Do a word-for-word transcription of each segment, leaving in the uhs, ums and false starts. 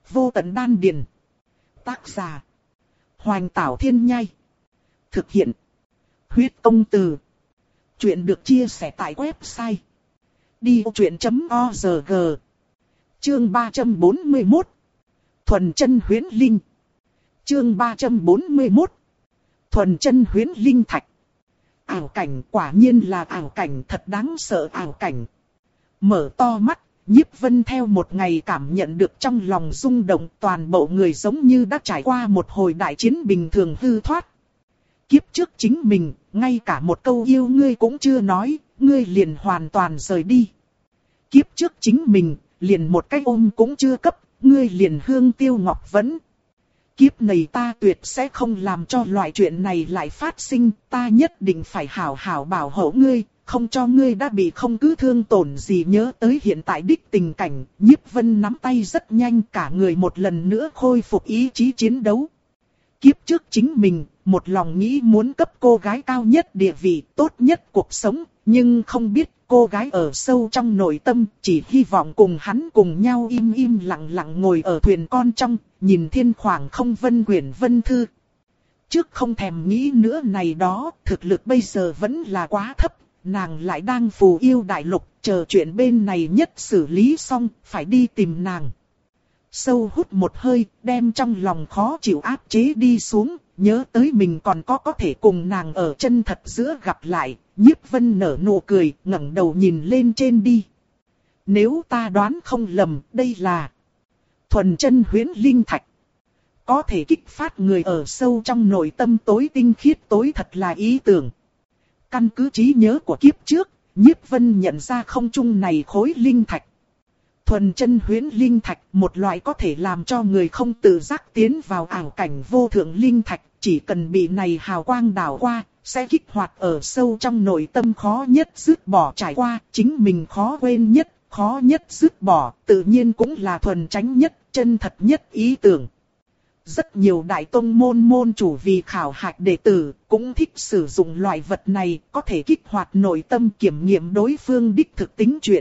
vô tận đan điền. Tác giả: Hoành Tảo Thiên Nhai. Thực hiện: Huyết Công Từ. Chuyện được chia sẻ tại website đi vô chuyện chấm org. Chương ba trăm bốn mươi mốt. Thuần chân huyễn linh. Chương ba trăm bốn mươi mốt. Thuần chân huyễn linh thạch. Ảo cảnh, quả nhiên là ảo cảnh, thật đáng sợ ảo cảnh. Mở to mắt, Nhiếp Vân theo một ngày cảm nhận được trong lòng rung động, toàn bộ người giống như đã trải qua một hồi đại chiến bình thường hư thoát. Kiếp trước chính mình, ngay cả một câu yêu ngươi cũng chưa nói, ngươi liền hoàn toàn rời đi. Kiếp trước chính mình, liền một cái ôm cũng chưa cấp, ngươi liền hương tiêu ngọc vẫn. Kiếp này ta tuyệt sẽ không làm cho loại chuyện này lại phát sinh, ta nhất định phải hảo hảo bảo hộ ngươi, không cho ngươi đã bị không cứ thương tổn gì. Nhớ tới hiện tại đích tình cảnh, Nhiếp Vân nắm tay rất nhanh, cả người một lần nữa khôi phục ý chí chiến đấu. Kiếp trước chính mình, một lòng nghĩ muốn cấp cô gái cao nhất địa vị, tốt nhất cuộc sống, nhưng không biết cô gái ở sâu trong nội tâm, chỉ hy vọng cùng hắn cùng nhau im im lặng lặng ngồi ở thuyền con trong, nhìn thiên khoảng không vân quyển vân thư. Trước không thèm nghĩ nữa này đó, thực lực bây giờ vẫn là quá thấp, nàng lại đang phù yêu đại lục, chờ chuyện bên này nhất xử lý xong, phải đi tìm nàng. Sâu hút một hơi, đem trong lòng khó chịu áp chế đi xuống, nhớ tới mình còn có có thể cùng nàng ở chân thật giữa gặp lại, Nhiếp Vân nở nụ cười, ngẩng đầu nhìn lên trên đi. Nếu ta đoán không lầm, đây là thuần chân huyễn linh thạch. Có thể kích phát người ở sâu trong nội tâm tối tinh khiết tối thật là ý tưởng. Căn cứ trí nhớ của kiếp trước, Nhiếp Vân nhận ra không trung này khối linh thạch. Thuần chân huyễn linh thạch, một loại có thể làm cho người không tự giác tiến vào ảo cảnh vô thượng linh thạch, chỉ cần bị này hào quang đảo qua, sẽ kích hoạt ở sâu trong nội tâm khó nhất dứt bỏ trải qua, chính mình khó quên nhất, khó nhất dứt bỏ, tự nhiên cũng là thuần chánh nhất, chân thật nhất ý tưởng. Rất nhiều đại tông môn môn chủ vì khảo hạch đệ tử, cũng thích sử dụng loại vật này, có thể kích hoạt nội tâm kiểm nghiệm đối phương đích thực tính chuyện.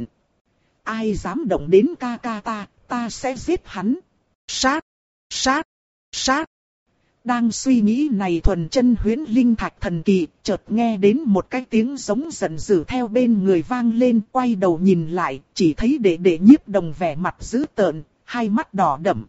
Ai dám động đến ca ca ta, ta sẽ giết hắn. Sát, sát, sát. Đang suy nghĩ này thuần chân huyễn linh thạch thần kỳ, chợt nghe đến một cái tiếng giống giận dữ theo bên người vang lên, quay đầu nhìn lại, chỉ thấy đệ đệ Nhiếp Đồng vẻ mặt dữ tợn, hai mắt đỏ đậm.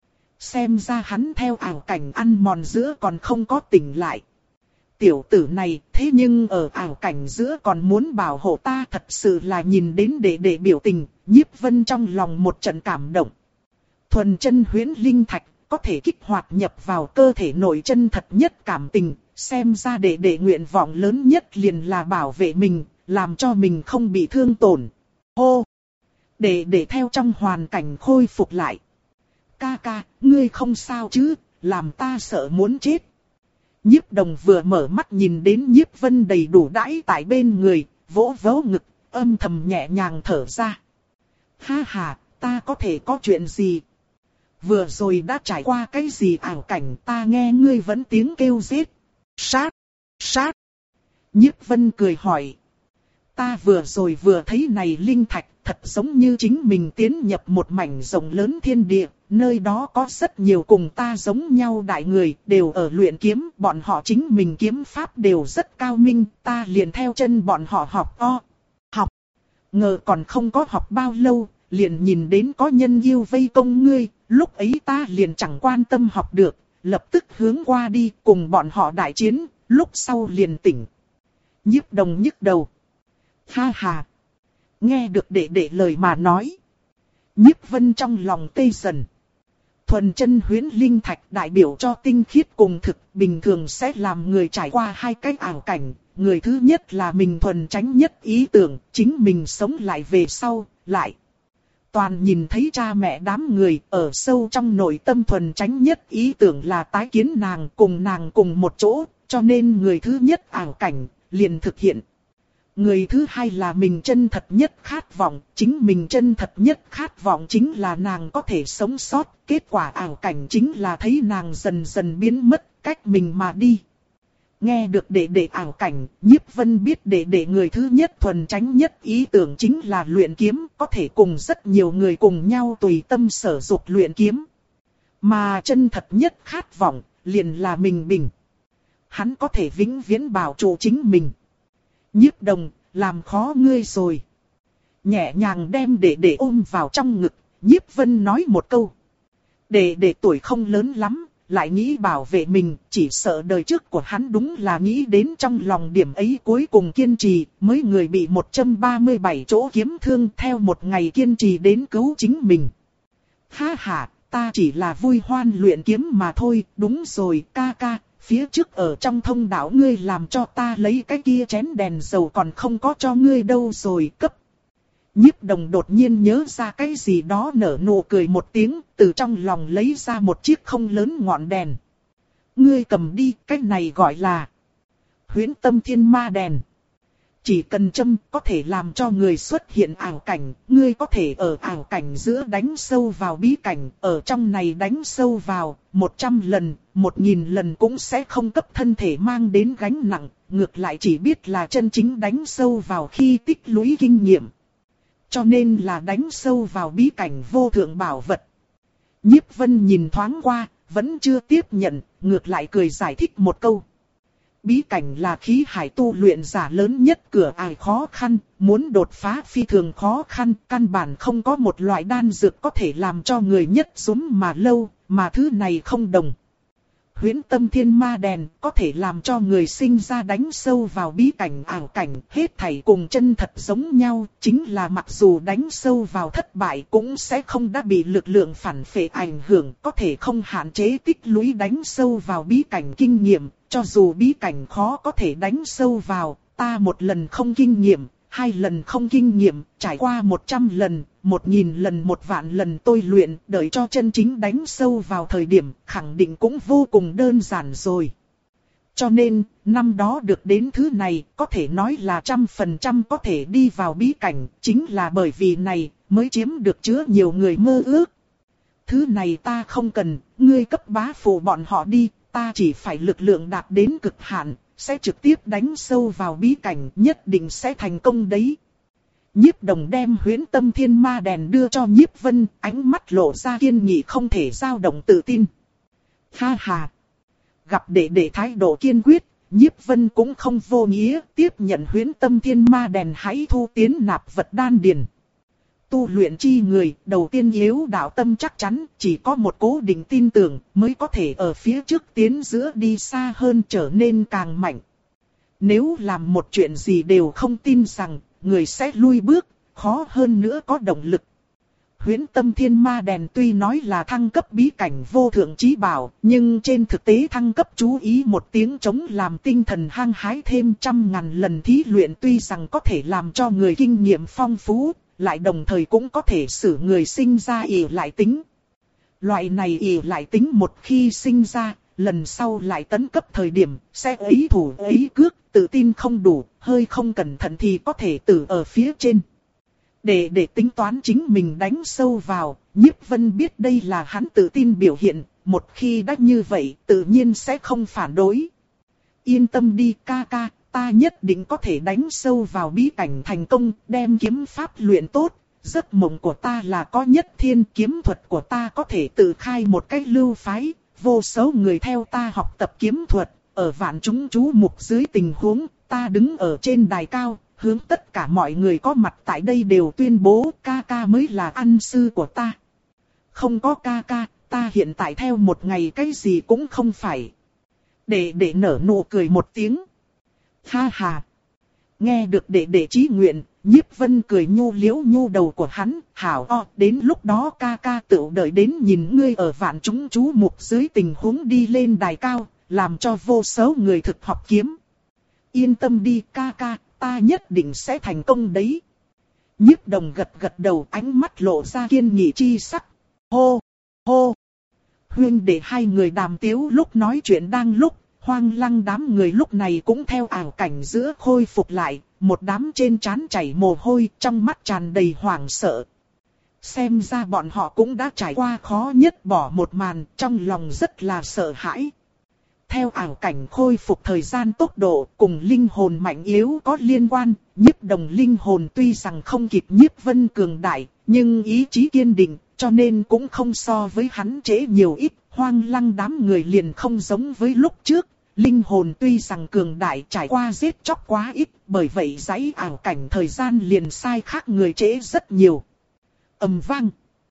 Xem ra hắn theo ảo cảnh ăn mòn giữa còn không có tỉnh lại. Tiểu tử này, thế nhưng ở ảo cảnh giữa còn muốn bảo hộ ta, thật sự là nhìn đến đệ đệ biểu tình, Nhiếp Vân trong lòng một trận cảm động. Thuần chân huyễn linh thạch, có thể kích hoạt nhập vào cơ thể nội chân thật nhất cảm tình, xem ra đệ đệ nguyện vọng lớn nhất liền là bảo vệ mình, làm cho mình không bị thương tổn. Hô! Đệ đệ theo trong hoàn cảnh khôi phục lại. Ca ca, ngươi không sao chứ, làm ta sợ muốn chết. Nhiếp Đồng vừa mở mắt nhìn đến Nhiếp Vân đầy đủ đãi tại bên người, vỗ vỗ ngực, âm thầm nhẹ nhàng thở ra. Ha ha, ta có thể có chuyện gì? Vừa rồi đã trải qua cái gì ảo cảnh, ta nghe ngươi vẫn tiếng kêu giết. Sát, sát. Nhiếp Vân cười hỏi. Ta vừa rồi vừa thấy này linh thạch, thật giống như chính mình tiến nhập một mảnh rộng lớn thiên địa, nơi đó có rất nhiều cùng ta giống nhau đại người, đều ở luyện kiếm, bọn họ chính mình kiếm pháp đều rất cao minh, ta liền theo chân bọn họ học o. Học. Ngờ còn không có học bao lâu, liền nhìn đến có nhân yêu vây công ngươi, lúc ấy ta liền chẳng quan tâm học được, lập tức hướng qua đi cùng bọn họ đại chiến, lúc sau liền tỉnh. Nhiếp Đồng nhức đầu. Ha ha. Nghe được đệ đệ lời mà nói. Nhiếp Vân trong lòng tê dần. Thuần chân huyễn linh thạch đại biểu cho tinh khiết cùng thực, bình thường sẽ làm người trải qua hai cái ảo cảnh. Người thứ nhất là mình thuần chánh nhất ý tưởng, chính mình sống lại về sau, lại. Toàn nhìn thấy cha mẹ đám người ở sâu trong nội tâm thuần chánh nhất ý tưởng là tái kiến nàng cùng nàng cùng một chỗ, cho nên người thứ nhất ảo cảnh, liền thực hiện. Người thứ hai là mình chân thật nhất khát vọng, chính mình chân thật nhất khát vọng chính là nàng có thể sống sót, kết quả ảo cảnh chính là thấy nàng dần dần biến mất, cách mình mà đi. Nghe được đệ đệ ảo cảnh, Nhiếp Vân biết đệ đệ người thứ nhất thuần chánh nhất ý tưởng chính là luyện kiếm, có thể cùng rất nhiều người cùng nhau tùy tâm sở dục luyện kiếm. Mà chân thật nhất khát vọng, liền là mình bình. Hắn có thể vĩnh viễn bảo trụ chính mình. Nhiếp Đồng, làm khó ngươi rồi. Nhẹ nhàng đem đệ đệ ôm vào trong ngực, Nhiếp Vân nói một câu. Đệ đệ tuổi không lớn lắm, lại nghĩ bảo vệ mình, chỉ sợ đời trước của hắn đúng là nghĩ đến trong lòng điểm ấy cuối cùng kiên trì, mới người bị một trăm ba mươi bảy chỗ kiếm thương theo một ngày kiên trì đến cứu chính mình. Ha ha, ta chỉ là vui hoan luyện kiếm mà thôi, đúng rồi ca ca, phía trước ở trong thông đạo ngươi làm cho ta lấy cái kia chén đèn dầu còn không có cho ngươi đâu rồi cấp. Nhiếp Đồng đột nhiên nhớ ra cái gì đó nở nụ cười một tiếng, từ trong lòng lấy ra một chiếc không lớn ngọn đèn. Ngươi cầm đi, cái này gọi là Huyễn Tâm Thiên Ma Đèn. Chỉ cần châm có thể làm cho người xuất hiện ảo cảnh, ngươi có thể ở ảo cảnh giữa đánh sâu vào bí cảnh, ở trong này đánh sâu vào, một trăm lần, một nghìn lần cũng sẽ không cấp thân thể mang đến gánh nặng, ngược lại chỉ biết là chân chính đánh sâu vào khi tích lũy kinh nghiệm. Cho nên là đánh sâu vào bí cảnh vô thượng bảo vật. Nhiếp Vân nhìn thoáng qua, vẫn chưa tiếp nhận, ngược lại cười giải thích một câu. Bí cảnh là khí hải tu luyện giả lớn nhất cửa ải khó khăn, muốn đột phá phi thường khó khăn, căn bản không có một loại đan dược có thể làm cho người nhất súng mà lâu, mà thứ này không đồng. Huyễn Tâm Thiên Ma Đèn có thể làm cho người sinh ra đánh sâu vào bí cảnh ảo cảnh, hết thảy cùng chân thật giống nhau, chính là mặc dù đánh sâu vào thất bại cũng sẽ không đã bị lực lượng phản phệ ảnh hưởng, có thể không hạn chế tích lũy đánh sâu vào bí cảnh kinh nghiệm, cho dù bí cảnh khó có thể đánh sâu vào, ta một lần không kinh nghiệm, hai lần không kinh nghiệm, trải qua một trăm lần, một nghìn lần, một vạn lần tôi luyện, đợi cho chân chính đánh sâu vào thời điểm, khẳng định cũng vô cùng đơn giản rồi. Cho nên, năm đó được đến thứ này, có thể nói là trăm phần trăm có thể đi vào bí cảnh, chính là bởi vì này, mới chiếm được chứa nhiều người mơ ước. Thứ này ta không cần, ngươi cấp bá phụ bọn họ đi, ta chỉ phải lực lượng đạt đến cực hạn, sẽ trực tiếp đánh sâu vào bí cảnh, nhất định sẽ thành công đấy. Nhiếp Đồng đem Huyễn Tâm Thiên Ma Đèn đưa cho Nhiếp Vân, ánh mắt lộ ra kiên nghị không thể dao động tự tin. Ha ha! Gặp đệ đệ thái độ kiên quyết, Nhiếp Vân cũng không vô nghĩa, tiếp nhận Huyễn Tâm Thiên Ma Đèn hãy thu tiến nạp vật đan điền. Tu luyện chi người, đầu tiên yếu đạo tâm chắc chắn, chỉ có một cố định tin tưởng, mới có thể ở phía trước tiến giữa đi xa hơn trở nên càng mạnh. Nếu làm một chuyện gì đều không tin rằng, người sẽ lui bước, khó hơn nữa có động lực. Huyễn Tâm Thiên Ma Đèn tuy nói là thăng cấp bí cảnh vô thượng chí bảo, nhưng trên thực tế thăng cấp chú ý một tiếng trống làm tinh thần hăng hái thêm trăm ngàn lần thí luyện, tuy rằng có thể làm cho người kinh nghiệm phong phú, lại đồng thời cũng có thể使người sinh ra ỷ lại tính. Loại này ỷ lại tính một khi sinh ra, lần sau lại tấn cấp thời điểm, sẽ ấy thủ ấy cước, tự tin không đủ, hơi không cẩn thận thì có thể tử ở phía trên. Để để tính toán chính mình đánh sâu vào, Nhiếp Vân biết đây là hắn tự tin biểu hiện, một khi đã như vậy, tự nhiên sẽ không phản đối. Yên tâm đi ca ca, ta nhất định có thể đánh sâu vào bí cảnh thành công, đem kiếm pháp luyện tốt. Giấc mộng của ta là có nhất thiên, kiếm thuật của ta có thể tự khai một cách lưu phái, vô số người theo ta học tập kiếm thuật, ở vạn chúng chú mục dưới tình huống, ta đứng ở trên đài cao, hướng tất cả mọi người có mặt tại đây đều tuyên bố ca ca mới là ăn sư của ta. Không có ca ca, ta hiện tại theo một ngày cái gì cũng không phải. Đệ đệ nở nụ cười một tiếng. Ha ha. Nghe được đệ đệ chí nguyện, Nhiếp Vân cười nhu liễu nhu đầu của hắn, hảo o, đến lúc đó ca ca tự đợi đến nhìn ngươi ở vạn chúng chú mục dưới tình huống đi lên đài cao, làm cho vô số người thực học kiếm. Yên tâm đi ca ca, ta nhất định sẽ thành công đấy. Nhiếp Đồng gật gật đầu, ánh mắt lộ ra kiên nghị chi sắc. Hô, hô. Huynh đệ hai người đàm tiếu lúc nói chuyện đang lúc, Hoang Lăng đám người lúc này cũng theo ảo cảnh giữa khôi phục lại, một đám trên trán chảy mồ hôi, trong mắt tràn đầy hoảng sợ. Xem ra bọn họ cũng đã trải qua khó nhất bỏ một màn, trong lòng rất là sợ hãi. Theo ảo cảnh khôi phục thời gian tốc độ cùng linh hồn mạnh yếu có liên quan, Nhiếp Đồng linh hồn tuy rằng không kịp Nhiếp Vân cường đại, nhưng ý chí kiên định, cho nên cũng không so với hắn trễ nhiều ít, Hoang Lăng đám người liền không giống với lúc trước. Linh hồn tuy rằng cường đại trải qua giết chóc quá ít, bởi vậy dãy ảo cảnh thời gian liền sai khác người trễ rất nhiều. Ầm vang.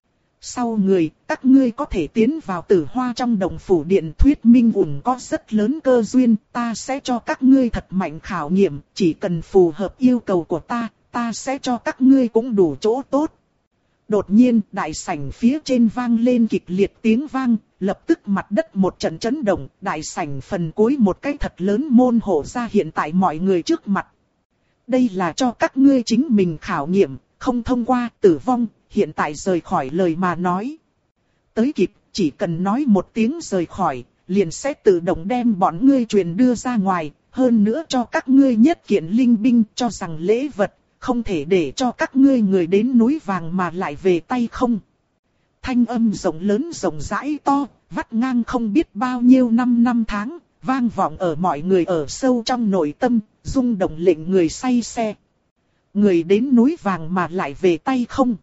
Sau người, các ngươi có thể tiến vào Tử Hoa trong Đồng Phủ Điện, thuyết minh ủng có rất lớn cơ duyên, ta sẽ cho các ngươi thật mạnh khảo nghiệm, chỉ cần phù hợp yêu cầu của ta, ta sẽ cho các ngươi cũng đủ chỗ tốt. Đột nhiên, đại sảnh phía trên vang lên kịch liệt tiếng vang, lập tức mặt đất một trận chấn động, đại sảnh phần cuối một cái thật lớn môn hộ ra hiện tại mọi người trước mặt. Đây là cho các ngươi chính mình khảo nghiệm, không thông qua tử vong, hiện tại rời khỏi lời mà nói. Tới kịp, chỉ cần nói một tiếng rời khỏi, liền sẽ tự động đem bọn ngươi truyền đưa ra ngoài, hơn nữa cho các ngươi nhất kiện linh binh cho rằng lễ vật. Không thể để cho các ngươi người đến núi vàng mà lại về tay không. Thanh âm rộng lớn rộng rãi to, vắt ngang không biết bao nhiêu năm năm tháng, vang vọng ở mọi người ở sâu trong nội tâm, rung động lệnh người say xe. Người đến núi vàng mà lại về tay không.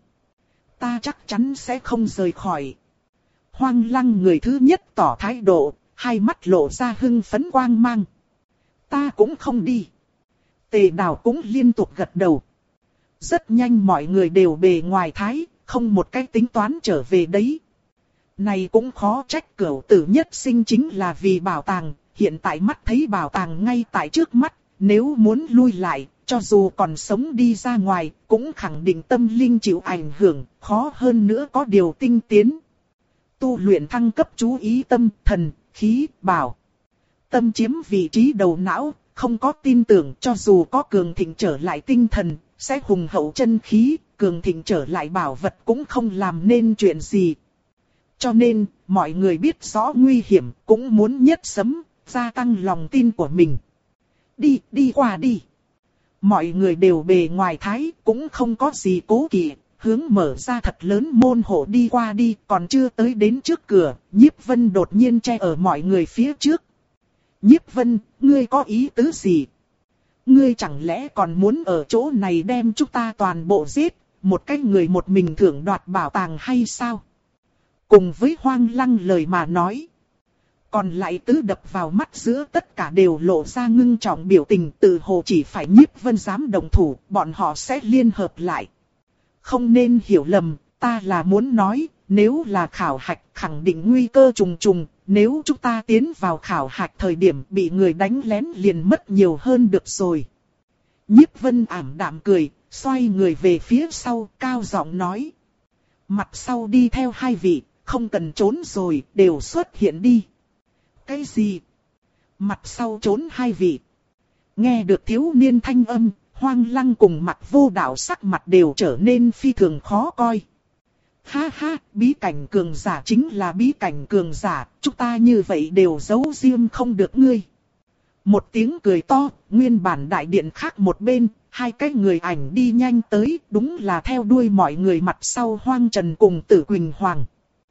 Ta chắc chắn sẽ không rời khỏi. Hoang Lăng người thứ nhất tỏ thái độ, hai mắt lộ ra hưng phấn quang mang. Ta cũng không đi. Tề Đào cũng liên tục gật đầu. Rất nhanh mọi người đều bề ngoài thái, không một cái tính toán trở về đấy. Này cũng khó trách Cửu Tử nhất sinh chính là vì bảo tàng, hiện tại mắt thấy bảo tàng ngay tại trước mắt, nếu muốn lui lại, cho dù còn sống đi ra ngoài, cũng khẳng định tâm linh chịu ảnh hưởng, khó hơn nữa có điều tinh tiến. Tu luyện thăng cấp chú ý tâm, thần, khí, bảo. Tâm chiếm vị trí đầu não, không có tin tưởng cho dù có cường thịnh trở lại tinh thần, sẽ hùng hậu chân khí, cường thịnh trở lại bảo vật cũng không làm nên chuyện gì. Cho nên, mọi người biết rõ nguy hiểm, cũng muốn nhất sấm, gia tăng lòng tin của mình. Đi, đi qua đi. Mọi người đều bề ngoài thái, cũng không có gì cố kỵ, hướng mở ra thật lớn môn hộ đi qua đi, còn chưa tới đến trước cửa, Nhiếp Vân đột nhiên che ở mọi người phía trước. Nhiếp Vân, ngươi có ý tứ gì? Ngươi chẳng lẽ còn muốn ở chỗ này đem chúng ta toàn bộ giết, một cái người một mình thưởng đoạt bảo tàng hay sao? Cùng với Hoang Lăng lời mà nói. Còn lại tứ đập vào mắt giữa tất cả đều lộ ra ngưng trọng biểu tình, tự hồ chỉ phải Nhiếp Vân dám đồng thủ, bọn họ sẽ liên hợp lại. Không nên hiểu lầm, ta là muốn nói, nếu là khảo hạch khẳng định nguy cơ trùng trùng, nếu chúng ta tiến vào khảo hạch thời điểm bị người đánh lén liền mất nhiều hơn được rồi. Nhiếp Vân ảm đạm cười, xoay người về phía sau, cao giọng nói. Mặt sau đi theo hai vị, không cần trốn rồi, đều xuất hiện đi. Cái gì? Mặt sau trốn hai vị. Nghe được thiếu niên thanh âm, Hoang Lăng cùng Mặc Vô Đạo sắc mặt đều trở nên phi thường khó coi. Ha ha, bí cảnh cường giả chính là bí cảnh cường giả, chúng ta như vậy đều giấu riêng không được ngươi. Một tiếng cười to, nguyên bản đại điện khác một bên, hai cái người ảnh đi nhanh tới, đúng là theo đuôi mọi người mặt sau Hoang Trần cùng Tử Quỳnh Hoàng.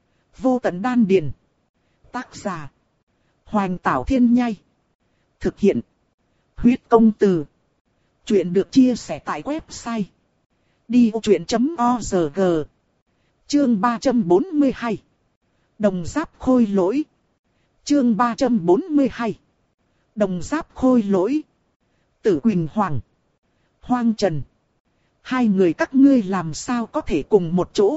Vô Tận Đan Điền. Tác giả. Hoành Tảo Thiên Nhai. Thực hiện. Huyết Công Từ. Chuyện được chia sẻ tại website. đi ô chuyện chấm org. Chương ba trăm bốn mươi hai. Đồng giáp khôi lỗi. Chương ba trăm bốn mươi hai. Đồng giáp khôi lỗi. Tử Quỳnh Hoàng. Hoang Trần. Hai người các ngươi làm sao có thể cùng một chỗ?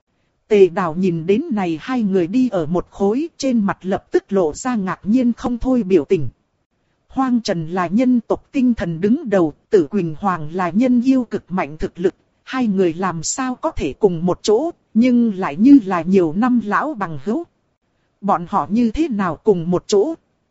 Tề Đào nhìn đến này hai người đi ở một khối, trên mặt lập tức lộ ra ngạc nhiên không thôi biểu tình. Hoang Trần là nhân tộc tinh thần đứng đầu, Tử Quỳnh Hoàng là nhân yêu cực mạnh thực lực. Hai người làm sao có thể cùng một chỗ, nhưng lại như là nhiều năm lão bằng hữu. Bọn họ như thế nào cùng một chỗ?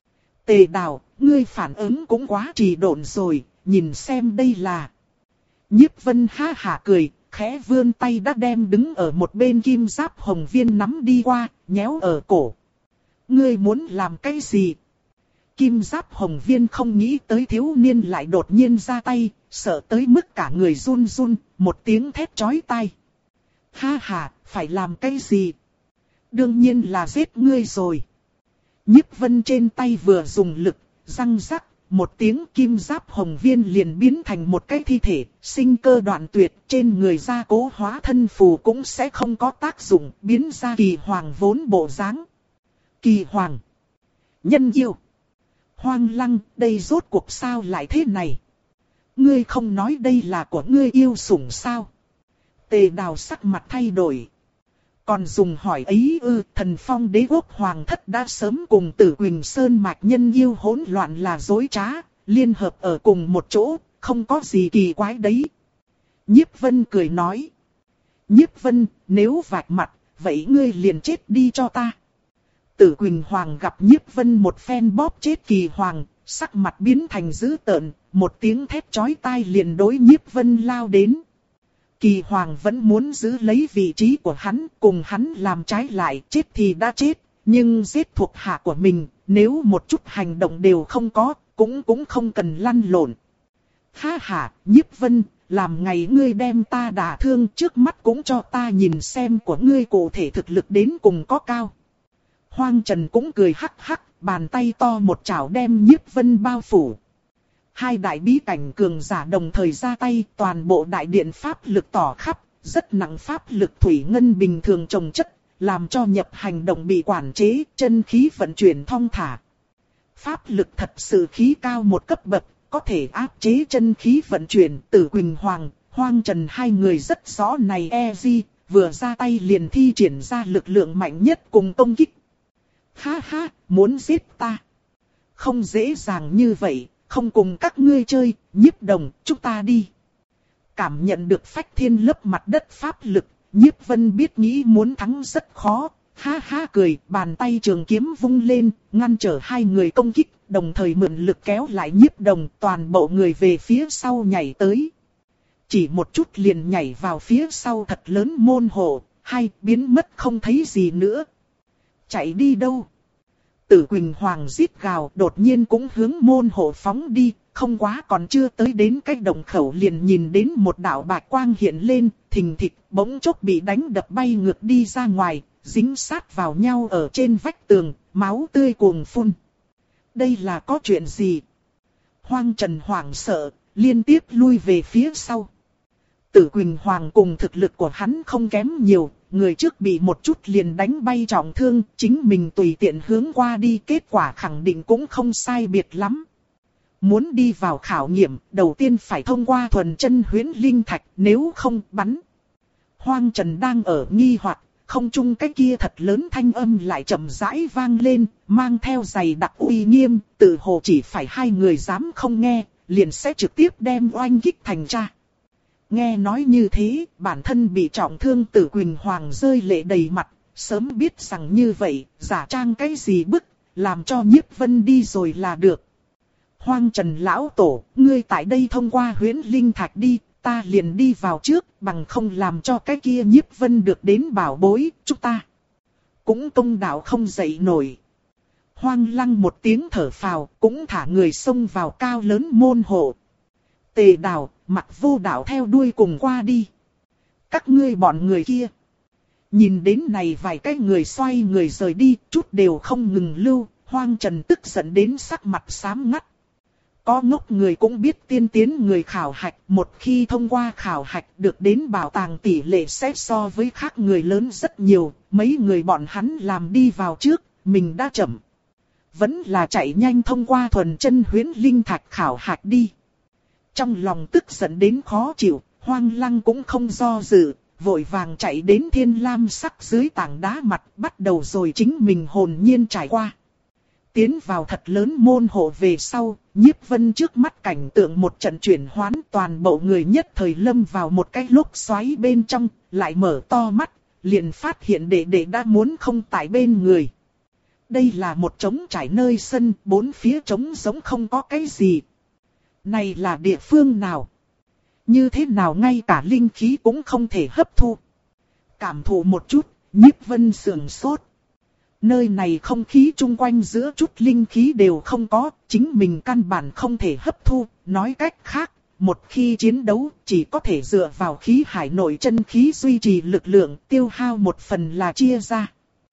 Tề Đào, ngươi phản ứng cũng quá trì độn rồi, nhìn xem đây là. Nhiếp Vân ha hả cười, khẽ vươn tay đã đem đứng ở một bên Kim Giáp Hồng Viên nắm đi qua, nhéo ở cổ. Ngươi muốn làm cái gì? Kim Giáp Hồng Viên không nghĩ tới thiếu niên lại đột nhiên ra tay, sợ tới mức cả người run run, một tiếng thét chói tai. Ha ha, phải làm cái gì? Đương nhiên là giết ngươi rồi. Nhiếp Vân trên tay vừa dùng lực, răng rắc, một tiếng Kim Giáp Hồng Viên liền biến thành một cái thi thể, sinh cơ đoạn tuyệt, trên người gia cố hóa thân phù cũng sẽ không có tác dụng, biến ra kỳ hoàng vốn bộ dáng. Kỳ Hoàng. Nhân yêu. Hoang Lăng, đây rốt cuộc sao lại thế này? Ngươi không nói đây là của ngươi yêu sủng sao? Tề Đào sắc mặt thay đổi. Còn dùng hỏi ấy ư, Thần Phong Đế quốc hoàng thất đã sớm cùng Tử Quỳnh Sơn mạch nhân yêu hỗn loạn là dối trá, liên hợp ở cùng một chỗ, không có gì kỳ quái đấy. Nhiếp Vân cười nói. Nhiếp Vân, nếu vạch mặt, vậy ngươi liền chết đi cho ta. Tử Quỳnh Hoàng gặp Nhiếp Vân một phen bóp chết Kỳ Hoàng, sắc mặt biến thành dữ tợn, một tiếng thét chói tai liền đối Nhiếp Vân lao đến. Kỳ Hoàng vẫn muốn giữ lấy vị trí của hắn, cùng hắn làm trái lại, chết thì đã chết, nhưng giết thuộc hạ của mình, nếu một chút hành động đều không có, cũng cũng không cần lăn lộn. Ha ha, Nhiếp Vân, làm ngày ngươi đem ta đả thương trước mắt cũng cho ta nhìn xem của ngươi cụ thể thực lực đến cùng có cao. Hoang Trần cũng cười hắc hắc, bàn tay to một chảo đem Nhiếp Vân bao phủ. Hai đại bí cảnh cường giả đồng thời ra tay, toàn bộ đại điện pháp lực tỏ khắp, rất nặng pháp lực thủy ngân bình thường trồng chất, làm cho nhập hành động bị quản chế, chân khí vận chuyển thong thả. Pháp lực thật sự khí cao một cấp bậc, có thể áp chế chân khí vận chuyển. Tử Quỳnh Hoàng, Hoang Trần hai người rất rõ này e gì, vừa ra tay liền thi triển ra lực lượng mạnh nhất cùng công kích. Ha ha, muốn giết ta? Không dễ dàng như vậy, không cùng các ngươi chơi, Nhiếp Đồng, chúng ta đi. Cảm nhận được phách thiên lấp mặt đất pháp lực, Nhiếp Vân biết nghĩ muốn thắng rất khó, ha ha cười, bàn tay trường kiếm vung lên, ngăn trở hai người công kích, đồng thời mượn lực kéo lại Nhiếp Đồng, toàn bộ người về phía sau nhảy tới. Chỉ một chút liền nhảy vào phía sau thật lớn môn hộ, hai biến mất không thấy gì nữa. Chạy đi đâu? Tử Quỳnh Hoàng rít gào, đột nhiên cũng hướng môn hộ phóng đi, không quá còn chưa tới đến cái đồng khẩu liền nhìn đến một đạo bạch quang hiện lên, thình thịch, bỗng chốc bị đánh đập bay ngược đi ra ngoài, dính sát vào nhau ở trên vách tường, máu tươi cuồng phun. Đây là có chuyện gì? Hoang Trần hoảng sợ, liên tiếp lui về phía sau. Tử Quỳnh Hoàng cùng thực lực của hắn không kém nhiều, người trước bị một chút liền đánh bay trọng thương, chính mình tùy tiện hướng qua đi, kết quả khẳng định cũng không sai biệt lắm. Muốn đi vào khảo nghiệm, đầu tiên phải thông qua thuần chân huyễn linh thạch, nếu không bắn. Hoang Trần đang ở nghi hoặc, không trung cái kia thật lớn thanh âm lại chậm rãi vang lên, mang theo dày đặc uy nghiêm, tự hồ chỉ phải hai người dám không nghe, liền sẽ trực tiếp đem oanh kích thành ra. Nghe nói như thế, bản thân bị trọng thương Tử Quỳnh Hoàng rơi lệ đầy mặt, sớm biết rằng như vậy, giả trang cái gì bức, làm cho Nhiếp Vân đi rồi là được. Hoang Trần lão tổ, ngươi tại đây thông qua huyễn linh thạch đi, ta liền đi vào trước, bằng không làm cho cái kia Nhiếp Vân được đến bảo bối, chúng ta cũng công đạo không dậy nổi. Hoang Lăng một tiếng thở phào, cũng thả người xông vào cao lớn môn hộ. Tề Đào, Mặc Vô Đạo theo đuôi cùng qua đi. Các ngươi bọn người kia. Nhìn đến này vài cái người xoay người rời đi, chút đều không ngừng lưu, Hoang Trần tức giận đến sắc mặt xám ngắt. Có ngốc người cũng biết tiên tiến người khảo hạch, một khi thông qua khảo hạch được đến bảo tàng tỷ lệ sẽ so với khác người lớn rất nhiều, mấy người bọn hắn làm đi vào trước, mình đã chậm. Vẫn là chạy nhanh thông qua thuần chân huyễn linh thạch khảo hạch đi. Trong lòng tức giận đến khó chịu, Hoang Lăng cũng không do dự, vội vàng chạy đến thiên lam sắc dưới tảng đá mặt, bắt đầu rồi chính mình hồn nhiên trải qua. Tiến vào thật lớn môn hộ về sau, Nhiếp Vân trước mắt cảnh tượng một trận chuyển hoán, toàn bộ người nhất thời lâm vào một cái lốc xoáy bên trong, lại mở to mắt, liền phát hiện đệ đệ đã muốn không tại bên người. Đây là một trống trải nơi sân, bốn phía trống giống không có cái gì. Này là địa phương nào? Như thế nào ngay cả linh khí cũng không thể hấp thu? Cảm thụ một chút, Nhiếp Vân sườn sốt. Nơi này không khí chung quanh giữa chút linh khí đều không có, chính mình căn bản không thể hấp thu, nói cách khác, một khi chiến đấu chỉ có thể dựa vào khí hải nội chân khí duy trì lực lượng, tiêu hao một phần là chia ra.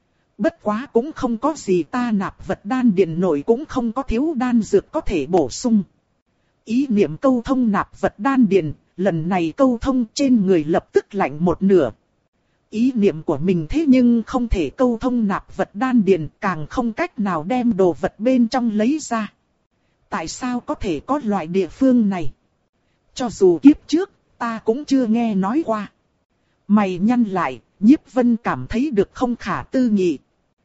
Bất quá cũng không có gì, ta nạp vật đan điền nội cũng không có thiếu đan dược có thể bổ sung. Ý niệm câu thông nạp vật đan điền, lần này câu thông trên người lập tức lạnh một nửa. Ý niệm của mình thế nhưng không thể câu thông nạp vật đan điền, càng không cách nào đem đồ vật bên trong lấy ra. Tại sao có thể có loại địa phương này? Cho dù kiếp trước, ta cũng chưa nghe nói qua. Mày nhăn lại, Nhiếp Vân cảm thấy được không khả tư nghị.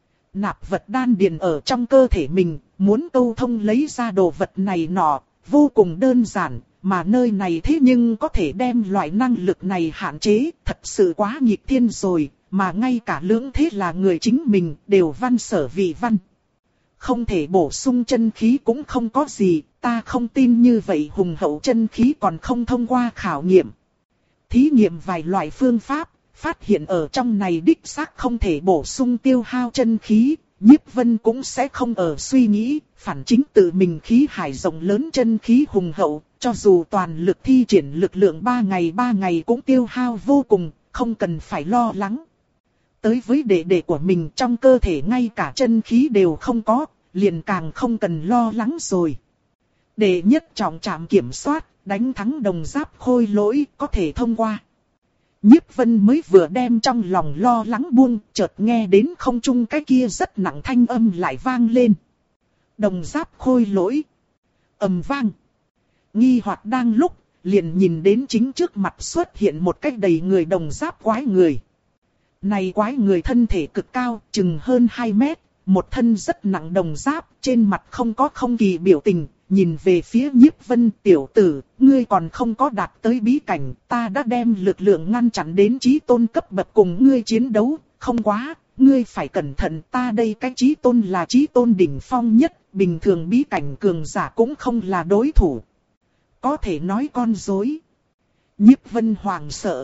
Nạp vật đan điền ở trong cơ thể mình, muốn câu thông lấy ra đồ vật này nọ, vô cùng đơn giản, mà nơi này thế nhưng có thể đem loại năng lực này hạn chế, thật sự quá nghịch thiên rồi, mà ngay cả lưỡng thế là người chính mình đều văn sở vị văn. Không thể bổ sung chân khí cũng không có gì, ta không tin như vậy hùng hậu chân khí còn không thông qua khảo nghiệm. Thí nghiệm vài loại phương pháp, phát hiện ở trong này đích xác không thể bổ sung tiêu hao chân khí, Nhiếp Vân cũng sẽ không ở suy nghĩ, phản chính tự mình khí hải rộng lớn chân khí hùng hậu, cho dù toàn lực thi triển lực lượng ba ngày ba ngày cũng tiêu hao vô cùng, không cần phải lo lắng. Tới với đệ đệ của mình trong cơ thể ngay cả chân khí đều không có, liền càng không cần lo lắng rồi. Đệ nhất trọng trạm kiểm soát, đánh thắng đồng giáp khôi lỗi, có thể thông qua. Nhiếp Vân mới vừa đem trong lòng lo lắng buông, chợt nghe đến không trung cái kia rất nặng thanh âm lại vang lên. Đồng giáp khôi lỗi. Ầm vang. Nghi hoặc đang lúc, liền nhìn đến chính trước mặt xuất hiện một cái đầy người đồng giáp quái người. Này quái người thân thể cực cao, chừng hơn hai mét, một thân rất nặng đồng giáp, trên mặt không có không kỳ biểu tình. Nhìn về phía Nhiếp Vân, tiểu tử, ngươi còn không có đạt tới bí cảnh, ta đã đem lực lượng ngăn chặn đến chí tôn cấp bậc cùng ngươi chiến đấu, không quá, ngươi phải cẩn thận, ta đây cái chí tôn là chí tôn đỉnh phong nhất, bình thường bí cảnh cường giả cũng không là đối thủ. Có thể nói con dối. Nhiếp Vân hoảng sợ.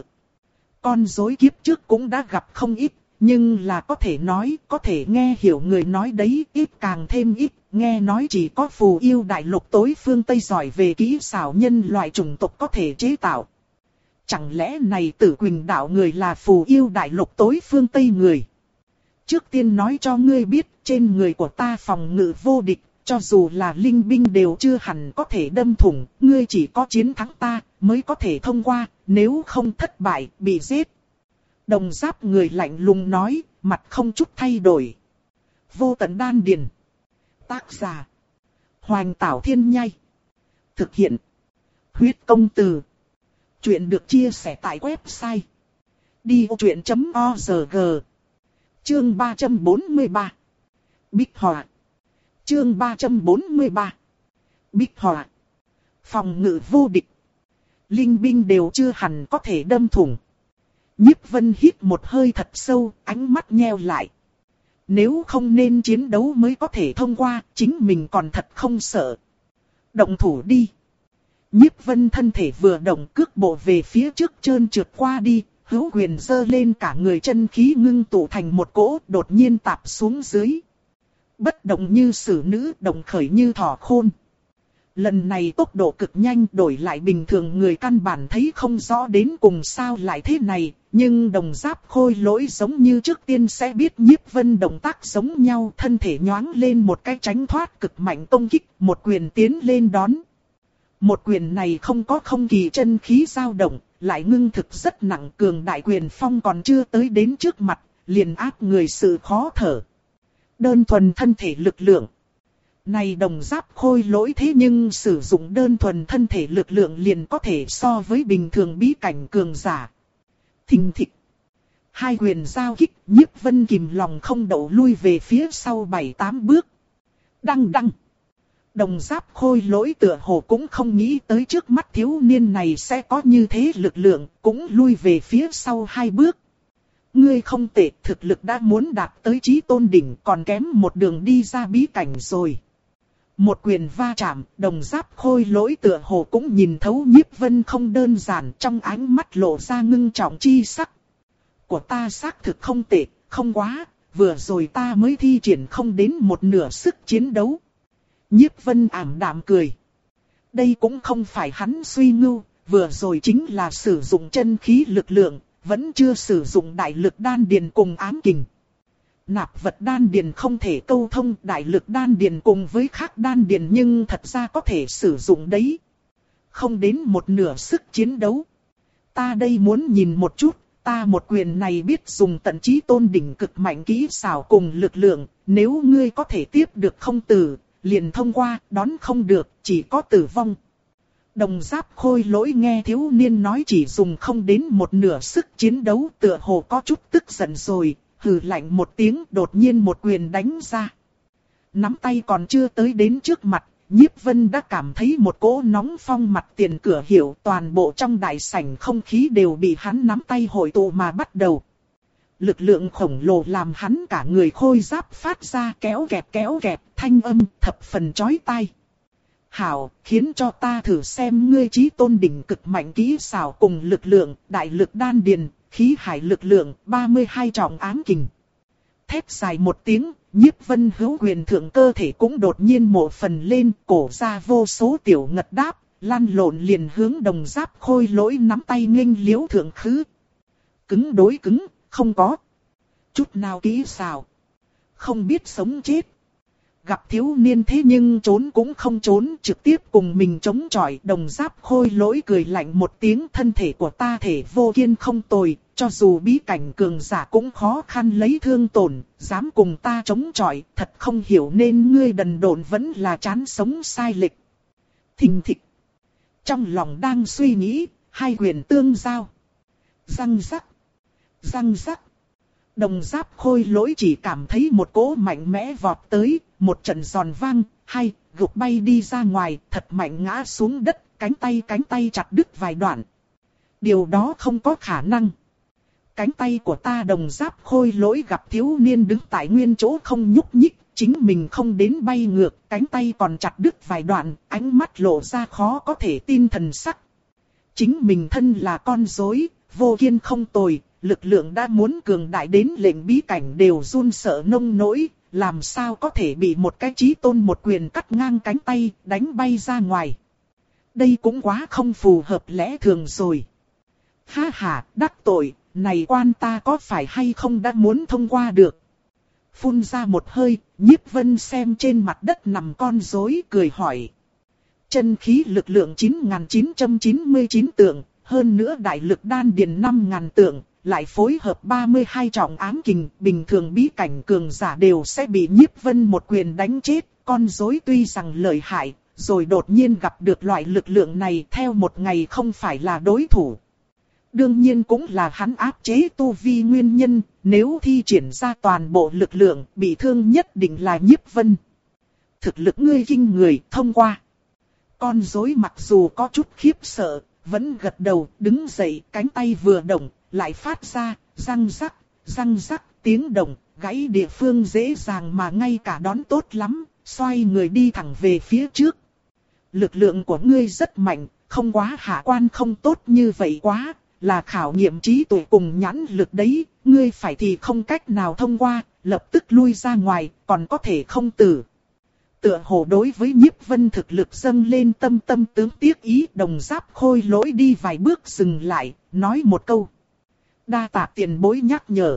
Con dối kiếp trước cũng đã gặp không ít, nhưng là có thể nói, có thể nghe hiểu người nói đấy, ít càng thêm ít. Nghe nói chỉ có phù yêu đại lục tối phương Tây giỏi về kỹ xảo nhân loại chủng tộc có thể chế tạo. Chẳng lẽ này Tử Quỳnh đạo người là phù yêu đại lục tối phương Tây người? Trước tiên nói cho ngươi biết, trên người của ta phòng ngự vô địch, cho dù là linh binh đều chưa hẳn có thể đâm thủng, ngươi chỉ có chiến thắng ta mới có thể thông qua, nếu không thất bại, bị giết. Đồng giáp người lạnh lùng nói, mặt không chút thay đổi. Vô tận đan điền. Tác giả. Hoành Tảo Thiên Nhai. Thực hiện. Huyết Công Từ. Chuyện được chia sẻ tại website. đi ô chuyện chấm org. Chương ba trăm bốn mươi ba. Bích Họa. Chương ba trăm bốn mươi ba. Bích Họa. Phòng ngự vô địch. Linh binh đều chưa hẳn có thể đâm thủng. Nhiếp Vân hít một hơi thật sâu, ánh mắt nheo lại. Nếu không nên chiến đấu mới có thể thông qua, chính mình còn thật không sợ. Động thủ đi. Nhiếp Vân thân thể vừa động, cước bộ về phía trước trơn trượt qua đi, hữu quyền giơ lên, cả người chân khí ngưng tụ thành một cỗ, đột nhiên tạp xuống dưới. Bất động như sử nữ, động khởi như thỏ khôn. Lần này tốc độ cực nhanh, đổi lại bình thường người căn bản thấy không rõ đến cùng sao lại thế này. Nhưng đồng giáp khôi lỗi giống như trước tiên sẽ biết Nhiếp Vân động tác giống nhau, thân thể nhoáng lên một cái tránh thoát cực mạnh công kích, một quyền tiến lên đón. Một quyền này không có không kỳ chân khí dao động, lại ngưng thực rất nặng, cường đại quyền phong còn chưa tới đến trước mặt, liền áp người sự khó thở. Đơn thuần thân thể lực lượng. Này đồng giáp khôi lỗi thế nhưng sử dụng đơn thuần thân thể lực lượng liền có thể so với bình thường bí cảnh cường giả. Thình thịch. Hai quyền giao kích, Nhiếp Vân kìm lòng không đậu lui về phía sau bảy tám bước. Đăng đăng. Đồng giáp khôi lỗi tựa hồ cũng không nghĩ tới trước mắt thiếu niên này sẽ có như thế lực lượng, cũng lui về phía sau hai bước. Ngươi không tệ, thực lực đã muốn đạt tới chí tôn đỉnh, còn kém một đường đi ra bí cảnh rồi. Một quyền va chạm, đồng giáp khôi lỗi tựa hồ cũng nhìn thấu Nhiếp Vân không đơn giản, trong ánh mắt lộ ra ngưng trọng chi sắc. Của ta xác thực không tệ, không quá, vừa rồi ta mới thi triển không đến một nửa sức chiến đấu. Nhiếp Vân ảm đạm cười. Đây cũng không phải hắn suy ngưu, vừa rồi chính là sử dụng chân khí lực lượng, vẫn chưa sử dụng đại lực đan điền cùng ám kình. Nạp vật đan điền không thể câu thông, đại lực đan điền cùng với khác đan điền nhưng thật ra có thể sử dụng đấy. Không đến một nửa sức chiến đấu. Ta đây muốn nhìn một chút, ta một quyền này biết dùng tận chí tôn đỉnh cực mạnh kỹ xảo cùng lực lượng, nếu ngươi có thể tiếp được không tử, liền thông qua, đón không được, chỉ có tử vong. Đồng Giáp Khôi Lỗi nghe thiếu niên nói chỉ dùng không đến một nửa sức chiến đấu, tựa hồ có chút tức giận rồi, hừ lạnh một tiếng, đột nhiên một quyền đánh ra. Nắm tay còn chưa tới đến trước mặt, Nhiếp Vân đã cảm thấy một cỗ nóng phong mặt tiền cửa hiệu, toàn bộ trong đại sảnh không khí đều bị hắn nắm tay hội tụ mà bắt đầu. Lực lượng khổng lồ làm hắn cả người khôi giáp phát ra kéo kẹt kéo kẹt, thanh âm thập phần chói tai. Hảo, khiến cho ta thử xem ngươi chí tôn đỉnh cực mạnh kỹ xảo cùng lực lượng, đại lực đan điền, khí hải lực lượng, ba mươi hai trọng ám kình. Thét dài một tiếng, Nhiếp Vân hữu quyền thượng cơ thể cũng đột nhiên một phần lên, cổ ra vô số tiểu ngật đáp, lăn lộn liền hướng Đồng Giáp Khôi Lỗi nắm tay nghênh liễu thượng khứ. Cứng đối cứng, không có chút nào kỹ xảo, không biết sống chết. Gặp thiếu niên thế nhưng trốn cũng không trốn, trực tiếp cùng mình chống chọi. Đồng Giáp Khôi Lỗi cười lạnh một tiếng, thân thể của ta thể vô kiên không tồi, cho dù bí cảnh cường giả cũng khó khăn lấy thương tổn, dám cùng ta chống chọi, thật không hiểu nên ngươi đần độn vẫn là chán sống sai lệch. Thình thịch. Trong lòng đang suy nghĩ, hai quyền tương giao. Răng rắc. Răng rắc. Đồng Giáp Khôi Lỗi chỉ cảm thấy một cỗ mạnh mẽ vọt tới, một trận giòn vang, hay gục bay đi ra ngoài, thật mạnh ngã xuống đất, cánh tay cánh tay chặt đứt vài đoạn. Điều đó không có khả năng. Cánh tay của ta Đồng Giáp Khôi Lỗi gặp thiếu niên đứng tại nguyên chỗ không nhúc nhích, chính mình không đến bay ngược, cánh tay còn chặt đứt vài đoạn, ánh mắt lộ ra khó có thể tin thần sắc. Chính mình thân là con rối, vô kiên không tồi, lực lượng đã muốn cường đại đến lệnh bí cảnh đều run sợ nông nỗi, làm sao có thể bị một cái chí tôn một quyền cắt ngang cánh tay, đánh bay ra ngoài. Đây cũng quá không phù hợp lẽ thường rồi. Ha ha, đắc tội, này quan ta có phải hay không đã muốn thông qua được. Phun ra một hơi, Nhiếp Vân xem trên mặt đất nằm con rối cười hỏi. Chân khí lực lượng chín nghìn chín trăm chín mươi chín tượng, hơn nữa đại lực đan điền năm nghìn tượng, lại phối hợp ba mươi hai trọng ám kình, bình thường bí cảnh cường giả đều sẽ bị Nhiếp Vân một quyền đánh chết. Con rối tuy rằng lợi hại, rồi đột nhiên gặp được loại lực lượng này theo một ngày không phải là đối thủ. Đương nhiên cũng là hắn áp chế tu vi nguyên nhân, nếu thi triển ra toàn bộ lực lượng, bị thương nhất định là Nhiếp Vân. Thực lực ngươi kinh người, thông qua. Con rối mặc dù có chút khiếp sợ, vẫn gật đầu, đứng dậy, cánh tay vừa động, lại phát ra, răng rắc, răng rắc, tiếng động, gãy địa phương dễ dàng mà ngay cả đón tốt lắm, xoay người đi thẳng về phía trước. Lực lượng của ngươi rất mạnh, không quá hạ quan không tốt như vậy quá, là khảo nghiệm trí tuệ cùng nhãn lực đấy, ngươi phải thì không cách nào thông qua, lập tức lui ra ngoài, còn có thể không tử. Tựa hồ đối với Nhiếp Vân thực lực dâng lên tâm tâm tướng tiếc ý, Đồng Giáp Khôi Lỗi đi vài bước dừng lại, nói một câu. Đa tạ tiền bối nhắc nhở.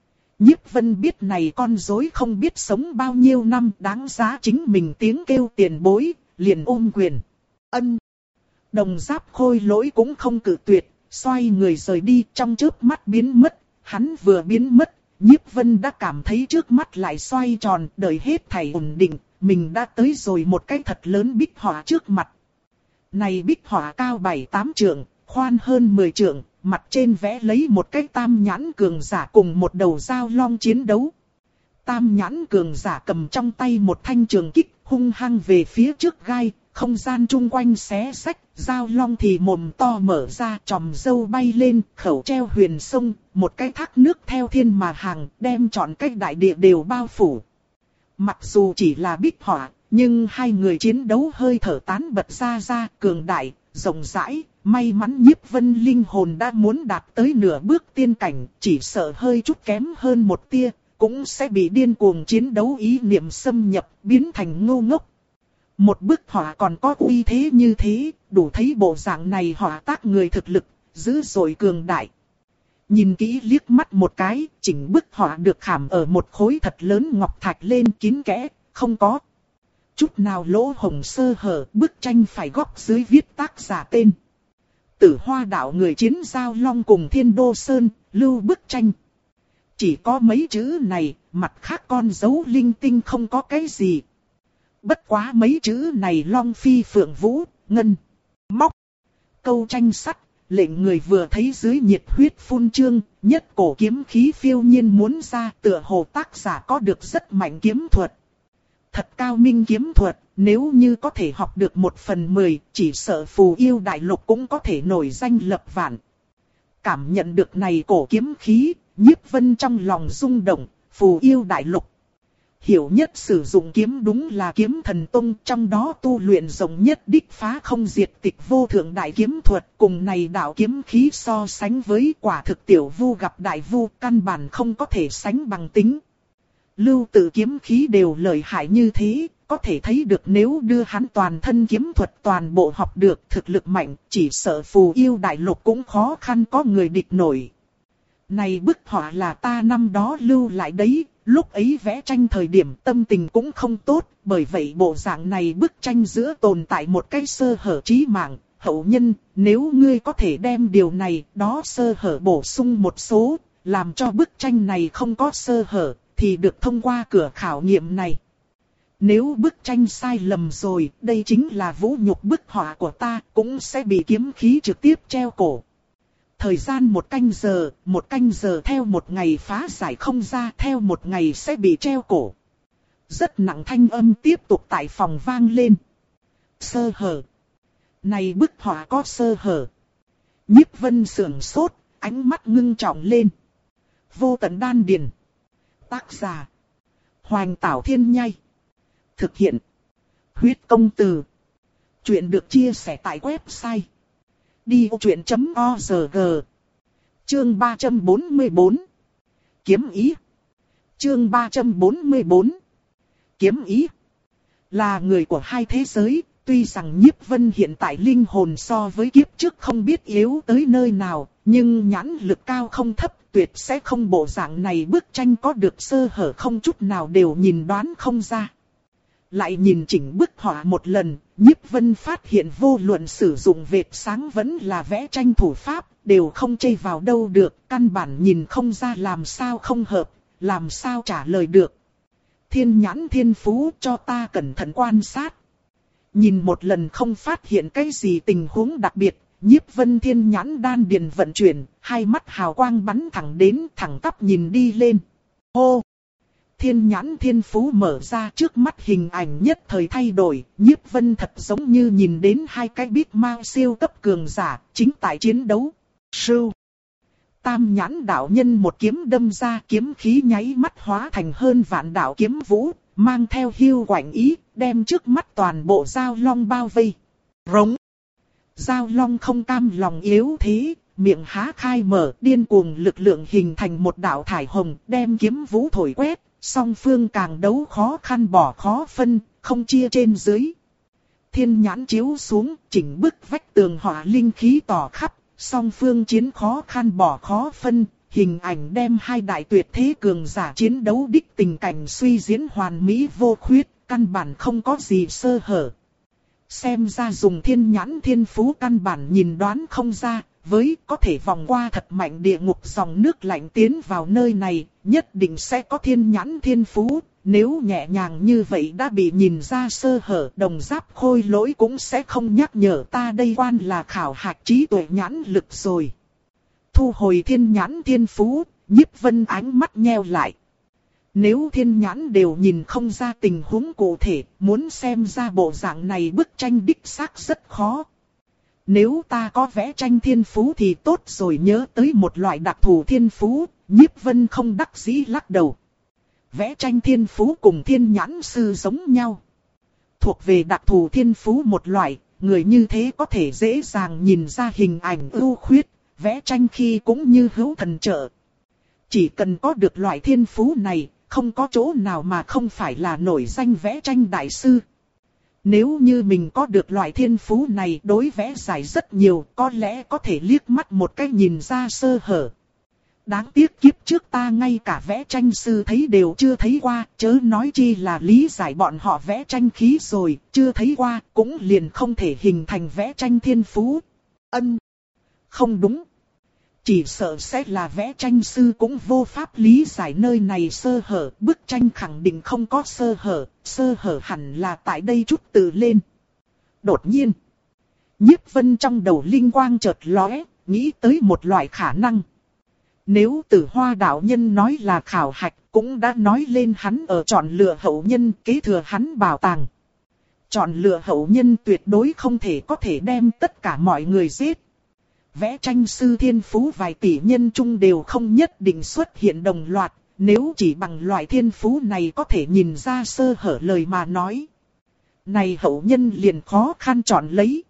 Nhiếp Vân biết này con rối không biết sống bao nhiêu năm, đáng giá chính mình tiếng kêu tiền bối, liền ôm quyền. Ân. Đồng Giáp Khôi Lỗi cũng không cự tuyệt, xoay người rời đi, trong chớp mắt biến mất. Hắn vừa biến mất, Nhiếp Vân đã cảm thấy trước mắt lại xoay tròn, đợi hết thảy ổn định, mình đã tới rồi một cái thật lớn bích họa trước mặt. Này bích họa cao bảy tám trượng, khoan hơn mười trượng, mặt trên vẽ lấy một cái tam nhãn cường giả cùng một đầu dao long chiến đấu. Tam nhãn cường giả cầm trong tay một thanh trường kích, hung hăng về phía trước gai, không gian chung quanh xé xách, dao long thì mồm to mở ra, chòm râu bay lên, khẩu treo huyền sông, một cái thác nước theo thiên mà hàng, đem trọn cái đại địa đều bao phủ. Mặc dù chỉ là bích họa, nhưng hai người chiến đấu hơi thở tán bật ra ra, cường đại, rộng rãi, may mắn Nhiếp Vân linh hồn đã muốn đạt tới nửa bước tiên cảnh, chỉ sợ hơi chút kém hơn một tia, cũng sẽ bị điên cuồng chiến đấu ý niệm xâm nhập, biến thành ngu ngốc. Một bức họa còn có uy thế như thế, đủ thấy bộ dạng này họa tác người thực lực, dữ dội cường đại. Nhìn kỹ liếc mắt một cái, chỉnh bức họa được khảm ở một khối thật lớn ngọc thạch lên kín kẽ, không có chút nào lỗ hổng sơ hở, bức tranh phải góc dưới viết tác giả tên. Tử Hoa đạo người chiến giao long cùng Thiên Đô Sơn, Lưu bức tranh. Chỉ có mấy chữ này, mặt khác con dấu linh tinh không có cái gì. Bất quá mấy chữ này long phi phượng vũ, ngân, móc. Câu tranh sắt, lệnh người vừa thấy dưới nhiệt huyết phun trương, nhất cổ kiếm khí phiêu nhiên muốn ra, tựa hồ tác giả có được rất mạnh kiếm thuật. Thật cao minh kiếm thuật, nếu như có thể học được một phần mười, chỉ sợ Phù Yêu Đại Lục cũng có thể nổi danh lập vạn. Cảm nhận được này cổ kiếm khí, Nhiếp Vân trong lòng rung động, Phù Yêu Đại Lục. Hiểu nhất sử dụng kiếm đúng là kiếm thần tông, trong đó tu luyện rộng nhất đích phá không diệt tịch vô thượng đại kiếm thuật, cùng này đạo kiếm khí so sánh với quả thực tiểu vu gặp đại vu, căn bản không có thể sánh bằng tính. Lưu Tự kiếm khí đều lợi hại như thế, có thể thấy được nếu đưa hắn toàn thân kiếm thuật toàn bộ học được thực lực mạnh, chỉ sợ Phù Yêu Đại Lục cũng khó khăn có người địch nổi. Này bức họa là ta năm đó lưu lại đấy, lúc ấy vẽ tranh thời điểm tâm tình cũng không tốt, bởi vậy bộ dạng này bức tranh giữa tồn tại một cái sơ hở chí mạng. Hậu nhân, nếu ngươi có thể đem điều này, đó sơ hở bổ sung một số, làm cho bức tranh này không có sơ hở, thì được thông qua cửa khảo nghiệm này. Nếu bức tranh sai lầm rồi, đây chính là vũ nhục bức họa của ta, cũng sẽ bị kiếm khí trực tiếp treo cổ. Thời gian một canh giờ, một canh giờ theo một ngày phá giải không ra, theo một ngày sẽ bị treo cổ. Rất nặng thanh âm tiếp tục tại phòng vang lên. Sơ hở. Này bức họa có sơ hở. Nhiếp Vân sưởng sốt, ánh mắt ngưng trọng lên. Vô tận đan điền. Tác giả. Hoành Tảo Thiên Nhai. Thực hiện. Huyết công từ. Chuyện được chia sẻ tại website đi ô chuyện chấm o rờ giê. Chương ba trăm bốn mươi bốn. Kiếm ý. Chương ba trăm bốn mươi bốn. Kiếm ý. Là người của hai thế giới, tuy rằng Nhiếp Vân hiện tại linh hồn so với kiếp trước không biết yếu tới nơi nào, nhưng nhãn lực cao không thấp, tuyệt sẽ không bộ dạng này bức tranh có được sơ hở không chút nào đều nhìn đoán không ra. Lại nhìn chỉnh bức họa một lần, Nhiếp Vân phát hiện vô luận sử dụng vệt sáng vẫn là vẽ tranh thủ pháp, đều không chây vào đâu được, căn bản nhìn không ra làm sao không hợp, làm sao trả lời được. Thiên nhãn thiên phú cho ta cẩn thận quan sát. Nhìn một lần không phát hiện cái gì tình huống đặc biệt, Nhiếp Vân thiên nhãn đan điền vận chuyển, hai mắt hào quang bắn thẳng đến, thẳng tắp nhìn đi lên. Hô! Thiên nhãn thiên phú mở ra, trước mắt hình ảnh nhất thời thay đổi, Nhiếp Vân thật giống như nhìn đến hai cái bít mang siêu cấp cường giả, chính tại chiến đấu. Sưu! Tam nhãn đạo nhân một kiếm đâm ra, kiếm khí nháy mắt hóa thành hơn vạn đạo kiếm vũ, mang theo hiu quạnh ý, đem trước mắt toàn bộ Giao Long bao vây. Rống! Giao Long không cam lòng yếu thế, miệng há khai mở, điên cuồng lực lượng hình thành một đạo thải hồng, đem kiếm vũ thổi quét. Song phương càng đấu khó khăn bỏ khó phân, không chia trên dưới. Thiên nhãn chiếu xuống, chỉnh bức vách tường hỏa linh khí tỏ khắp, song phương chiến khó khăn bỏ khó phân, hình ảnh đem hai đại tuyệt thế cường giả chiến đấu đích tình cảnh suy diễn hoàn mỹ vô khuyết, căn bản không có gì sơ hở. Xem ra dùng thiên nhãn thiên phú căn bản nhìn đoán không ra, với có thể vòng qua thật mạnh địa ngục dòng nước lạnh tiến vào nơi này, nhất định sẽ có thiên nhãn thiên phú, nếu nhẹ nhàng như vậy đã bị nhìn ra sơ hở, đồng giáp khôi lỗi cũng sẽ không nhắc nhở ta đây quan là khảo hạch trí tuệ nhãn lực rồi. Thu hồi thiên nhãn thiên phú, Nhiếp Vân ánh mắt nheo lại. Nếu thiên nhãn đều nhìn không ra tình huống cụ thể, muốn xem ra bộ dạng này bức tranh đích xác rất khó. Nếu ta có vẽ tranh thiên phú thì tốt rồi, nhớ tới một loại đặc thù thiên phú, Nhiếp Vân không đắc dĩ lắc đầu. Vẽ tranh thiên phú cùng thiên nhãn sư giống nhau. Thuộc về đặc thù thiên phú một loại, người như thế có thể dễ dàng nhìn ra hình ảnh ưu khuyết, vẽ tranh khi cũng như hữu thần trợ. Chỉ cần có được loại thiên phú này, không có chỗ nào mà không phải là nổi danh vẽ tranh đại sư. Nếu như mình có được loại thiên phú này, đối vẽ giải rất nhiều, có lẽ có thể liếc mắt một cái nhìn ra sơ hở. Đáng tiếc kiếp trước ta ngay cả vẽ tranh sư thấy đều chưa thấy qua, chớ nói chi là lý giải bọn họ vẽ tranh khí rồi, chưa thấy qua, cũng liền không thể hình thành vẽ tranh thiên phú. Ân, không đúng. Chỉ sợ sẽ là vẽ tranh sư cũng vô pháp lý giải nơi này sơ hở, bức tranh khẳng định không có sơ hở, sơ hở hẳn là tại đây chút từ lên. Đột nhiên, Nhiếp Vân trong đầu linh quang chợt lóe, nghĩ tới một loại khả năng. Nếu Tử Hoa đạo nhân nói là khảo hạch, cũng đã nói lên hắn ở chọn lựa hậu nhân kế thừa hắn bảo tàng. Chọn lựa hậu nhân tuyệt đối không thể có thể đem tất cả mọi người giết. Vẽ tranh sư thiên phú vài tỷ nhân chung đều không nhất định xuất hiện đồng loạt, nếu chỉ bằng loại thiên phú này có thể nhìn ra sơ hở lời mà nói. Này hậu nhân liền khó khăn chọn lấy.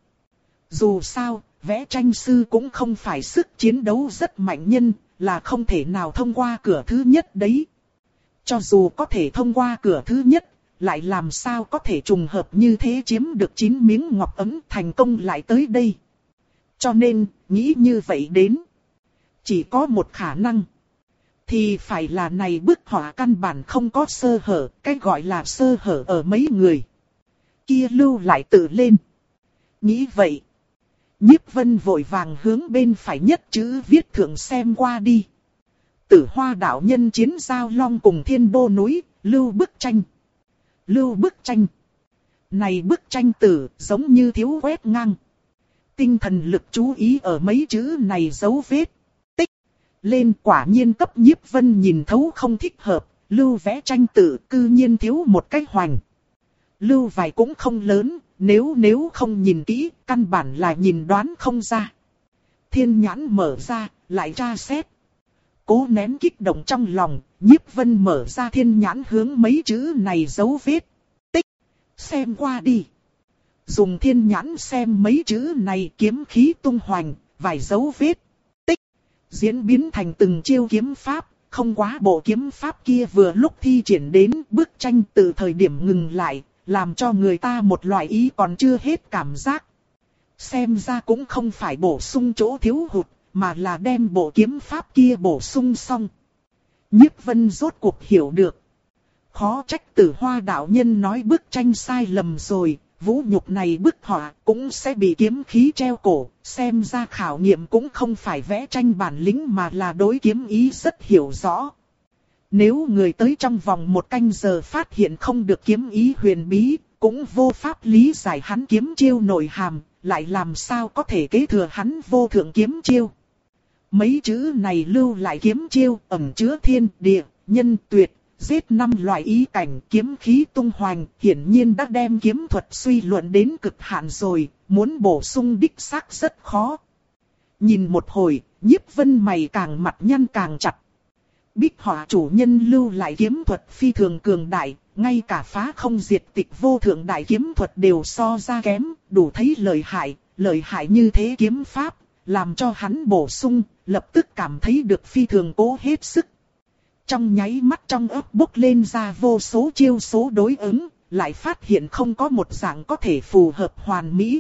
Dù sao, vẽ tranh sư cũng không phải sức chiến đấu rất mạnh nhân, là không thể nào thông qua cửa thứ nhất đấy. Cho dù có thể thông qua cửa thứ nhất, lại làm sao có thể trùng hợp như thế chiếm được chín miếng ngọc ấm thành công lại tới đây. Cho nên, nghĩ như vậy đến. Chỉ có một khả năng. Thì phải là này bức họa căn bản không có sơ hở, cái gọi là sơ hở ở mấy người. Kia lưu lại tự lên. Nghĩ vậy. Nhiếp Vân vội vàng hướng bên phải nhất chữ viết thượng xem qua đi. Tử Hoa đạo nhân chiến giao long cùng thiên đô núi, lưu bức tranh. Lưu bức tranh. Này bức tranh tử giống như thiếu quét ngang. Tinh thần lực chú ý ở mấy chữ này dấu vết. Tích. Lên quả nhiên cấp Nhiếp Vân nhìn thấu không thích hợp. Lưu vẽ tranh tử cư nhiên thiếu một cái hoành. Lưu vài cũng không lớn. Nếu nếu không nhìn kỹ, căn bản là nhìn đoán không ra. Thiên nhãn mở ra, lại tra xét. Cố nén kích động trong lòng, Nhiếp Vân mở ra thiên nhãn hướng mấy chữ này dấu vết. Tích, xem qua đi. Dùng thiên nhãn xem mấy chữ này kiếm khí tung hoành, vài dấu vết. Tích, diễn biến thành từng chiêu kiếm pháp, không quá bộ kiếm pháp kia vừa lúc thi triển đến bức tranh từ thời điểm ngừng lại. Làm cho người ta một loại ý còn chưa hết cảm giác. Xem ra cũng không phải bổ sung chỗ thiếu hụt, mà là đem bộ kiếm pháp kia bổ sung xong. Nhiếp Vân rốt cuộc hiểu được. Khó trách Tử Hoa đạo nhân nói bức tranh sai lầm rồi, vũ nhục này bức họa cũng sẽ bị kiếm khí treo cổ. Xem ra khảo nghiệm cũng không phải vẽ tranh bản lĩnh mà là đối kiếm ý rất hiểu rõ. Nếu người tới trong vòng một canh giờ phát hiện không được kiếm ý huyền bí, cũng vô pháp lý giải hắn kiếm chiêu nội hàm, lại làm sao có thể kế thừa hắn vô thượng kiếm chiêu. Mấy chữ này lưu lại kiếm chiêu, ẩn chứa thiên, địa, nhân, tuyệt, giết năm loại ý cảnh kiếm khí tung hoành, hiển nhiên đã đem kiếm thuật suy luận đến cực hạn rồi, muốn bổ sung đích xác rất khó. Nhìn một hồi, Nhiếp Vân mày càng mặt nhăn càng chặt. Bích họa chủ nhân lưu lại kiếm thuật phi thường cường đại, ngay cả phá không diệt tịch vô thượng đại kiếm thuật đều so ra kém, đủ thấy lợi hại, lợi hại như thế kiếm pháp, làm cho hắn bổ sung, lập tức cảm thấy được phi thường cố hết sức. Trong nháy mắt trong ấp bốc lên ra vô số chiêu số đối ứng, lại phát hiện không có một dạng có thể phù hợp hoàn mỹ.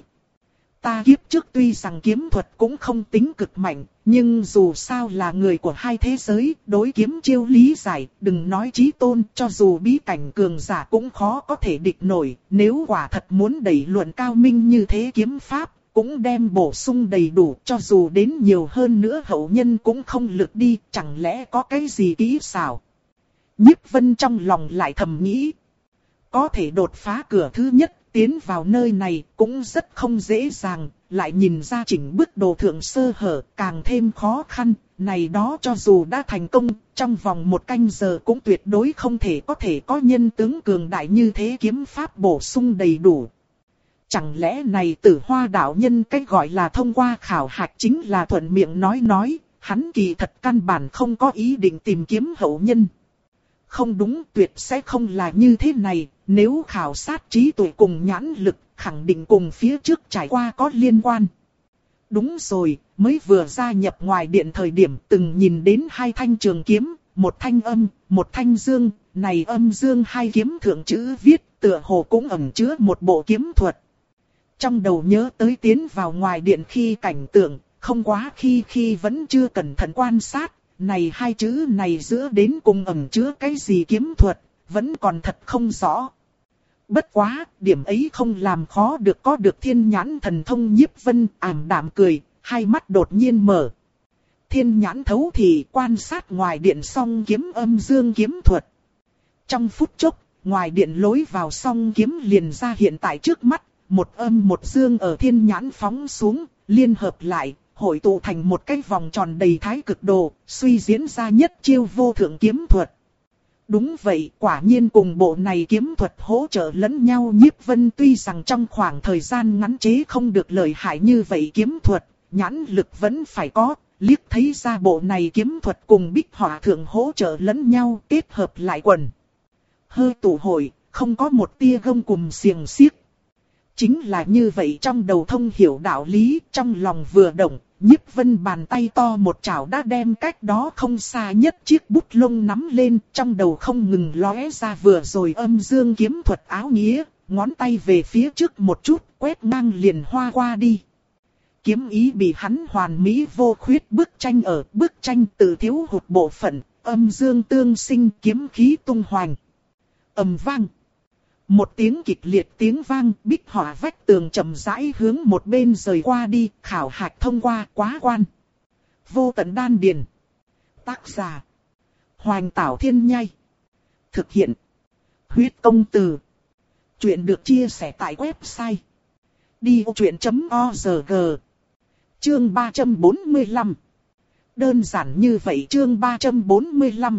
Ta kiếp trước tuy rằng kiếm thuật cũng không tính cực mạnh, nhưng dù sao là người của hai thế giới, đối kiếm chiêu lý giải, đừng nói chí tôn, cho dù bí cảnh cường giả cũng khó có thể địch nổi, nếu quả thật muốn đẩy luận cao minh như thế kiếm pháp, cũng đem bổ sung đầy đủ, cho dù đến nhiều hơn nữa hậu nhân cũng không lực đi, chẳng lẽ có cái gì kỹ xảo. Nhiếp Vân trong lòng lại thầm nghĩ, có thể đột phá cửa thứ nhất. Tiến vào nơi này cũng rất không dễ dàng, lại nhìn ra chỉnh bức đồ thượng sơ hở càng thêm khó khăn, này đó cho dù đã thành công, trong vòng một canh giờ cũng tuyệt đối không thể có thể có nhân tướng cường đại như thế kiếm pháp bổ sung đầy đủ. Chẳng lẽ này Tử Hoa đạo nhân cách gọi là thông qua khảo hạch chính là thuận miệng nói nói, hắn kỳ thật căn bản không có ý định tìm kiếm hậu nhân. Không đúng, tuyệt sẽ không là như thế này, nếu khảo sát trí tuệ cùng nhãn lực, khẳng định cùng phía trước trải qua có liên quan. Đúng rồi, mới vừa gia nhập ngoài điện thời điểm từng nhìn đến hai thanh trường kiếm, một thanh âm, một thanh dương, này âm dương hai kiếm thượng chữ viết, tựa hồ cũng ẩn chứa một bộ kiếm thuật. Trong đầu nhớ tới tiến vào ngoài điện khi cảnh tượng, không quá khi khi vẫn chưa cẩn thận quan sát. Này hai chữ này giữa đến cùng ẩn chứa cái gì kiếm thuật, vẫn còn thật không rõ. Bất quá, điểm ấy không làm khó được có được thiên nhãn thần thông. Nhiếp Vân ảm đạm cười, hai mắt đột nhiên mở. thiên nhãn thấu thì quan sát ngoài điện song kiếm âm dương kiếm thuật. Trong phút chốc, ngoài điện lối vào song kiếm liền ra hiện tại trước mắt, một âm một dương ở thiên nhãn phóng xuống, liên hợp lại, hội tụ thành một cái vòng tròn đầy thái cực đồ, suy diễn ra nhất chiêu vô thượng kiếm thuật. Đúng vậy, quả nhiên cùng bộ này kiếm thuật hỗ trợ lẫn nhau. Nhiếp Vân tuy rằng trong khoảng thời gian ngắn chế không được lợi hại như vậy kiếm thuật, nhãn lực vẫn phải có, liếc thấy ra bộ này kiếm thuật cùng Bích Hỏa Thượng hỗ trợ lẫn nhau kết hợp lại quần. Hơi tụ hội, không có một tia gông cùm xiềng xiếc. Chính là như vậy, trong đầu thông hiểu đạo lý, trong lòng vừa động, Nhiếp Vân bàn tay to một chảo đã đem cách đó không xa nhất chiếc bút lông nắm lên, trong đầu không ngừng lóe ra vừa rồi âm dương kiếm thuật áo nghĩa, ngón tay về phía trước một chút, quét ngang liền hoa qua đi. Kiếm ý bị hắn hoàn mỹ vô khuyết bức tranh ở, bức tranh tự thiếu hụt bộ phận, âm dương tương sinh, kiếm khí tung hoành. Ầm vang. Một tiếng kịch liệt tiếng vang, Bích Hỏa vách tường chậm rãi hướng một bên rời qua đi, khảo hạch thông qua, quá quan. Vô tận đan điền. Tác giả: Hoành Tảo Thiên Nhai. Thực hiện: Huyết Công Từ. Chuyện được chia sẻ tại website đi ô chuyện chấm org. Chương ba trăm bốn mươi lăm. Đơn giản như vậy. Chương ba trăm bốn mươi lăm.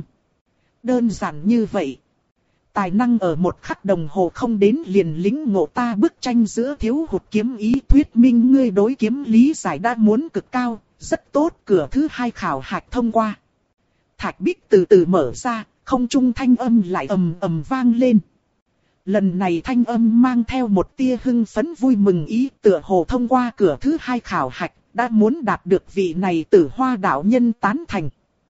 Đơn giản như vậy. Tài năng ở một khắc đồng hồ không đến liền lĩnh ngộ ta bức tranh giữa thiếu hụt kiếm ý, thuyết minh ngươi đối kiếm lý giải đã muốn cực cao, rất tốt. Cửa thứ hai khảo hạch thông qua. Thạch bích từ từ mở ra, không trung thanh âm lại ầm ầm vang lên. Lần này thanh âm mang theo một tia hưng phấn vui mừng ý, tựa hồ thông qua cửa thứ hai khảo hạch, đã muốn đạt được vị này Tử Hoa đạo nhân tán thành.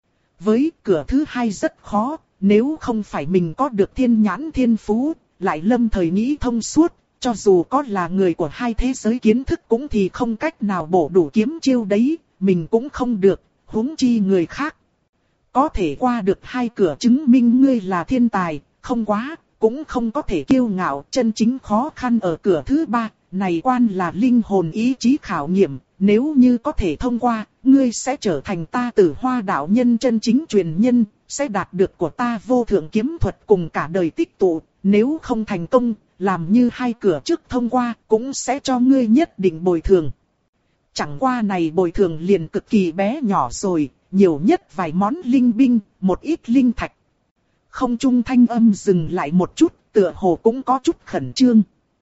Với cửa thứ hai rất khó. Nếu không phải mình có được thiên nhãn thiên phú, lại lâm thời nghĩ thông suốt, cho dù có là người của hai thế giới kiến thức cũng thì không cách nào bổ đủ kiếm chiêu đấy, mình cũng không được, huống chi người khác. Có thể qua được hai cửa chứng minh ngươi là thiên tài, không quá, cũng không có thể kiêu ngạo. Chân chính khó khăn ở cửa thứ ba, này quan là linh hồn ý chí khảo nghiệm, nếu như có thể thông qua, ngươi sẽ trở thành ta Tử Hoa đạo nhân chân chính truyền nhân, sẽ đạt được của ta vô thượng kiếm thuật cùng cả đời tích tụ. Nếu không thành công, làm như hai cửa trước thông qua, cũng sẽ cho ngươi nhất định bồi thường. Chẳng qua này bồi thường liền cực kỳ bé nhỏ rồi, nhiều nhất vài món linh binh, một ít linh thạch. Không trung thanh âm dừng lại một chút, tựa hồ cũng có chút khẩn trương.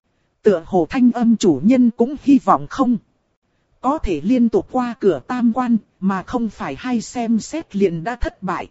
Tựa hồ thanh âm chủ nhân cũng hy vọng không có thể liên tục qua cửa tam quan, mà không phải hay xem xét liền đã thất bại.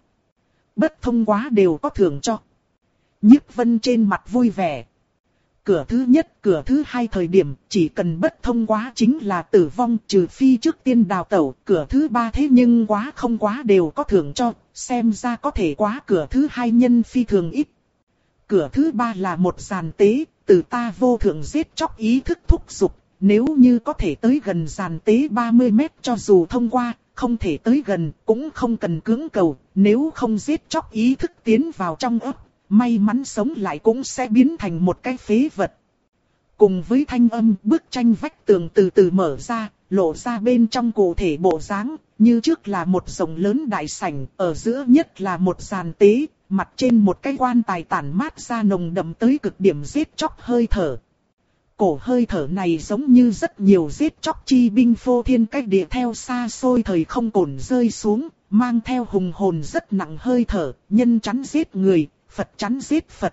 Bất thông quá đều có thưởng cho. Nhiếp Vân trên mặt vui vẻ. Cửa thứ nhất, cửa thứ hai thời điểm, chỉ cần bất thông quá chính là tử vong, trừ phi trước tiên đào tẩu. Cửa thứ ba thế nhưng quá không quá đều có thưởng cho, xem ra có thể quá cửa thứ hai nhân phi thường ít. Cửa thứ ba là một giàn tế, từ ta vô thượng giết chóc ý thức thúc giục. Nếu như có thể tới gần giàn tế ba mươi mét cho dù thông qua, không thể tới gần cũng không cần cưỡng cầu. Nếu không giết chóc ý thức tiến vào trong ấp, may mắn sống lại cũng sẽ biến thành một cái phế vật. Cùng với thanh âm, bức tranh vách tường từ từ mở ra, lộ ra bên trong cụ thể bộ dáng. Như trước là một rộng lớn đại sảnh, ở giữa nhất là một giàn tế, mặt trên một cái quan tài tản mát ra nồng đậm tới cực điểm giết chóc hơi thở. Cổ hơi thở này giống như rất nhiều giết chóc chi binh phô thiên cách địa theo xa xôi thời không cồn rơi xuống, mang theo hùng hồn rất nặng hơi thở, nhân chắn giết người, Phật chắn giết Phật.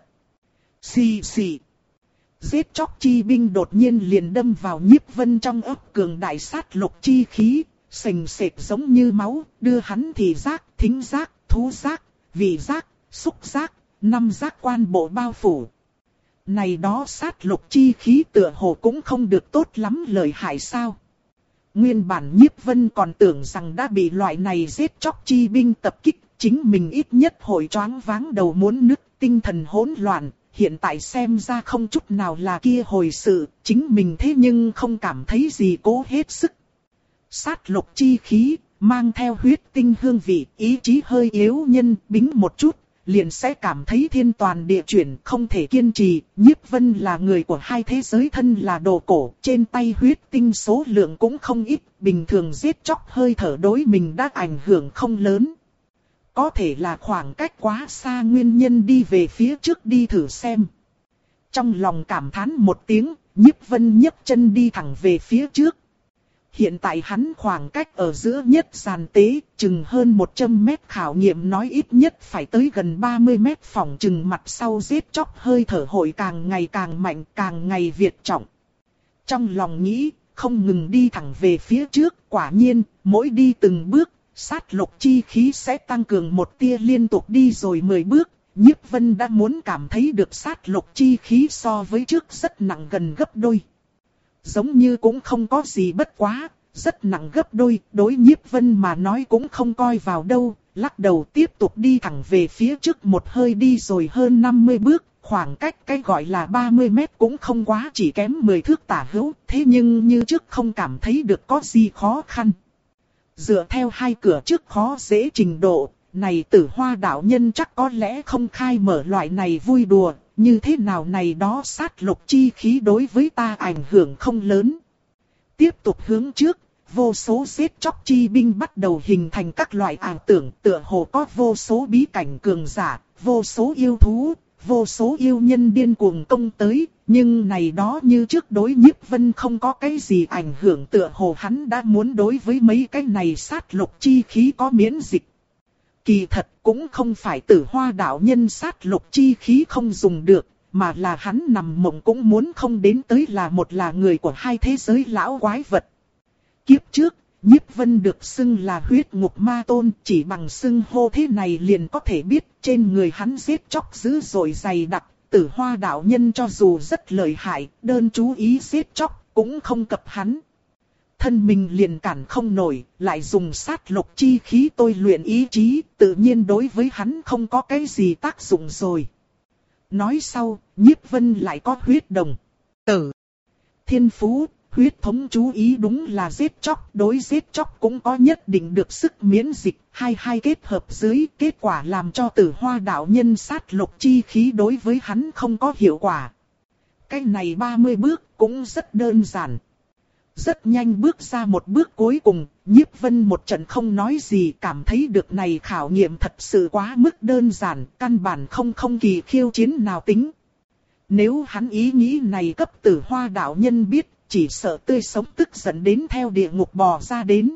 Xì xì. Giết chóc chi binh đột nhiên liền đâm vào Nhiếp Vân trong ấp cường đại sát lục chi khí, sền sệt giống như máu, đưa hắn thị giác, thính giác, thú giác, vị giác, xúc giác, năm giác quan bộ bao phủ. Này đó sát lục chi khí tựa hồ cũng không được tốt lắm lợi hại sao. Nguyên bản Nhiếp Vân còn tưởng rằng đã bị loại này giết chóc chi binh tập kích, chính mình ít nhất hội choáng váng đầu muốn nứt, tinh thần hỗn loạn. Hiện tại xem ra không chút nào là kia hồi sự, chính mình thế nhưng không cảm thấy gì, cố hết sức. Sát lục chi khí, mang theo huyết tinh hương vị, ý chí hơi yếu nhân, bính một chút, liền sẽ cảm thấy thiên toàn địa chuyển, không thể kiên trì. Nhiếp Vân là người của hai thế giới, thân là đồ cổ, trên tay huyết tinh số lượng cũng không ít, bình thường giết chóc hơi thở đối mình đã ảnh hưởng không lớn. Có thể là khoảng cách quá xa nguyên nhân, đi về phía trước đi thử xem. Trong lòng cảm thán một tiếng, Nhiếp Vân nhấc chân đi thẳng về phía trước. Hiện tại hắn khoảng cách ở giữa nhất giàn tế, chừng hơn một trăm mét, khảo nghiệm nói ít nhất phải tới gần ba mươi mét, phòng chừng mặt sau giết chóc hơi thở hội càng ngày càng mạnh, càng ngày việt trọng. Trong lòng nghĩ, không ngừng đi thẳng về phía trước, quả nhiên, mỗi đi từng bước, sát lục chi khí sẽ tăng cường một tia, liên tục đi rồi mười bước. Nhiếp Vân đã muốn cảm thấy được sát lục chi khí so với trước rất nặng, gần gấp đôi. Giống như cũng không có gì bất quá, rất nặng gấp đôi, đối Nhiếp Vân mà nói cũng không coi vào đâu, lắc đầu tiếp tục đi thẳng về phía trước, một hơi đi rồi hơn năm mươi bước, khoảng cách cái gọi là ba mươi mét cũng không quá, chỉ kém mười thước tả hữu, thế nhưng như trước không cảm thấy được có gì khó khăn. Dựa theo hai cửa trước khó dễ trình độ, này Tử Hoa đạo nhân chắc có lẽ không khai mở loại này vui đùa, như thế nào này đó sát lục chi khí đối với ta ảnh hưởng không lớn. Tiếp tục hướng trước, vô số giết chóc chi binh bắt đầu hình thành các loại ảo tưởng, tựa hồ có vô số bí cảnh cường giả, vô số yêu thú, vô số yêu nhân điên cuồng công tới, nhưng này đó như trước đối Nhiếp Vân không có cái gì ảnh hưởng, tựa hồ hắn đã muốn đối với mấy cái này sát lục chi khí có miễn dịch. Kỳ thật cũng không phải Tử Hoa đạo nhân sát lục chi khí không dùng được, mà là hắn nằm mộng cũng muốn không đến tới, là một là người của hai thế giới lão quái vật. Kiếp trước, Nhiếp Vân được xưng là huyết ngục ma tôn, chỉ bằng xưng hô thế này liền có thể biết trên người hắn giết chóc dữ dội dày đặc. Tử Hoa đạo nhân cho dù rất lợi hại, đơn chú ý giết chóc cũng không cập hắn. Thân mình liền cản không nổi, lại dùng sát lục chi khí tôi luyện ý chí, tự nhiên đối với hắn không có cái gì tác dụng rồi. Nói sau, Nhiếp Vân lại có huyết đồng tử thiên phú, huyết thống chú ý đúng là giết chóc, đối giết chóc cũng có nhất định được sức miễn dịch, hai hai kết hợp dưới, kết quả làm cho Tử Hoa đạo nhân sát lục chi khí đối với hắn không có hiệu quả. Cái này ba mươi bước cũng rất đơn giản. Rất nhanh bước ra một bước cuối cùng, Nhiếp Vân một trận không nói gì, cảm thấy được này khảo nghiệm thật sự quá mức đơn giản, căn bản không không kỳ khiêu chiến nào tính. Nếu hắn ý nghĩ này cấp Tử Hoa đạo nhân biết, chỉ sợ tươi sống tức giận đến theo địa ngục bò ra đến.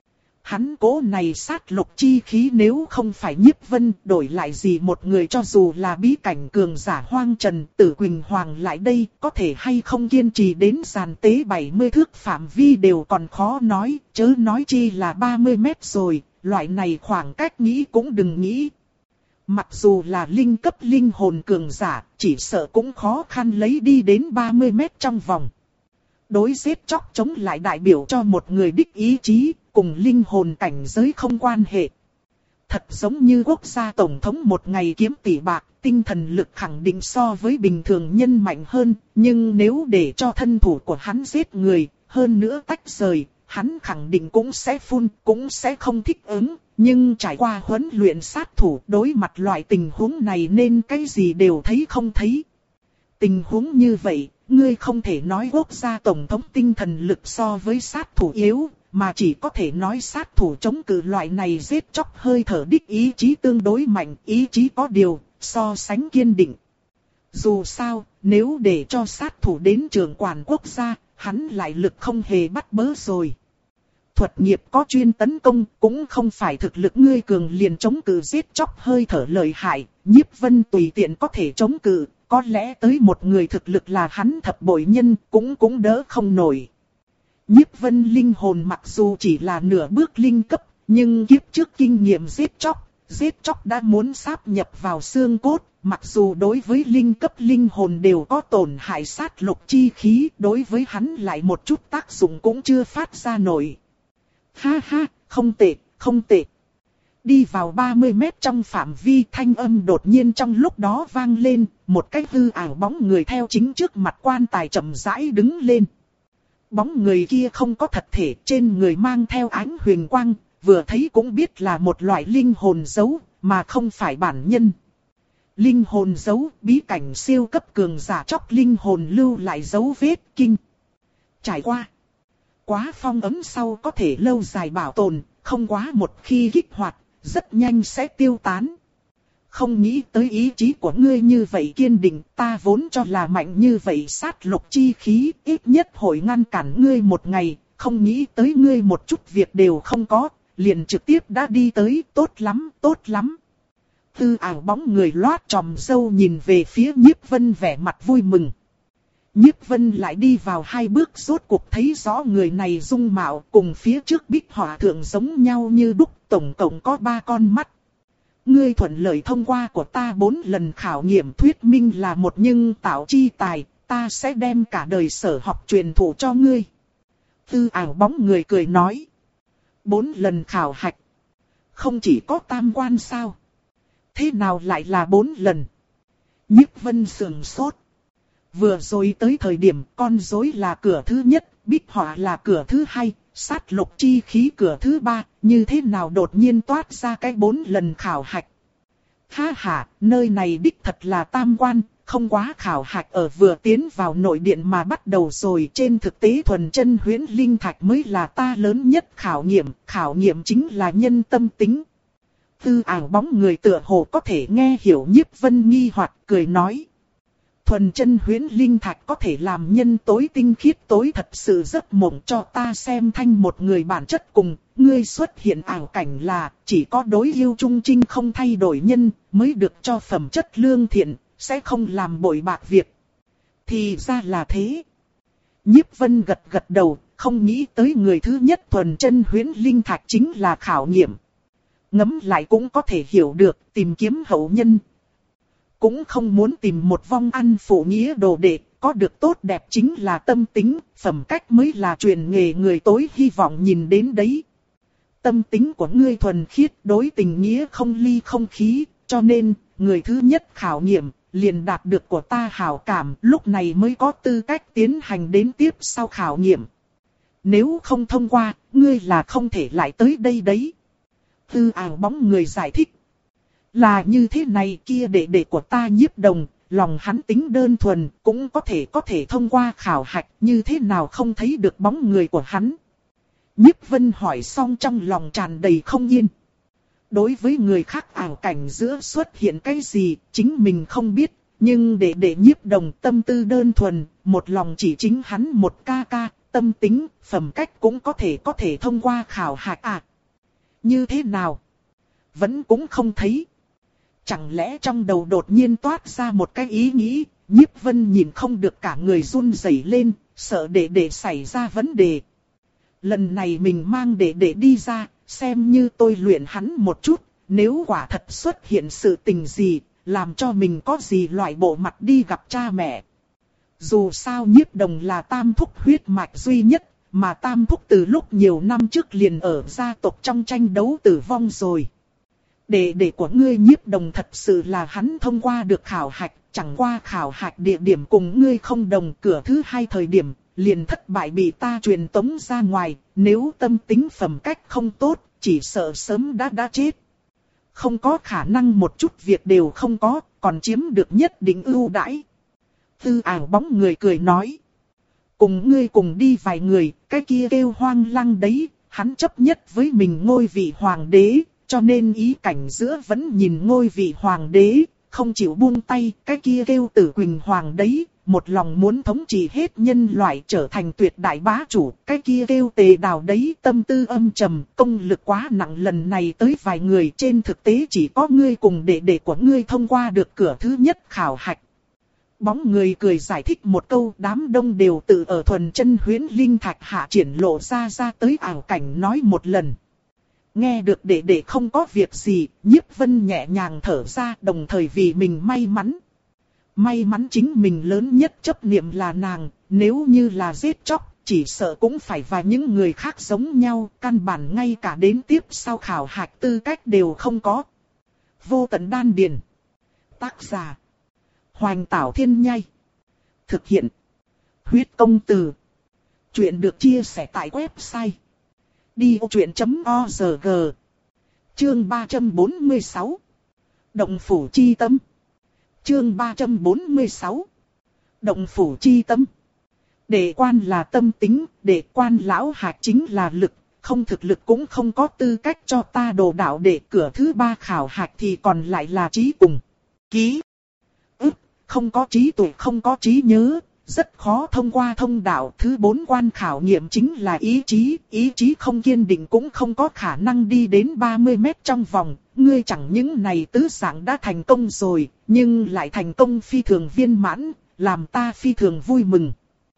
Hắn cố này sát lục chi khí nếu không phải Nhiếp Vân, đổi lại gì một người cho dù là bí cảnh cường giả hoang trần, Tử Quỳnh Hoàng lại đây, có thể hay không kiên trì đến giàn tế bảy mươi thước phạm vi đều còn khó nói, chớ nói chi là ba mươi mét rồi, loại này khoảng cách nghĩ cũng đừng nghĩ. Mặc dù là linh cấp linh hồn cường giả, chỉ sợ cũng khó khăn lấy đi đến ba mươi mét trong vòng. Đối giết chóc chống lại đại biểu cho một người đích ý chí, cùng linh hồn cảnh giới không quan hệ. Thật giống như quốc gia tổng thống một ngày kiếm tỷ bạc, tinh thần lực khẳng định so với bình thường nhân mạnh hơn, nhưng nếu để cho thân thủ của hắn giết người, hơn nữa tách rời, hắn khẳng định cũng sẽ phun, cũng sẽ không thích ứng, nhưng trải qua huấn luyện sát thủ đối mặt loại tình huống này nên cái gì đều thấy không thấy. Tình huống như vậy, ngươi không thể nói quốc gia tổng thống tinh thần lực so với sát thủ yếu, mà chỉ có thể nói sát thủ chống cự loại này giết chóc hơi thở đích ý chí tương đối mạnh, ý chí có điều, so sánh kiên định. Dù sao, nếu để cho sát thủ đến trưởng quản quốc gia, hắn lại lực không hề bắt bớ rồi. Thuật nghiệp có chuyên tấn công, cũng không phải thực lực ngươi cường liền chống cự giết chóc hơi thở lợi hại, Nhiếp Vân tùy tiện có thể chống cự, có lẽ tới một người thực lực là hắn thập bội nhân, cũng cũng đỡ không nổi. Nhiếp Vân linh hồn mặc dù chỉ là nửa bước linh cấp, nhưng kiếp trước kinh nghiệm giết chóc, giết chóc đã muốn sáp nhập vào xương cốt, mặc dù đối với linh cấp linh hồn đều có tổn hại sát lục chi khí, đối với hắn lại một chút tác dụng cũng chưa phát ra nổi. Ha ha, không tệ, không tệ. Đi vào ba mươi mét trong phạm vi, thanh âm đột nhiên trong lúc đó vang lên, một cái hư ảo bóng người theo chính trước mặt quan tài chậm rãi đứng lên. Bóng người kia không có thật thể, trên người mang theo ánh huyền quang, vừa thấy cũng biết là một loại linh hồn dấu, mà không phải bản nhân. Linh hồn dấu, bí cảnh siêu cấp cường giả chóc linh hồn lưu lại dấu vết kinh. Trải qua. Quá phong ấm sau có thể lâu dài bảo tồn, không quá một khi kích hoạt, rất nhanh sẽ tiêu tán. Không nghĩ tới ý chí của ngươi như vậy kiên định, ta vốn cho là mạnh như vậy sát lục chi khí, ít nhất hội ngăn cản ngươi một ngày, không nghĩ tới ngươi một chút việc đều không có, liền trực tiếp đã đi tới, tốt lắm, tốt lắm. Tư ảo bóng người loát tròm râu nhìn về phía Nhiếp Vân vẻ mặt vui mừng. Nhiếp Vân lại đi vào hai bước rốt cuộc thấy rõ người này dung mạo cùng phía trước Bích Hỏa Thượng giống nhau như đúc, tổng cộng có ba con mắt. Ngươi thuận lợi thông qua của ta bốn lần khảo nghiệm thuyết minh là một nhưng tạo chi tài, ta sẽ đem cả đời sở học truyền thụ cho ngươi. Tư ảo bóng người cười nói. Bốn lần khảo hạch. Không chỉ có tam quan sao? Thế nào lại là bốn lần? Nhiếp Vân sườn sốt. Vừa rồi tới thời điểm con rối là cửa thứ nhất, Bích Hỏa là cửa thứ hai, sát lục chi khí cửa thứ ba, như thế nào đột nhiên toát ra cái bốn lần khảo hạch. Ha ha, nơi này đích thật là tam quan, không quá khảo hạch ở vừa tiến vào nội điện mà bắt đầu rồi. Trên thực tế thuần chân huyễn linh thạch mới là ta lớn nhất khảo nghiệm, khảo nghiệm chính là nhân tâm tính. Tư ảo bóng người tựa hồ có thể nghe hiểu Nhiếp Vân nghi hoặc cười nói. Thuần chân huyễn linh thạch có thể làm nhân tối tinh khiết tối thật sự rất mộng cho ta xem thanh một người bản chất cùng, ngươi xuất hiện ảo cảnh là chỉ có đối yêu trung trinh không thay đổi nhân mới được cho phẩm chất lương thiện, sẽ không làm bội bạc việc. Thì ra là thế. Nhiếp Vân gật gật đầu, không nghĩ tới người thứ nhất thuần chân huyễn linh thạch chính là khảo nghiệm. Ngẫm lại cũng có thể hiểu được, tìm kiếm hậu nhân. Cũng không muốn tìm một vong ăn phụ nghĩa đồ đệ, có được tốt đẹp chính là tâm tính, phẩm cách mới là truyền nghề người tối hy vọng nhìn đến đấy. Tâm tính của ngươi thuần khiết đối tình nghĩa không ly không khí, cho nên, người thứ nhất khảo nghiệm, liền đạt được của ta hảo cảm, lúc này mới có tư cách tiến hành đến tiếp sau khảo nghiệm. Nếu không thông qua, ngươi là không thể lại tới đây đấy. Tư ảo bóng người giải thích. Là như thế này kia đệ đệ của ta Nhiếp Đồng, lòng hắn tính đơn thuần, cũng có thể có thể thông qua khảo hạch, như thế nào không thấy được bóng người của hắn. Nhiếp Vân hỏi xong trong lòng tràn đầy không yên. Đối với người khác ảo cảnh giữa xuất hiện cái gì, chính mình không biết, nhưng đệ đệ Nhiếp Đồng tâm tư đơn thuần, một lòng chỉ chính hắn một ca ca, tâm tính, phẩm cách cũng có thể có thể thông qua khảo hạch à. Như thế nào? Vẫn cũng không thấy. Chẳng lẽ trong đầu đột nhiên toát ra một cái ý nghĩ, Nhiếp Vân nhìn không được cả người run rẩy lên, sợ đệ đệ xảy ra vấn đề. Lần này mình mang đệ đệ đi ra, xem như tôi luyện hắn một chút, nếu quả thật xuất hiện sự tình gì, làm cho mình có gì loại bộ mặt đi gặp cha mẹ. Dù sao Nhiếp Đồng là tam thúc huyết mạch duy nhất, mà tam thúc từ lúc nhiều năm trước liền ở gia tộc trong tranh đấu tử vong rồi. Đệ đệ của ngươi Nhiếp Đồng thật sự là hắn thông qua được khảo hạch, chẳng qua khảo hạch địa điểm cùng ngươi không đồng, cửa thứ hai thời điểm, liền thất bại bị ta truyền tống ra ngoài, nếu tâm tính phẩm cách không tốt, chỉ sợ sớm đã đã chết. Không có khả năng một chút việc đều không có, còn chiếm được nhất định ưu đãi. Tư ảo bóng người cười nói. Cùng ngươi cùng đi vài người, cái kia kêu Hoang Lăng đấy, hắn chấp nhất với mình ngôi vị hoàng đế, cho nên ý cảnh giữa vẫn nhìn ngôi vị hoàng đế, không chịu buông tay, cái kia kêu Tử Quỳnh Hoàng đấy, một lòng muốn thống trị hết nhân loại trở thành tuyệt đại bá chủ, cái kia kêu Tề Đào đấy, tâm tư âm trầm, công lực quá nặng, lần này tới vài người, trên thực tế chỉ có ngươi cùng đệ đệ của ngươi thông qua được cửa thứ nhất khảo hạch. Bóng người cười giải thích một câu, đám đông đều tự ở thuần chân huyễn linh thạch hạ triển lộ ra ra tới ảo cảnh nói một lần. Nghe được đệ đệ không có việc gì, Nhiếp Vân nhẹ nhàng thở ra, đồng thời vì mình may mắn. May mắn chính mình lớn nhất chấp niệm là nàng, nếu như là giết chóc, chỉ sợ cũng phải và những người khác giống nhau, căn bản ngay cả đến tiếp sau khảo hạch tư cách đều không có. Vô tận đan điền. Tác giả Hoành Tảo Thiên Nhai. Thực hiện Huyết Công Từ. Chuyện được chia sẻ tại website đi ô chuyện chấm o rờ giê. Chương ba trăm bốn mươi sáu. Động phủ chi tâm. Chương ba trăm bốn mươi sáu. Động phủ chi tâm. Đệ quan là tâm tính, đệ quan lão hạt chính là lực, không thực lực cũng không có tư cách cho ta đồ đạo đệ. Cửa thứ ba khảo hạch thì còn lại là trí cùng. Ký. Ức, không có trí tuệ, không có trí nhớ, rất khó thông qua thông đạo. Thứ bốn quan khảo nghiệm chính là ý chí, ý chí không kiên định cũng không có khả năng đi đến ba mươi mét trong vòng. Ngươi chẳng những này tứ dạng đã thành công rồi, nhưng lại thành công phi thường viên mãn, làm ta phi thường vui mừng.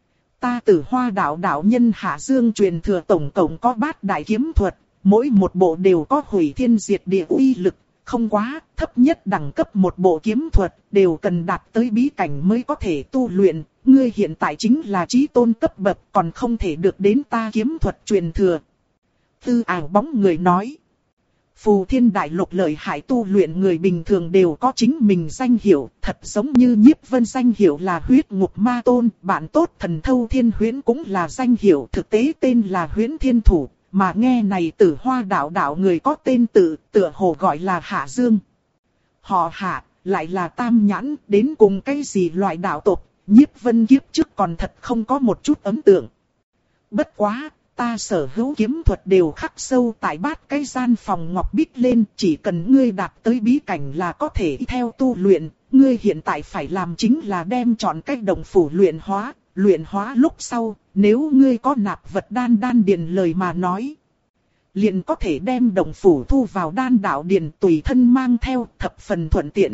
Ta Tử Hoa đạo đạo nhân Hạ Dương truyền thừa tổng cộng có bát đại kiếm thuật, mỗi một bộ đều có hủy thiên diệt địa uy lực, không quá, thấp nhất đẳng cấp một bộ kiếm thuật đều cần đạt tới bí cảnh mới có thể tu luyện. Ngươi hiện tại chính là chí tôn cấp bậc, còn không thể được đến ta kiếm thuật truyền thừa. Tư Ảo bóng người nói. Phù Thiên Đại Lục lợi hại tu luyện người bình thường đều có chính mình danh hiệu, thật giống như Nhiếp Vân danh hiệu là Huyết Ngục Ma Tôn, bạn tốt Thần Thâu Thiên Huyễn cũng là danh hiệu, thực tế tên là Huyễn Thiên Thủ, mà nghe này Tử Hoa đạo đạo người có tên tự, tựa hồ gọi là Hạ Dương. Họ Hạ, lại là Tam Nhãn, đến cùng cái gì loại đạo tộc, Nhiếp Vân kiếp trước còn thật không có một chút ấn tượng. Bất quá, ta sở hữu kiếm thuật đều khắc sâu tại bát cái gian phòng ngọc bích lên, chỉ cần ngươi đạt tới bí cảnh là có thể theo tu luyện. Ngươi hiện tại phải làm chính là đem chọn cách động phủ luyện hóa, luyện hóa lúc sau, nếu ngươi có nạp vật đan đan điền lời mà nói, liền có thể đem động phủ thu vào đan đạo điền tùy thân mang theo, thập phần thuận tiện.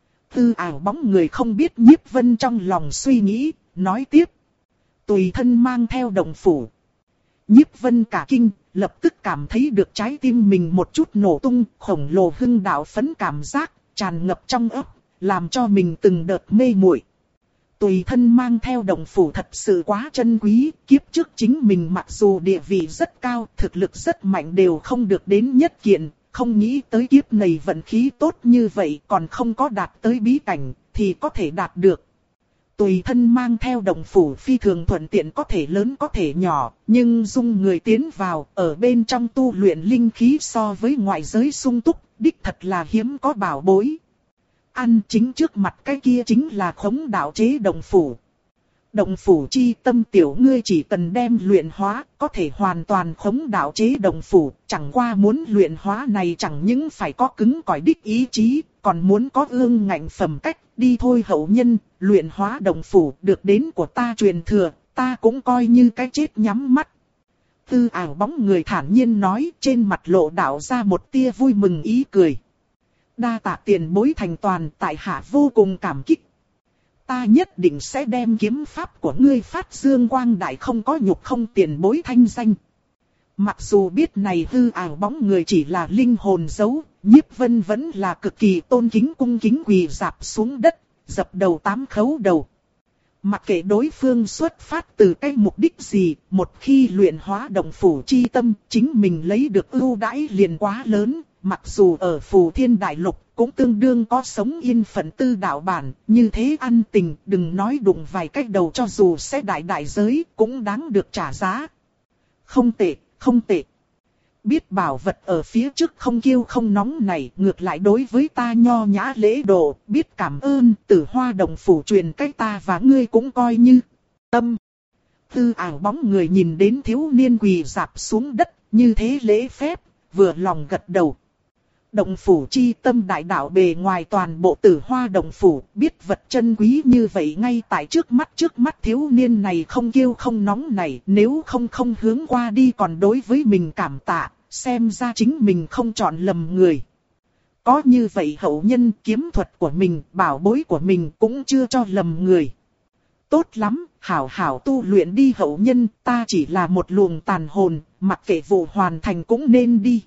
Tư Ảo bóng người không biết Nhiếp Vân trong lòng suy nghĩ, nói tiếp. Tùy thân mang theo động phủ. Nhiếp Vân cả kinh, lập tức cảm thấy được trái tim mình một chút nổ tung, khổng lồ hưng đạo phấn cảm giác, tràn ngập trong óc, làm cho mình từng đợt mê muội. Tùy thân mang theo động phủ thật sự quá chân quý, kiếp trước chính mình mặc dù địa vị rất cao, thực lực rất mạnh đều không được đến nhất kiện, không nghĩ tới kiếp này vận khí tốt như vậy còn không có đạt tới bí cảnh, thì có thể đạt được. Tùy thân mang theo động phủ phi thường thuận tiện, có thể lớn có thể nhỏ, nhưng dung người tiến vào, ở bên trong tu luyện linh khí so với ngoại giới sung túc, đích thật là hiếm có bảo bối. Ăn chính trước mặt cái kia chính là khống đạo chế động phủ. Động phủ chi tâm tiểu ngươi chỉ cần đem luyện hóa, có thể hoàn toàn khống đạo chế động phủ, chẳng qua muốn luyện hóa này chẳng những phải có cứng cỏi đích ý chí, còn muốn có ương ngạnh phẩm cách. Đi thôi hậu nhân, luyện hóa động phủ được đến của ta truyền thừa, ta cũng coi như cái chết nhắm mắt. Tư Ảo bóng người thản nhiên nói, trên mặt lộ đạo ra một tia vui mừng ý cười. Đa tạ tiền bối thành toàn, tại hạ vô cùng cảm kích. Ta nhất định sẽ đem kiếm pháp của ngươi phát dương quang đại, không có nhục không tiền bối thanh danh. Mặc dù biết này Tư Ảo bóng người chỉ là linh hồn giấu, Nhiếp Vân vẫn là cực kỳ tôn kính cung kính quỳ rạp xuống đất, dập đầu tám khấu đầu. Mặc kệ đối phương xuất phát từ cái mục đích gì, một khi luyện hóa động phủ chi tâm, chính mình lấy được ưu đãi liền quá lớn. Mặc dù ở Phù Thiên Đại Lục cũng tương đương có sống yên phận tư đạo bản, như thế ăn tình, đừng nói đụng vài cách đầu cho dù sẽ đại đại giới, cũng đáng được trả giá. Không tệ, không tệ. Biết bảo vật ở phía trước không kiêu không nóng này, ngược lại đối với ta nho nhã lễ độ, biết cảm ơn. Tử Hoa động phủ truyền cách ta và ngươi cũng coi như tâm. Tư Ảo bóng người nhìn đến thiếu niên quỳ rạp xuống đất, như thế lễ phép, vừa lòng gật đầu. Động phủ chi tâm đại đạo bề ngoài toàn bộ Tử Hoa động phủ, biết vật chân quý như vậy ngay tại trước mắt trước mắt thiếu niên này không kiêu không nóng này, nếu không không hướng qua đi còn đối với mình cảm tạ, xem ra chính mình không chọn lầm người. Có như vậy hậu nhân, kiếm thuật của mình, bảo bối của mình cũng chưa cho lầm người. Tốt lắm, hảo hảo tu luyện đi hậu nhân, ta chỉ là một luồng tàn hồn, mặc kệ vụ hoàn thành cũng nên đi.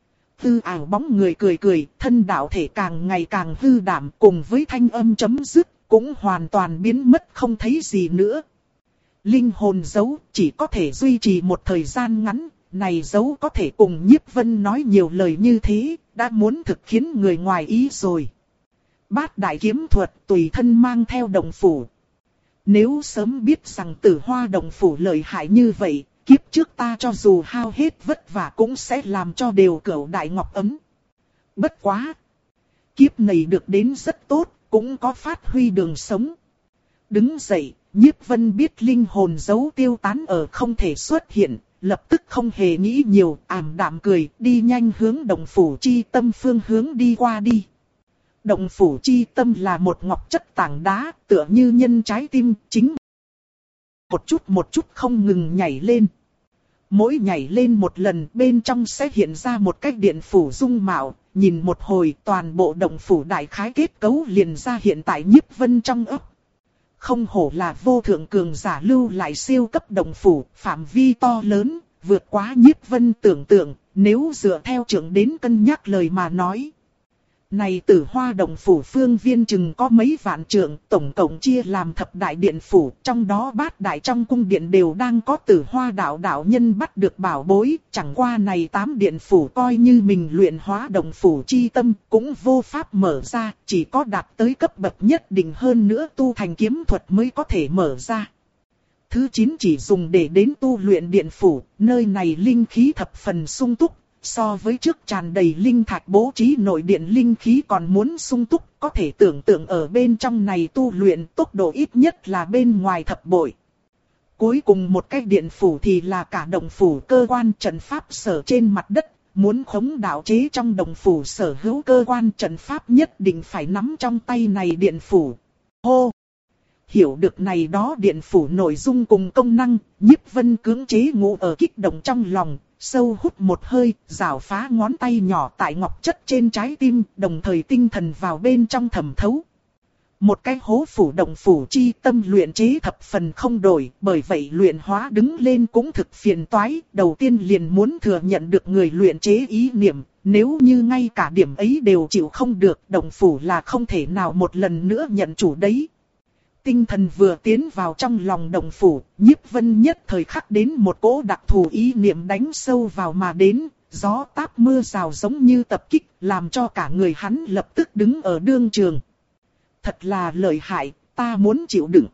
Tư Ảo bóng người cười cười, thân đạo thể càng ngày càng hư đảm, cùng với thanh âm chấm dứt, cũng hoàn toàn biến mất không thấy gì nữa. Linh hồn dấu chỉ có thể duy trì một thời gian ngắn, này dấu có thể cùng Nhiếp Vân nói nhiều lời như thế, đã muốn thực khiến người ngoài ý rồi. Bát đại kiếm thuật tùy thân mang theo động phủ. Nếu sớm biết rằng Tử Hoa động phủ lợi hại như vậy, kiếp trước ta cho dù hao hết vất vả cũng sẽ làm cho đều cửu đại ngọc ấm. Bất quá! Kiếp này được đến rất tốt, cũng có phát huy đường sống. Đứng dậy, Nhiếp Vân biết linh hồn dấu tiêu tán ở không thể xuất hiện, lập tức không hề nghĩ nhiều, ảm đạm cười, đi nhanh hướng động phủ chi tâm phương hướng đi qua đi. Động phủ chi tâm là một ngọc chất tảng đá, tựa như nhân trái tim, chính một chút một chút không ngừng nhảy lên. Mỗi nhảy lên một lần, bên trong sẽ hiện ra một cái điện phủ dung mạo, nhìn một hồi toàn bộ động phủ đại khái kết cấu liền ra hiện tại Nhiếp Vân trong óc. Không hổ là vô thượng cường giả lưu lại siêu cấp động phủ, phạm vi to lớn, vượt quá Nhiếp Vân tưởng tượng, nếu dựa theo trưởng đến cân nhắc lời mà nói. Này Tử Hoa động phủ phương viên chừng có mấy vạn trượng, tổng cộng chia làm thập đại điện phủ, trong đó bát đại trong cung điện đều đang có Tử Hoa đạo đạo nhân bắt được bảo bối, chẳng qua này tám điện phủ coi như mình luyện hóa động phủ chi tâm, cũng vô pháp mở ra, chỉ có đạt tới cấp bậc nhất định hơn nữa tu thành kiếm thuật mới có thể mở ra. Thứ chín chỉ dùng để đến tu luyện điện phủ, nơi này linh khí thập phần sung túc. So với trước tràn đầy linh thạch bố trí nội điện linh khí còn muốn sung túc, có thể tưởng tượng ở bên trong này tu luyện tốc độ ít nhất là bên ngoài thập bội. Cuối cùng một cái điện phủ thì là cả động phủ cơ quan trận pháp sở trên mặt đất, muốn khống đạo chế trong động phủ sở hữu cơ quan trận pháp nhất định phải nắm trong tay này điện phủ. Hô! Hiểu được này đó điện phủ nội dung cùng công năng, Nhiếp Vân cưỡng chế ngủ ở kích động trong lòng. Sâu hút một hơi, rảo phá ngón tay nhỏ tại ngọc chất trên trái tim, đồng thời tinh thần vào bên trong thẩm thấu. Một cái hố phủ động phủ chi tâm luyện chế thập phần không đổi, bởi vậy luyện hóa đứng lên cũng thực phiền toái. Đầu tiên liền muốn thừa nhận được người luyện chế ý niệm, nếu như ngay cả điểm ấy đều chịu không được, động phủ là không thể nào một lần nữa nhận chủ đấy. Tinh thần vừa tiến vào trong lòng động phủ, Nhiếp Vân nhất thời khắc đến một cỗ đặc thù ý niệm đánh sâu vào mà đến, gió táp mưa rào giống như tập kích, làm cho cả người hắn lập tức đứng ở đương trường. Thật là lợi hại, ta muốn chịu đựng.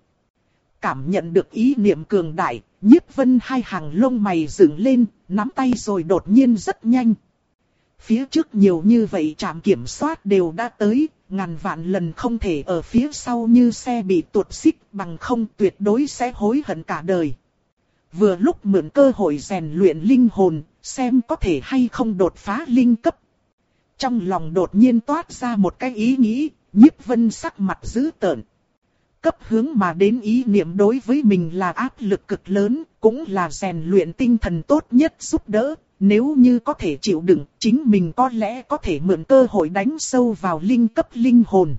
Cảm nhận được ý niệm cường đại, Nhiếp Vân hai hàng lông mày dựng lên, nắm tay rồi đột nhiên rất nhanh. Phía trước nhiều như vậy trạm kiểm soát đều đã tới. Ngàn vạn lần không thể ở phía sau như xe bị tuột xích, bằng không tuyệt đối sẽ hối hận cả đời. Vừa lúc mượn cơ hội rèn luyện linh hồn, xem có thể hay không đột phá linh cấp. Trong lòng đột nhiên toát ra một cái ý nghĩ, Nhiếp Vân sắc mặt dữ tợn. Cấp hướng mà đến ý niệm đối với mình là áp lực cực lớn, cũng là rèn luyện tinh thần tốt nhất giúp đỡ. Nếu như có thể chịu đựng, chính mình có lẽ có thể mượn cơ hội đánh sâu vào linh cấp linh hồn.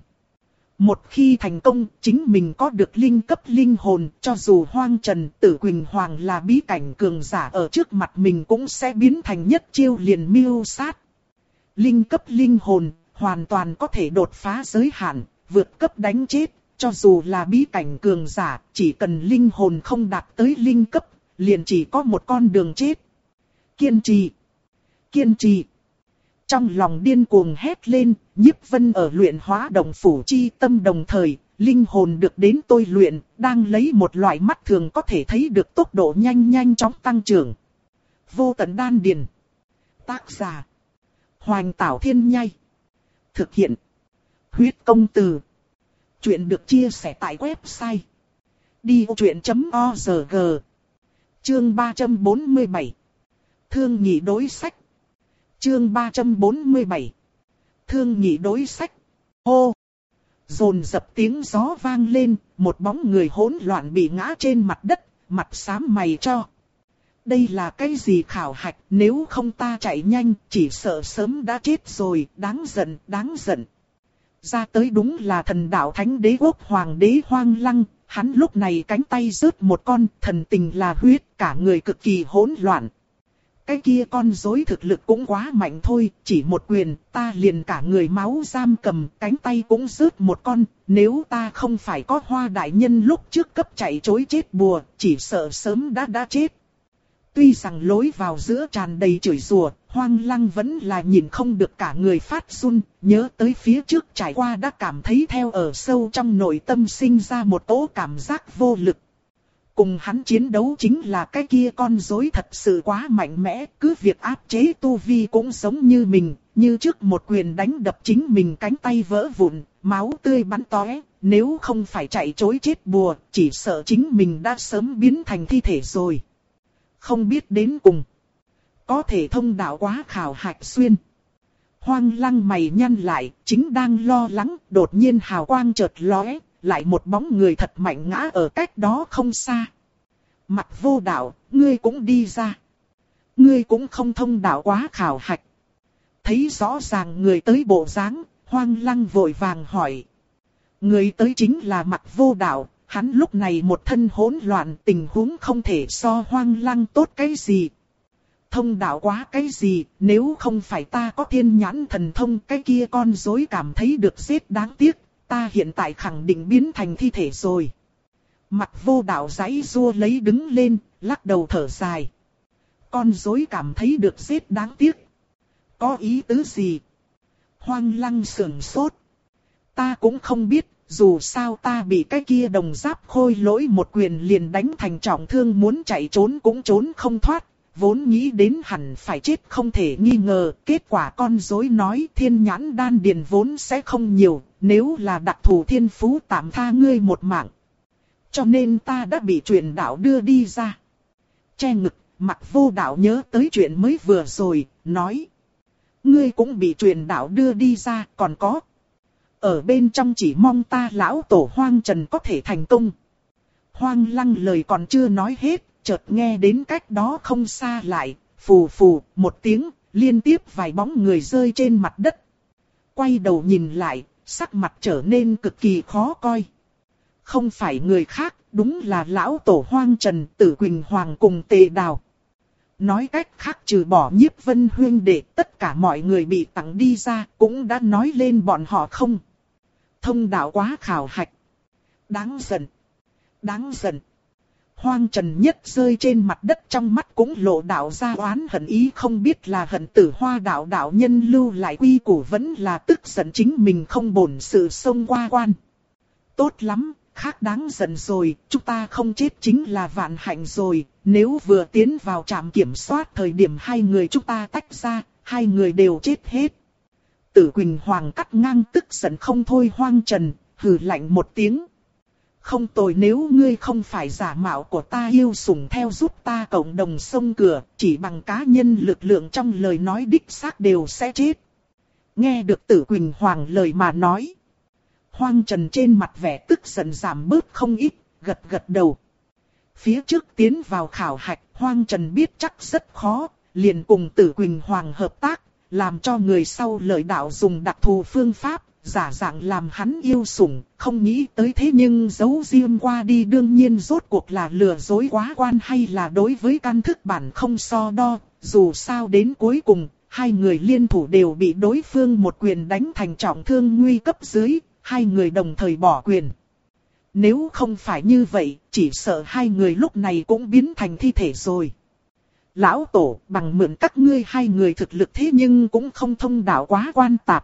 Một khi thành công, chính mình có được linh cấp linh hồn, cho dù Hoang Trần, Tử Quỳnh Hoàng là bí cảnh cường giả ở trước mặt mình cũng sẽ biến thành nhất chiêu liền miêu sát. Linh cấp linh hồn, hoàn toàn có thể đột phá giới hạn, vượt cấp đánh chết, cho dù là bí cảnh cường giả, chỉ cần linh hồn không đạt tới linh cấp, liền chỉ có một con đường chết. Kiên trì! Kiên trì! Trong lòng điên cuồng hét lên, Nhiếp Vân ở luyện hóa động phủ chi tâm đồng thời, linh hồn được đến tôi luyện, đang lấy một loại mắt thường có thể thấy được tốc độ nhanh nhanh chóng tăng trưởng. Vô tận đan điền. Tác giả. Hoành Tảo Thiên Nhai. Thực hiện. Huyết Công Từ. Chuyện được chia sẻ tại website. đi ô chuyện chấm o rờ giê. Chương ba trăm bốn mươi bảy. Thương nghị đối sách. Chương ba trăm bốn mươi bảy. Thương nghị đối sách. Hô! Dồn dập tiếng gió vang lên, một bóng người hỗn loạn bị ngã trên mặt đất, mặt xám mày cho. Đây là cái gì khảo hạch, nếu không ta chạy nhanh, chỉ sợ sớm đã chết rồi, đáng giận, đáng giận. Ra tới đúng là thần đạo thánh đế quốc hoàng đế Hoang Lăng, hắn lúc này cánh tay rớt một con, thần tình là huyết, cả người cực kỳ hỗn loạn. Cái kia con rối thực lực cũng quá mạnh thôi, chỉ một quyền, ta liền cả người máu giam cầm, cánh tay cũng rớt một con, nếu ta không phải có Hoa đại nhân lúc trước cấp chạy trối chết bùa, chỉ sợ sớm đã đã chết. Tuy rằng lối vào giữa tràn đầy chửi rủa, Hoang Lăng vẫn là nhìn không được cả người phát run, nhớ tới phía trước trải qua đã cảm thấy theo ở sâu trong nội tâm sinh ra một cỗ cảm giác vô lực. Cùng hắn chiến đấu chính là cái kia con rối thật sự quá mạnh mẽ, cứ việc áp chế tu vi cũng giống như mình, như trước một quyền đánh đập chính mình cánh tay vỡ vụn, máu tươi bắn tóe, nếu không phải chạy trối chết bùa, chỉ sợ chính mình đã sớm biến thành thi thể rồi. Không biết đến cùng, có thể thông đạo quá khảo hạch xuyên. Hoang Lăng mày nhăn lại, chính đang lo lắng, đột nhiên hào quang chợt lóe, lại một bóng người thật mạnh ngã ở cách đó không xa. Mặc Vô Đạo, ngươi cũng đi ra. Ngươi cũng không thông đạo quá khảo hạch. Thấy rõ ràng người tới bộ dáng, Hoang Lăng vội vàng hỏi. Người tới chính là Mặc Vô Đạo, hắn lúc này một thân hỗn loạn, tình huống không thể so Hoang Lăng tốt cái gì. Thông đạo quá cái gì, nếu không phải ta có thiên nhãn thần thông, cái kia con rối cảm thấy được giết đáng tiếc, ta hiện tại khẳng định biến thành thi thể rồi. Mặc Vô Đạo giãy giụa lấy đứng lên, lắc đầu thở dài. Con rối cảm thấy được giết đáng tiếc. Có ý tứ gì? Hoang Lăng sườn sốt. Ta cũng không biết, dù sao ta bị cái kia đồng giáp khôi lỗi một quyền liền đánh thành trọng thương, muốn chạy trốn cũng trốn không thoát. Vốn nghĩ đến hẳn phải chết không thể nghi ngờ, kết quả con rối nói thiên nhãn đan điền vốn sẽ không nhiều, nếu là đặc thù thiên phú tạm tha ngươi một mạng. Cho nên ta đã bị truyền đạo đưa đi ra. Che ngực, Mặc Vô Đạo nhớ tới chuyện mới vừa rồi, nói. Ngươi cũng bị truyền đạo đưa đi ra, còn có. Ở bên trong chỉ mong ta lão tổ Hoang Trần có thể thành công. Hoang Lăng lời còn chưa nói hết, chợt nghe đến cách đó không xa lại, phù phù, một tiếng, liên tiếp vài bóng người rơi trên mặt đất. Quay đầu nhìn lại, sắc mặt trở nên cực kỳ khó coi. Không phải người khác, đúng là lão tổ Hoang Trần, Tử Quỳnh Hoàng cùng Tề Đào. Nói cách khác trừ bỏ Nhiếp Vân huynh đệ, tất cả mọi người bị tặng đi ra, cũng đã nói lên bọn họ không. Thông đạo quá khảo hạch. Đáng giận. Đáng giận. Hoang Trần nhất rơi trên mặt đất, trong mắt cũng lộ đạo ra oán hận ý, không biết là hận Tử Hoa đạo đạo nhân lưu lại quy củ, vẫn là tức giận chính mình không bổn sự xông qua quan. Tốt lắm, khác đáng giận rồi, chúng ta không chết chính là vạn hạnh rồi, nếu vừa tiến vào trạm kiểm soát thời điểm hai người chúng ta tách ra, hai người đều chết hết. Tử Quỳnh Hoàng cắt ngang tức giận không thôi Hoang Trần, hừ lạnh một tiếng. Không tồi, nếu ngươi không phải giả mạo của ta yêu sủng theo giúp ta cộng đồng xông cửa, chỉ bằng cá nhân lực lượng trong lời nói đích xác đều sẽ chết. Nghe được Tử Quỳnh Hoàng lời mà nói. Hoang Trần trên mặt vẻ tức giận giảm bớt không ít, gật gật đầu. Phía trước tiến vào khảo hạch, Hoang Trần biết chắc rất khó, liền cùng Tử Quỳnh Hoàng hợp tác, làm cho người sau lời đạo dùng đặc thù phương pháp, giả dạng làm hắn yêu sủng, không nghĩ tới thế nhưng giấu riêng qua đi, đương nhiên rốt cuộc là lừa dối quá quan hay là đối với căn thức bản không so đo, dù sao đến cuối cùng, hai người liên thủ đều bị đối phương một quyền đánh thành trọng thương nguy cấp dưới, hai người đồng thời bỏ quyền. Nếu không phải như vậy, chỉ sợ hai người lúc này cũng biến thành thi thể rồi. Lão tổ, bằng mượn các ngươi hai người thực lực thế nhưng cũng không thông đạo quá quan tạp.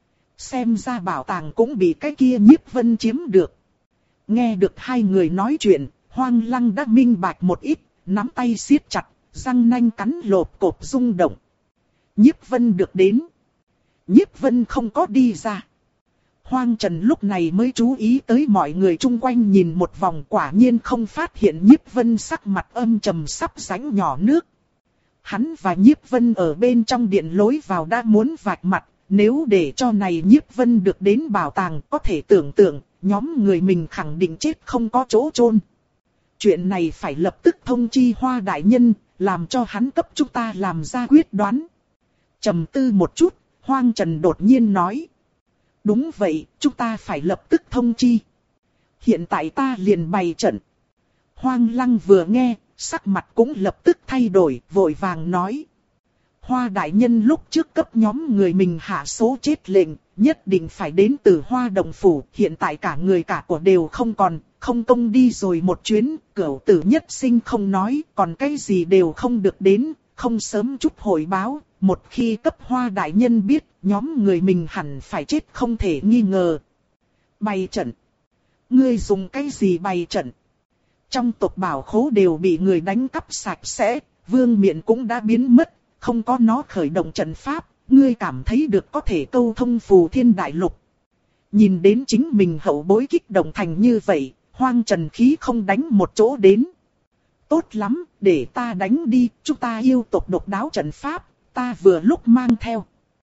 Xem ra bảo tàng cũng bị cái kia Nhiếp Vân chiếm được. Nghe được hai người nói chuyện, Hoang Lăng đã minh bạch một ít, nắm tay siết chặt, răng nanh cắn lộp cộp rung động. Nhiếp Vân được đến. Nhiếp Vân không có đi ra. Hoang Trần lúc này mới chú ý tới mọi người chung quanh, nhìn một vòng quả nhiên không phát hiện Nhiếp Vân, sắc mặt âm trầm sắp rãnh nhỏ nước. Hắn và Nhiếp Vân ở bên trong điện lối vào đã muốn vạch mặt, nếu để cho này Nhiếp Vân được đến bảo tàng, có thể tưởng tượng, nhóm người mình khẳng định chết không có chỗ chôn. Chuyện này phải lập tức thông chi Hoa đại nhân, làm cho hắn cấp chúng ta làm ra quyết đoán. Trầm tư một chút, Hoang Trần đột nhiên nói. Đúng vậy, chúng ta phải lập tức thông chi. Hiện tại ta liền bày trận. Hoang Lăng vừa nghe, sắc mặt cũng lập tức thay đổi, vội vàng nói. Hoa đại nhân lúc trước cấp nhóm người mình hạ số chết lệnh, nhất định phải đến từ Hoa Đồng Phủ. Hiện tại cả người cả của đều không còn, không công đi rồi một chuyến, cửu tử nhất sinh không nói, còn cái gì đều không được đến, không sớm chút hồi báo. Một khi cấp Hoa đại nhân biết, nhóm người mình hẳn phải chết không thể nghi ngờ. Bày trận. Ngươi dùng cái gì bày trận? Trong tộc bảo khố đều bị người đánh cắp sạch sẽ, vương miện cũng đã biến mất, không có nó khởi động trận pháp, ngươi cảm thấy được có thể câu thông phù thiên đại lục. Nhìn đến chính mình hậu bối kích động thành như vậy, Hoang Trần khí không đánh một chỗ đến. Tốt lắm, để ta đánh đi, chúng ta yêu tộc độc đáo trận pháp, ta vừa lúc mang theo.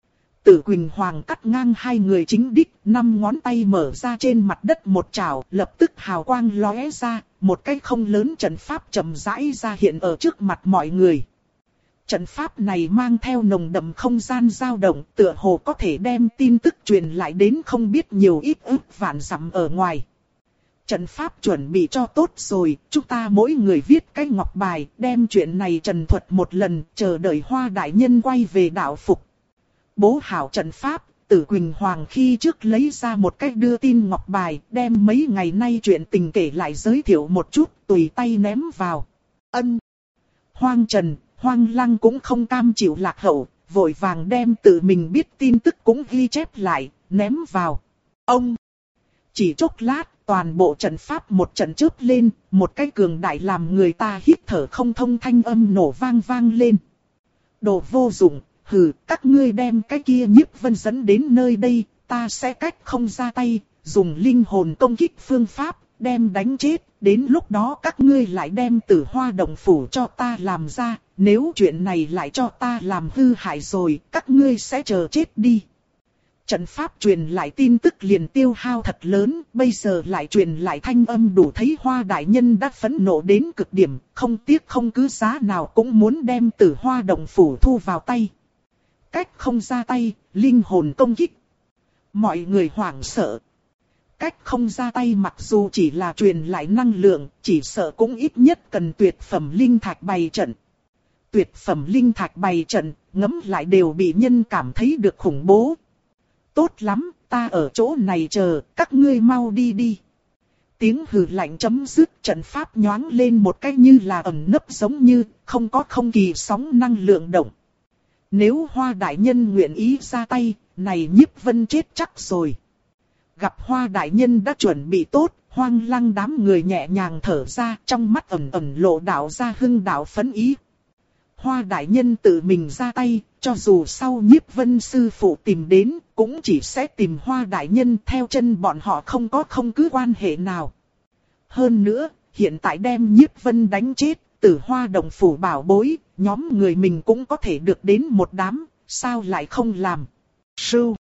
Tử Quỳnh Hoàng cắt ngang hai người chính đích, năm ngón tay mở ra trên mặt đất một chảo, lập tức hào quang lóe ra, một cái không lớn trận pháp chậm rãi ra hiện ở trước mặt mọi người. Trận pháp này mang theo nồng đậm không gian dao động, tựa hồ có thể đem tin tức truyền lại đến không biết nhiều ít ức vạn dặm ở ngoài. Trận pháp chuẩn bị cho tốt rồi, chúng ta mỗi người viết cái ngọc bài, đem chuyện này trần thuật một lần, chờ đợi Hoa đại nhân quay về đạo phục. Bố hảo trận pháp, Tử Quỳnh Hoàng khi trước lấy ra một cách đưa tin ngọc bài, đem mấy ngày nay chuyện tình kể lại giới thiệu một chút, tùy tay ném vào. Ân. Hoang Trần, Hoang Lăng cũng không cam chịu lạc hậu, vội vàng đem tự mình biết tin tức cũng ghi chép lại, ném vào. Ông. Chỉ chốc lát, toàn bộ trận pháp một trận chớp lên, một cái cường đại làm người ta hít thở không thông thanh âm nổ vang vang lên. Đồ vô dụng. Hừ, các ngươi đem cái kia Nhiếp Vân dẫn đến nơi đây, ta sẽ cách không ra tay, dùng linh hồn công kích phương pháp, đem đánh chết, đến lúc đó các ngươi lại đem Tử Hoa Động Phủ cho ta làm ra, nếu chuyện này lại cho ta làm hư hại rồi, các ngươi sẽ chờ chết đi. Trận pháp truyền lại tin tức liền tiêu hao thật lớn, bây giờ lại truyền lại thanh âm đủ thấy Hoa đại nhân đã phẫn nộ đến cực điểm, không tiếc không cứ giá nào cũng muốn đem Tử Hoa Động Phủ thu vào tay. Cách không ra tay, linh hồn công kích. Mọi người hoảng sợ. Cách không ra tay mặc dù chỉ là truyền lại năng lượng, chỉ sợ cũng ít nhất cần tuyệt phẩm linh thạch bày trận. Tuyệt phẩm linh thạch bày trận, ngấm lại đều bị nhân cảm thấy được khủng bố. Tốt lắm, ta ở chỗ này chờ, các ngươi mau đi đi. Tiếng hừ lạnh chấm dứt, trận pháp nhoáng lên một cái như là ẩn nấp giống như, không có không kỳ sóng năng lượng động. Nếu Hoa đại nhân nguyện ý ra tay, này Nhiếp Vân chết chắc rồi. Gặp Hoa đại nhân đã chuẩn bị tốt, Hoang Lăng đám người nhẹ nhàng thở ra, trong mắt ẩn ẩn lộ đạo ra hưng đạo phấn ý. Hoa đại nhân tự mình ra tay, cho dù sau Nhiếp Vân sư phụ tìm đến, cũng chỉ sẽ tìm Hoa đại nhân, theo chân bọn họ không có không cứ quan hệ nào. Hơn nữa, hiện tại đem Nhiếp Vân đánh chết, Tử Hoa Động Phủ bảo bối, nhóm người mình cũng có thể được đến một đám, sao lại không làm. Sưu.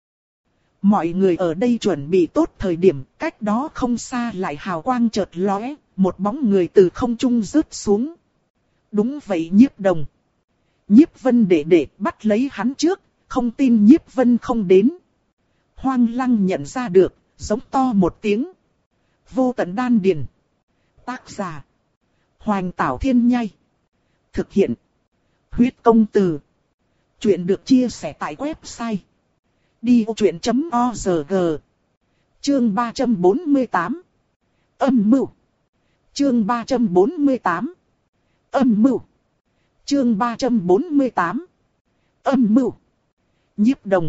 Mọi người ở đây chuẩn bị tốt thời điểm, cách đó không xa lại hào quang chợt lóe, một bóng người từ không trung rớt xuống. Đúng vậy Nhiếp Đồng. Nhiếp Vân đệ đệ bắt lấy hắn trước, không tin Nhiếp Vân không đến. Hoang Lăng nhận ra được, giống to một tiếng. Vô Tận Đan Điền. Tác giả. Hoành Tảo Thiên Nhai. Thực hiện. Huyết Công Từ. Chuyện được chia sẻ tại website đi ô chuyện chấm org. Chương ba trăm bốn mươi tám. Âm mưu. Chương ba trăm bốn mươi tám. Âm mưu. Chương ba trăm bốn mươi tám. Âm mưu. Nhiếp Đồng.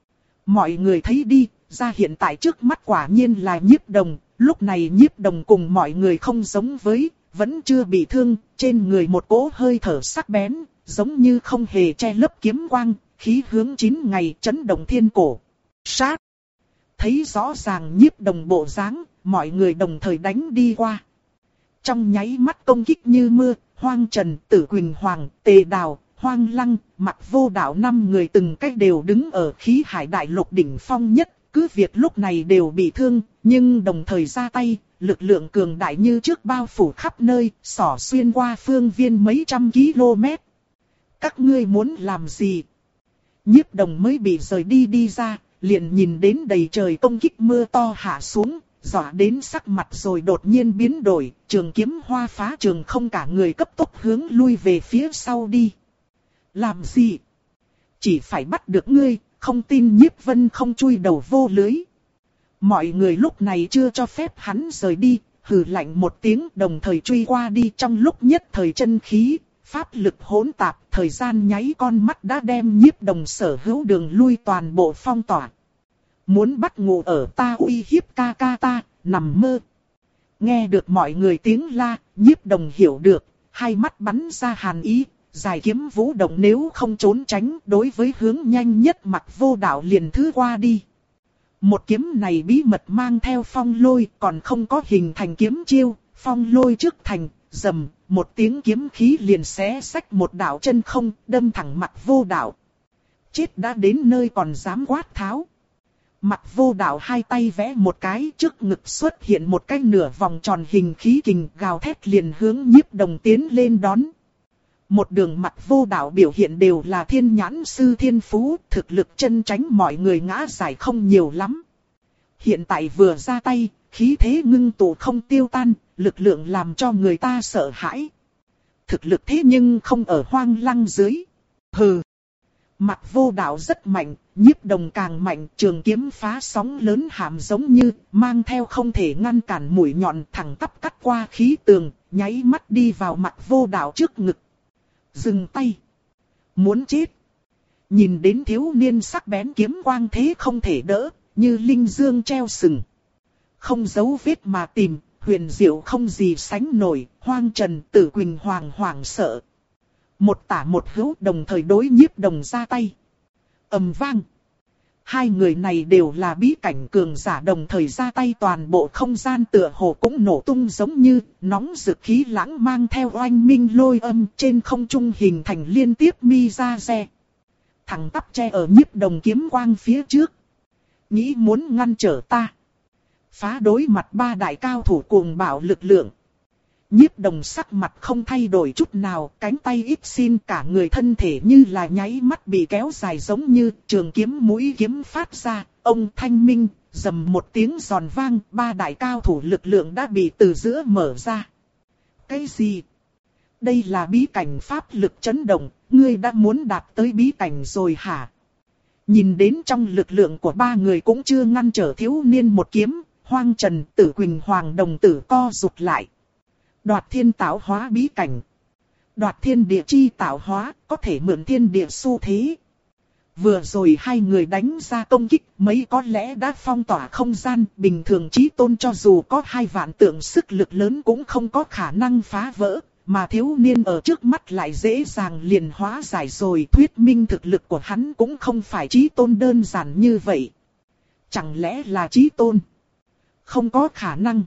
Mọi người thấy đi, ra hiện tại trước mắt quả nhiên là Nhiếp Đồng. Lúc này Nhiếp Đồng cùng mọi người không giống với, vẫn chưa bị thương, trên người một cỗ hơi thở sắc bén, giống như không hề che lấp kiếm quang, khí hướng chín ngày chấn động thiên cổ. Sát. Thấy rõ ràng Nhiếp Đồng bộ dáng, mọi người đồng thời đánh đi qua. Trong nháy mắt công kích như mưa, Hoang Trần, Tử Quỳnh Hoàng, Tề Đào, Hoang Lăng, Mặc Vô Đạo năm người từng cách đều đứng ở khí hải đại lục đỉnh phong nhất, cứ việc lúc này đều bị thương, nhưng đồng thời ra tay, lực lượng cường đại như trước bao phủ khắp nơi, xỏ xuyên qua phương viên mấy trăm km. Các ngươi muốn làm gì? Nhiếp Đồng mới bị rời đi đi ra, liền nhìn đến đầy trời công kích mưa to hạ xuống, dọa đến sắc mặt rồi đột nhiên biến đổi, trường kiếm hoa phá trường không cả người cấp tốc hướng lui về phía sau đi. Làm gì? Chỉ phải bắt được ngươi, không tin Nhiếp Vân không chui đầu vô lưới. Mọi người lúc này chưa cho phép hắn rời đi, hừ lạnh một tiếng đồng thời truy qua đi, trong lúc nhất thời chân khí, pháp lực hỗn tạp, thời gian nháy con mắt đã đem Nhiếp Đồng sở hữu đường lui toàn bộ phong tỏa. Muốn bắt ngủ ở ta uy hiếp ca ca ta, nằm mơ. Nghe được mọi người tiếng la, Nhiếp Đồng hiểu được, hai mắt bắn ra hàn ý, dài kiếm vũ động nếu không trốn tránh, đối với hướng nhanh nhất Mặc Vô Đạo liền thứ qua đi. Một kiếm này bí mật mang theo phong lôi, còn không có hình thành kiếm chiêu, phong lôi trước thành, rầm, một tiếng kiếm khí liền xé xách một đạo chân không, đâm thẳng Mặc Vô Đạo. Chết đã đến nơi còn dám quát tháo. Mặc Vô Đạo hai tay vẽ một cái, trước ngực xuất hiện một cái nửa vòng tròn hình khí kình, gào thét liền hướng Nhiếp Đồng tiến lên đón. Một đường Mặc Vô Đạo biểu hiện đều là thiên nhãn sư thiên phú, thực lực chân tránh mọi người ngã giải không nhiều lắm. Hiện tại vừa ra tay, khí thế ngưng tụ không tiêu tan, lực lượng làm cho người ta sợ hãi. Thực lực thế nhưng không ở Hoang Lăng dưới. Hừ. Mặc Vô Đạo rất mạnh, Nhiếp Đồng càng mạnh, trường kiếm phá sóng lớn hàm giống như, mang theo không thể ngăn cản mũi nhọn thẳng tắp cắt qua khí tường, nháy mắt đi vào Mặc Vô Đạo trước ngực. Dừng tay. Muốn chết. Nhìn đến thiếu niên sắc bén kiếm quang thế không thể đỡ, như linh dương treo sừng. Không giấu vết mà tìm, huyền diệu không gì sánh nổi, Hoang Trần Tử Quỳnh hoàng hoảng sợ. Một tả một hữu đồng thời đối Nhiếp Đồng ra tay. Ầm vang. Hai người này đều là bí cảnh cường giả đồng thời ra tay, toàn bộ không gian tựa hồ cũng nổ tung giống như nóng rực khí lãng mang theo oanh minh lôi âm trên không trung hình thành liên tiếp mi ra xe. Thẳng tắp che ở Nhiếp Đồng kiếm quang phía trước. Nghĩ muốn ngăn trở ta. Phá đối mặt ba đại cao thủ cuồng bạo lực lượng. Nhiếp Đồng sắc mặt không thay đổi chút nào, cánh tay ít xin, cả người thân thể như là nháy mắt bị kéo dài giống như trường kiếm mũi kiếm phát ra, ông thanh minh, rầm một tiếng giòn vang, ba đại cao thủ lực lượng đã bị từ giữa mở ra. Cái gì? Đây là bí cảnh pháp lực chấn động, ngươi đã muốn đạt tới bí cảnh rồi hả? Nhìn đến trong lực lượng của ba người cũng chưa ngăn trở thiếu niên một kiếm, Hoang Trần Tử Quỳnh hoàng đồng tử co rụt lại. Đoạt thiên tạo hóa bí cảnh. Đoạt thiên địa chi tạo hóa, có thể mượn thiên địa xu thế. Vừa rồi hai người đánh ra công kích, mấy có lẽ đã phong tỏa không gian, bình thường chí tôn cho dù có hai vạn tượng sức lực lớn cũng không có khả năng phá vỡ, mà thiếu niên ở trước mắt lại dễ dàng liền hóa giải rồi, thuyết minh thực lực của hắn cũng không phải chí tôn đơn giản như vậy. Chẳng lẽ là chí tôn? Không có khả năng.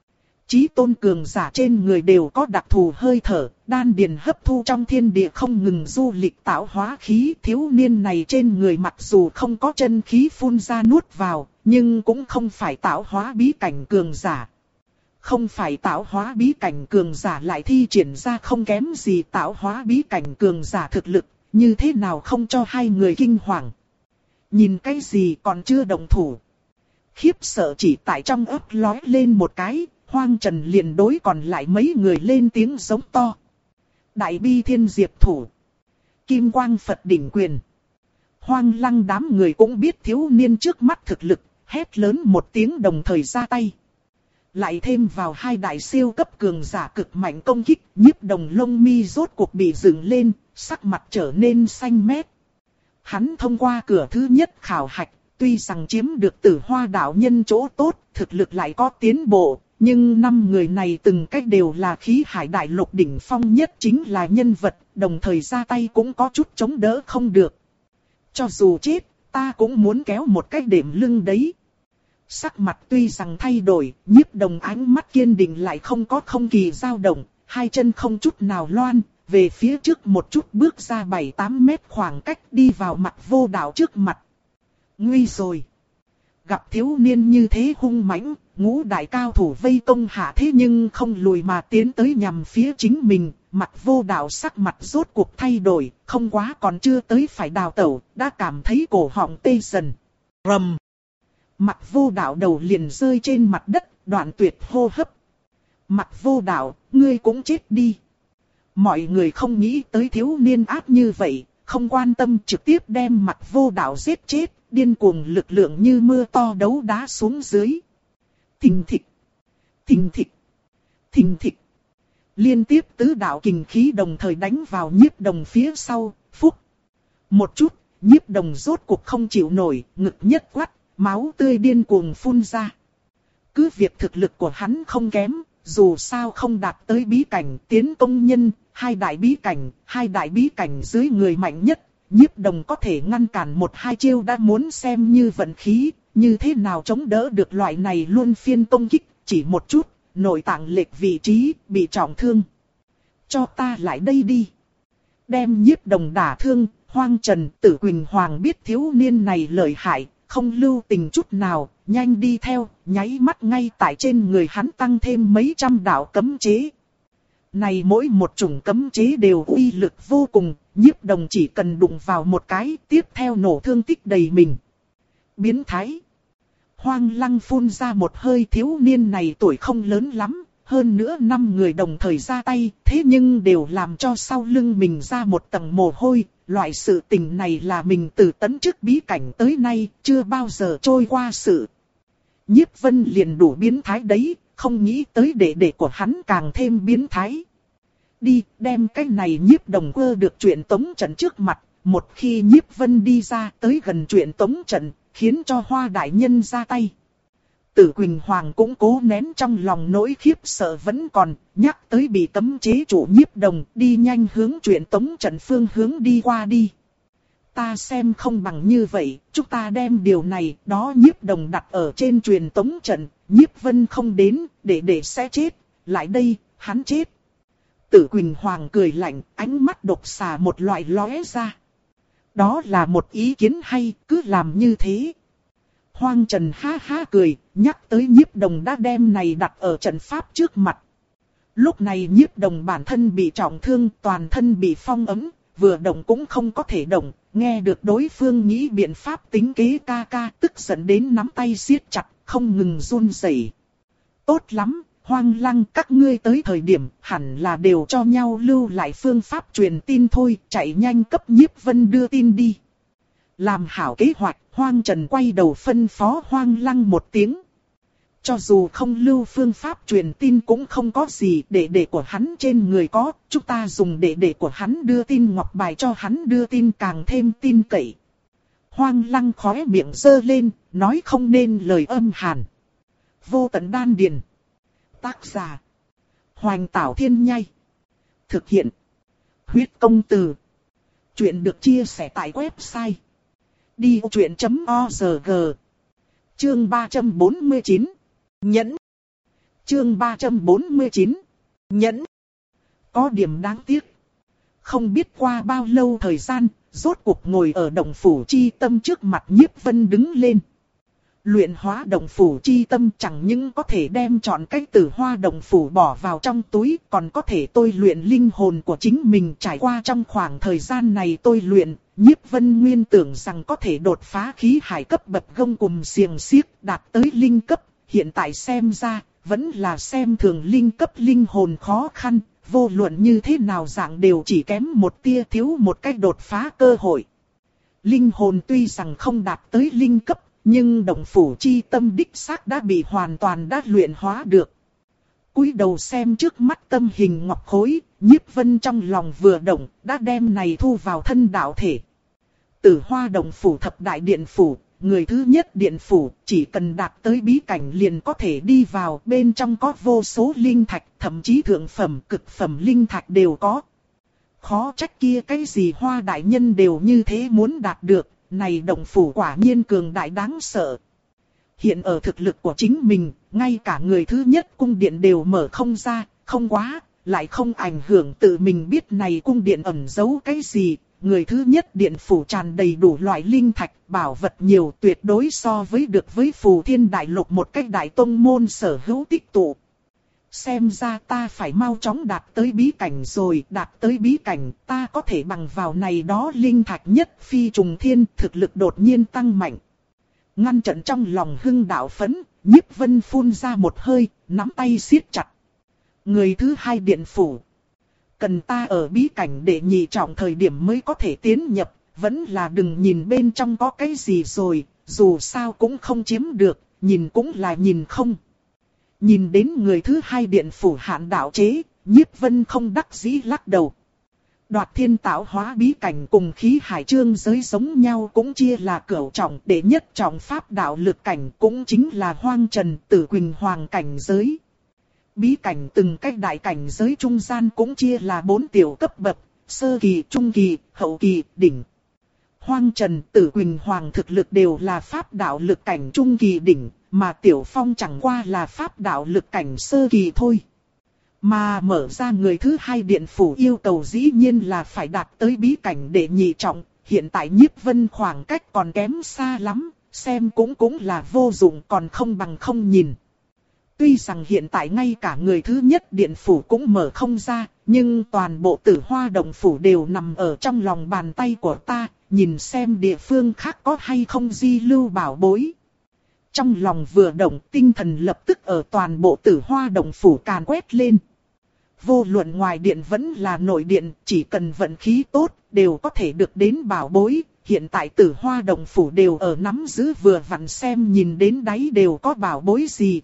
Chí tôn cường giả trên người đều có đặc thù hơi thở, đan điền hấp thu trong thiên địa không ngừng du lịch tạo hóa khí. Thiếu niên này trên người mặc dù không có chân khí phun ra nuốt vào, nhưng cũng không phải tạo hóa bí cảnh cường giả. Không phải tạo hóa bí cảnh cường giả lại thi triển ra không kém gì tạo hóa bí cảnh cường giả thực lực, như thế nào không cho hai người kinh hoàng. Nhìn cái gì còn chưa động thủ. Khiếp sợ chỉ tại trong ấp lói lên một cái. Hoang Trần liền đối còn lại mấy người lên tiếng giống to. Đại bi thiên diệp thủ. Kim quang Phật đỉnh quyền. Hoang Lăng đám người cũng biết thiếu niên trước mắt thực lực, hét lớn một tiếng đồng thời ra tay. Lại thêm vào hai đại siêu cấp cường giả cực mạnh công kích, Nhiếp Đồng lông mi rốt cuộc bị dựng lên, sắc mặt trở nên xanh mét. Hắn thông qua cửa thứ nhất khảo hạch, tuy rằng chiếm được Tử Hoa đạo nhân chỗ tốt, thực lực lại có tiến bộ. Nhưng năm người này từng cách đều là khí hải đại lục đỉnh phong nhất, chính là nhân vật, đồng thời ra tay cũng có chút chống đỡ không được. Cho dù chết, ta cũng muốn kéo một cái đệm lưng đấy. Sắc mặt tuy rằng thay đổi, Nhiếp Đồng ánh mắt kiên định lại không có không kỳ dao động, hai chân không chút nào loan, về phía trước một chút bước ra bảy tám mét khoảng cách đi vào Mặc Vô Đạo trước mặt. Nguy rồi! Gặp thiếu niên như thế hung mãnh, ngũ đại cao thủ vây công hạ thế nhưng không lùi mà tiến tới nhằm phía chính mình. Mặc Vô Đạo sắc mặt rốt cuộc thay đổi, không quá còn chưa tới phải đào tẩu, đã cảm thấy cổ họng tê dần. Rầm! Mặc Vô Đạo đầu liền rơi trên mặt đất, đoạn tuyệt hô hấp. Mặc Vô Đạo, ngươi cũng chết đi. Mọi người không nghĩ tới thiếu niên ác như vậy, không quan tâm trực tiếp đem Mặc Vô Đạo giết chết, điên cuồng lực lượng như mưa to đấu đá xuống dưới. Thình thịch, thình thịch, thình thịch. Liên tiếp tứ đạo kình khí đồng thời đánh vào Nhiếp Đồng phía sau, phúc. Một chút, Nhiếp Đồng rốt cuộc không chịu nổi, ngực nhất quắt, máu tươi điên cuồng phun ra. Cứ việc thực lực của hắn không kém, dù sao không đạt tới bí cảnh tiến công nhân, hai đại bí cảnh, hai đại bí cảnh dưới người mạnh nhất. Nhiếp Đồng có thể ngăn cản một hai chiêu đã muốn xem như vận khí, như thế nào chống đỡ được loại này luân phiên công kích, chỉ một chút, nội tạng lệch vị trí, bị trọng thương. Cho ta lại đây đi. Đem Nhiếp Đồng đả thương, Hoang Trần, Tử Quỳnh Hoàng biết thiếu niên này lợi hại, không lưu tình chút nào, nhanh đi theo, nháy mắt ngay tại trên người hắn tăng thêm mấy trăm đạo cấm chế. Này mỗi một chủng cấm chế đều uy lực vô cùng, Nhiếp Đồng chỉ cần đụng vào một cái, tiếp theo nổ thương tích đầy mình. Biến thái. Hoang Lăng phun ra một hơi, thiếu niên này tuổi không lớn lắm, hơn nữa năm người đồng thời ra tay, thế nhưng đều làm cho sau lưng mình ra một tầng mồ hôi. Loại sự tình này là mình từ tấn chức bí cảnh tới nay, chưa bao giờ trôi qua sự. Nhiếp Vân liền đủ biến thái đấy, không nghĩ tới đệ đệ của hắn càng thêm biến thái. Đi, đem cái này Nhiếp Đồng quơ được chuyện tống trận trước mặt, một khi Nhiếp Vân đi ra tới gần chuyện tống trận, khiến cho Hoa đại nhân ra tay. Tử Quỳnh Hoàng cũng cố nén trong lòng nỗi khiếp sợ vẫn còn, nhắc tới bị cấm chế chủ Nhiếp Đồng, đi nhanh hướng chuyện tống trận phương hướng đi qua đi. Ta xem không bằng như vậy, chúng ta đem điều này, đó Nhiếp Đồng đặt ở trên truyền tống trận, Nhiếp Vân không đến, để để sẽ chết, lại đây, hắn chết. Tử Quỳnh Hoàng cười lạnh, ánh mắt độc xà một loại lóe ra. Đó là một ý kiến hay, cứ làm như thế. Hoang Trần ha ha cười, nhắc tới Nhiếp Đồng đã đem này đặt ở trận pháp trước mặt. Lúc này Nhiếp Đồng bản thân bị trọng thương, toàn thân bị phong ấm, vừa động cũng không có thể động, nghe được đối phương nghĩ biện pháp tính kế ca ca, tức giận đến nắm tay siết chặt, không ngừng run rẩy. Tốt lắm, Hoang Lăng, các ngươi tới thời điểm hẳn là đều cho nhau lưu lại phương pháp truyền tin thôi, chạy nhanh cấp Nhiếp Vân đưa tin đi. Làm hảo kế hoạch, Hoang Trần quay đầu phân phó Hoang Lăng một tiếng. Cho dù không lưu phương pháp truyền tin cũng không có gì, đệ đệ của hắn trên người có, chúng ta dùng đệ đệ của hắn đưa tin ngọc bài cho hắn đưa tin càng thêm tin cậy. Hoang Lăng khóe miệng giơ lên, nói không nên lời âm hàn. Vô Tận Đan Điền. Tác giả: Hoành Tảo Thiên Nhai. Thực hiện: Huyết Công Từ. Chuyện được chia sẻ tại website đi ô chuyện chấm org. Chương ba trăm bốn mươi chín. Nhẫn. Chương ba trăm bốn mươi chín. Nhẫn. Có điểm đáng tiếc. Không biết qua bao lâu thời gian, rốt cuộc ngồi ở Động Phủ Chi Tâm trước mặt Nhiếp Vân đứng lên. Luyện hóa Động Phủ Chi Tâm chẳng những có thể đem trọn cái Tử Hoa Động Phủ bỏ vào trong túi, còn có thể tôi luyện linh hồn của chính mình. Trải qua trong khoảng thời gian này tôi luyện, Nhiếp Vân nguyên tưởng rằng có thể đột phá khí hải cấp bậc gông cùm xiềng xiếc, đạt tới linh cấp. Hiện tại xem ra, vẫn là xem thường linh cấp linh hồn khó khăn, vô luận như thế nào dạng đều chỉ kém một tia, thiếu một cách đột phá cơ hội. Linh hồn tuy rằng không đạt tới linh cấp, nhưng Động Phủ Chi Tâm đích xác đã bị hoàn toàn đã luyện hóa được. Cúi đầu xem trước mắt tâm hình ngọc khối, Nhiếp Vân trong lòng vừa động, đã đem này thu vào thân đạo thể. Tử Hoa Động Phủ thập đại điện phủ, người thứ nhất điện phủ, chỉ cần đạt tới bí cảnh liền có thể đi vào, bên trong có vô số linh thạch, thậm chí thượng phẩm, cực phẩm linh thạch đều có. Khó trách kia cái gì Hoa đại nhân đều như thế muốn đạt được, này Động Phủ quả nhiên cường đại đáng sợ. Hiện ở thực lực của chính mình, ngay cả người thứ nhất cung điện đều mở không ra, không quá, lại không ảnh hưởng tự mình biết này cung điện ẩn giấu cái gì. Người thứ nhất điện phủ tràn đầy đủ loại linh thạch, bảo vật nhiều, tuyệt đối so với được với Phù Thiên Đại Lục một cách đại tông môn sở hữu tích tụ. Xem ra ta phải mau chóng đạt tới bí cảnh rồi, đạt tới bí cảnh ta có thể bằng vào này đó linh thạch nhất phi trùng thiên, thực lực đột nhiên tăng mạnh. Ngăn trận trong lòng hưng đạo phấn, Nhiếp Vân phun ra một hơi, nắm tay siết chặt. Người thứ hai điện phủ. Cần ta ở bí cảnh để nhị trọng thời điểm mới có thể tiến nhập, vẫn là đừng nhìn bên trong có cái gì rồi, dù sao cũng không chiếm được, nhìn cũng là nhìn không. Nhìn đến người thứ hai điện phủ hạn đạo chế, Nhiếp Vân không đắc dĩ lắc đầu. Đoạt thiên tạo hóa bí cảnh cùng khí hải trương giới giống nhau cũng chia là cửu trọng, đệ nhất trọng pháp đạo lực cảnh cũng chính là Hoang Trần, Tử Quỳnh Hoàng cảnh giới. Bí cảnh từng cách đại cảnh giới trung gian cũng chia là bốn tiểu cấp bậc, sơ kỳ, trung kỳ, hậu kỳ, đỉnh. Hoang Trần, Tử Quỳnh Hoàng thực lực đều là pháp đạo lực cảnh trung kỳ đỉnh, mà Tiểu Phong chẳng qua là pháp đạo lực cảnh sơ kỳ thôi. Mà mở ra người thứ hai điện phủ yêu cầu dĩ nhiên là phải đạt tới bí cảnh để nhị trọng, hiện tại Nhiếp Vân khoảng cách còn kém xa lắm, xem cũng cũng là vô dụng còn không bằng không nhìn. Tuy rằng hiện tại ngay cả người thứ nhất điện phủ cũng mở không ra, nhưng toàn bộ Tử Hoa Động phủ đều nằm ở trong lòng bàn tay của ta, nhìn xem địa phương khác có hay không di lưu bảo bối. Trong lòng vừa động, tinh thần lập tức ở toàn bộ Tử Hoa Động phủ càn quét lên. Vô luận ngoài điện vẫn là nội điện, chỉ cần vận khí tốt, đều có thể được đến bảo bối. Hiện tại Tử Hoa Động phủ đều ở nắm giữ vừa vặn xem nhìn đến đáy đều có bảo bối gì.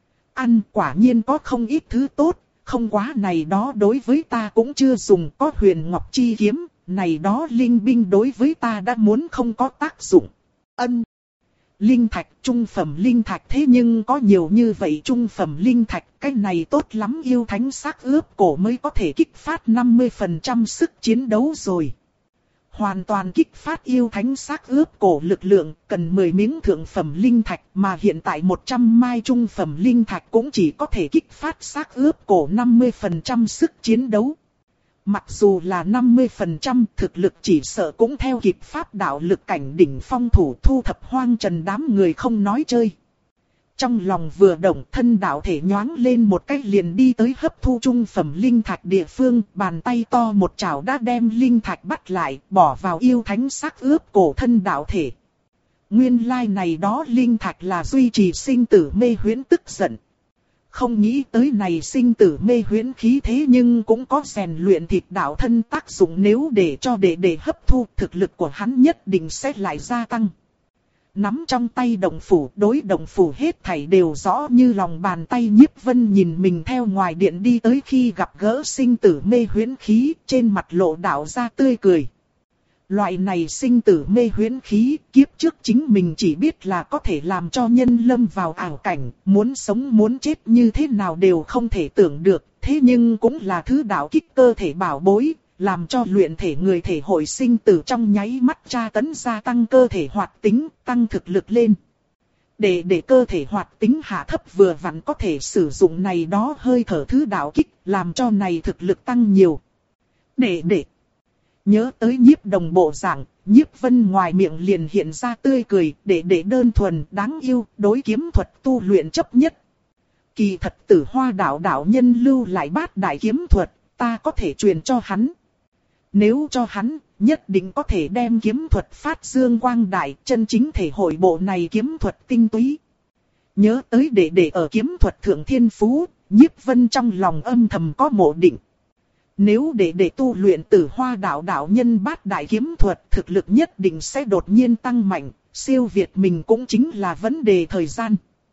Ăn quả nhiên có không ít thứ tốt, không quá này đó đối với ta cũng chưa dùng, có Huyền Ngọc Chi Kiếm, này đó linh binh đối với ta đã muốn không có tác dụng. Ân. Linh thạch, trung phẩm linh thạch thế nhưng có nhiều như vậy trung phẩm linh thạch, cái này tốt lắm yêu thánh xác ướp cổ mới có thể kích phát năm mươi phần trăm sức chiến đấu rồi. Hoàn toàn kích phát yêu thánh xác ướp cổ lực lượng, cần mười miếng thượng phẩm linh thạch, mà hiện tại một trăm mai trung phẩm linh thạch cũng chỉ có thể kích phát xác ướp cổ năm mươi phần trăm sức chiến đấu. Mặc dù là năm mươi phần trăm thực lực chỉ sợ cũng theo kịp pháp đạo lực cảnh đỉnh phong thủ thu thập Hoang Trần đám người không nói chơi. Trong lòng vừa động thân đạo thể nhoáng lên một cách liền đi tới hấp thu trung phẩm linh thạch địa phương, bàn tay to một chảo đã đem linh thạch bắt lại, bỏ vào yêu thánh sắc ướp cổ thân đạo thể. Nguyên lai này đó linh thạch là duy trì sinh tử mê huyễn tức giận. Không nghĩ tới này sinh tử mê huyễn khí thế nhưng cũng có rèn luyện thịt đạo thân tác dụng, nếu để cho để để hấp thu thực lực của hắn nhất định sẽ lại gia tăng. Nắm trong tay động phủ, đối động phủ hết thảy đều rõ như lòng bàn tay. Nhiếp Vân nhìn mình theo ngoài điện đi tới khi gặp gỡ sinh tử mê huyễn khí, trên mặt lộ đạo ra tươi cười. Loại này sinh tử mê huyễn khí, kiếp trước chính mình chỉ biết là có thể làm cho nhân lâm vào ảo cảnh, muốn sống muốn chết như thế nào đều không thể tưởng được, thế nhưng cũng là thứ đạo kích cơ thể bảo bối, làm cho luyện thể người thể hội sinh tử trong nháy mắt tra tấn gia tăng cơ thể hoạt tính, tăng thực lực lên. Để để cơ thể hoạt tính hạ thấp vừa vặn có thể sử dụng này đó hơi thở thứ đạo kích, làm cho này thực lực tăng nhiều. Để để nhớ tới Nhiếp Đồng bộ dạng, Nhiếp Vân ngoài miệng liền hiện ra tươi cười, để để đơn thuần, đáng yêu, đối kiếm thuật tu luyện chấp nhất. Kỳ thật Tử Hoa đạo đạo nhân lưu lại bát đại kiếm thuật, ta có thể truyền cho hắn. Nếu cho hắn, nhất định có thể đem kiếm thuật phát dương quang đại, chân chính thể hội bộ này kiếm thuật tinh túy. Nhớ tới để để ở kiếm thuật thượng thiên phú, Nhiếp Vân trong lòng âm thầm có mộ định. Nếu để để tu luyện Tử Hoa đạo đạo nhân bát đại kiếm thuật, thực lực nhất định sẽ đột nhiên tăng mạnh, siêu việt mình cũng chính là vấn đề thời gian.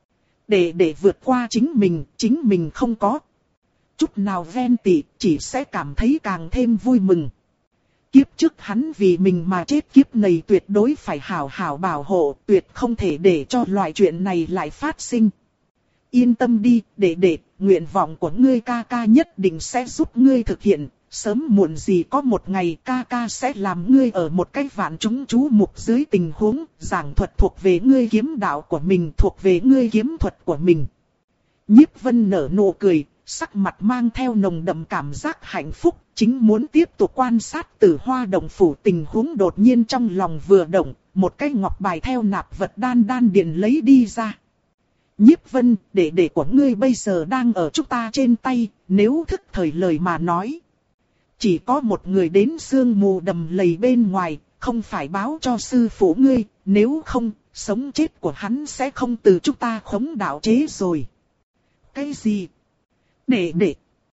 Để để vượt qua chính mình, chính mình không có chút nào ghen tị, chỉ sẽ cảm thấy càng thêm vui mừng. Kiếp trước hắn vì mình mà chết, kiếp này tuyệt đối phải hảo hảo bảo hộ, tuyệt không thể để cho loại chuyện này lại phát sinh. Yên tâm đi, để để, nguyện vọng của ngươi ca ca nhất định sẽ giúp ngươi thực hiện, sớm muộn gì có một ngày ca ca sẽ làm ngươi ở một cái vạn chúng chú mục dưới tình huống, giảng thuật thuộc về ngươi kiếm đạo của mình, thuộc về ngươi kiếm thuật của mình. Nhiếp Vân nở nụ cười, sắc mặt mang theo nồng đậm cảm giác hạnh phúc, chính muốn tiếp tục quan sát Tử Hoa động phủ, tình huống đột nhiên trong lòng vừa động, một cái ngọc bài theo nạp vật đan đan điền lấy đi ra. Nhiếp Vân, đệ đệ của ngươi bây giờ đang ở chúng ta trên tay, nếu thức thời lời mà nói. Chỉ có một người đến sương mù đầm lầy bên ngoài, không phải báo cho sư phụ ngươi, nếu không, sống chết của hắn sẽ không từ chúng ta khống đạo chế rồi. Cái gì? Đệ đệ.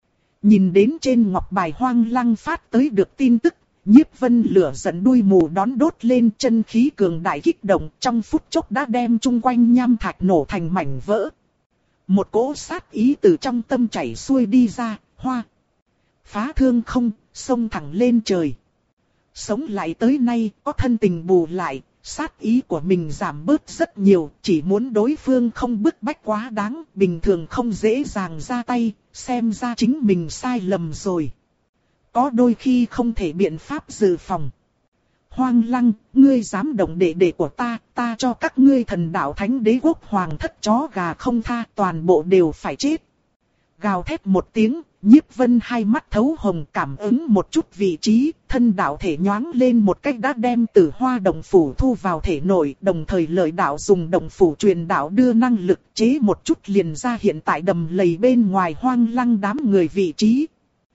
Nhìn đến trên ngọc bài Hoang Lăng phát tới được tin tức, Nhiếp Vân lửa giận đuôi mù đón đốt lên, chân khí cường đại kích động, trong phút chốc đã đem chung quanh nham thạch nổ thành mảnh vỡ. Một cỗ sát ý từ trong tâm chảy xuôi đi ra, hoa. Phá thương không, xông thẳng lên trời. Sống lại tới nay, có thân tình bù lại, sát ý của mình giảm bớt rất nhiều, chỉ muốn đối phương không bức bách quá đáng, bình thường không dễ dàng ra tay, xem ra chính mình sai lầm rồi. Có đôi khi không thể biện pháp dự phòng. Hoang Lăng, ngươi dám động đệ đệ của ta, ta cho các ngươi thần đạo thánh đế quốc hoàng thất chó gà không tha, toàn bộ đều phải chết. Gào thét một tiếng, Nhiếp Vân hai mắt thấu hồng, cảm ứng một chút vị trí, thân đạo thể nhoáng lên một cách đã đem Tử Hoa Động Phủ thu vào thể nội, đồng thời lợi đạo dùng Động Phủ truyền đạo đưa năng lực chế một chút liền ra hiện tại đầm lầy bên ngoài Hoang Lăng đám người vị trí.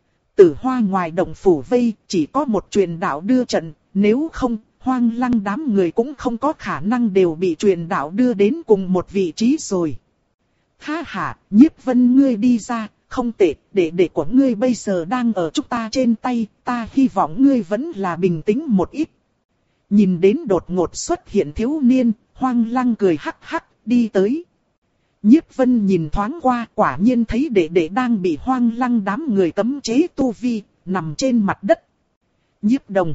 Tử Hoa ngoài Động Phủ vây, chỉ có một truyền đạo đưa trận, nếu không, Hoang Lăng đám người cũng không có khả năng đều bị truyền đạo đưa đến cùng một vị trí rồi. Ha ha, Nhiếp Vân ngươi đi ra, không tệ, đệ đệ của ngươi bây giờ đang ở chúng ta trên tay, ta hy vọng ngươi vẫn là bình tĩnh một ít. Nhìn đến đột ngột xuất hiện thiếu niên, Hoang Lăng cười hắc hắc, đi tới. Nhiếp Vân nhìn thoáng qua, quả nhiên thấy đệ đệ đang bị Hoang Lăng đám người cấm chế tu vi, nằm trên mặt đất. Nhiếp Đồng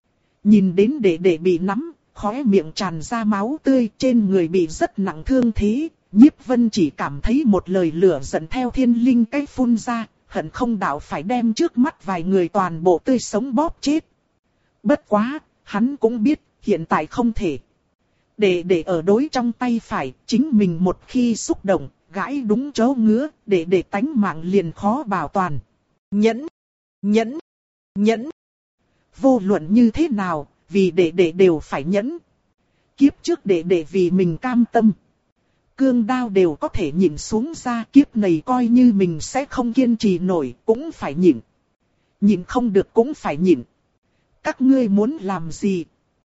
nhìn đến đệ đệ bị nắm, khóe miệng tràn ra máu tươi, trên người bị rất nặng thương thế. Nhiếp Vân chỉ cảm thấy một lời lửa giận theo thiên linh cách phun ra, hận không đạo phải đem trước mắt vài người toàn bộ tươi sống bóp chết. Bất quá, hắn cũng biết, hiện tại không thể. Để để ở đối trong tay phải, chính mình một khi xúc động, gãi đúng chỗ ngứa, để để tánh mạng liền khó bảo toàn. Nhẫn, nhẫn, nhẫn. Vô luận như thế nào, vì để để đều phải nhẫn. Kiếp trước để để vì mình cam tâm. Cương đao đều có thể nhịn xuống ra, kiếp này coi như mình sẽ không kiên trì nổi, cũng phải nhịn. Nhịn không được cũng phải nhịn. Các ngươi muốn làm gì?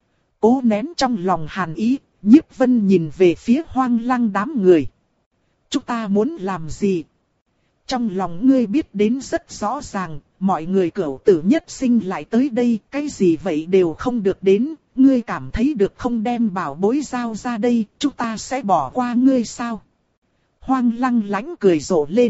Cố nén trong lòng hàn ý, Nhiếp Vân nhìn về phía Hoang Lăng đám người. Chúng ta muốn làm gì? Trong lòng ngươi biết đến rất rõ ràng, mọi người cửu tử nhất sinh lại tới đây, cái gì vậy đều không được đến. Ngươi cảm thấy được không đem bảo bối giao ra đây, chúng ta sẽ bỏ qua ngươi sao? Hoang Lăng lãnh cười rộ lên.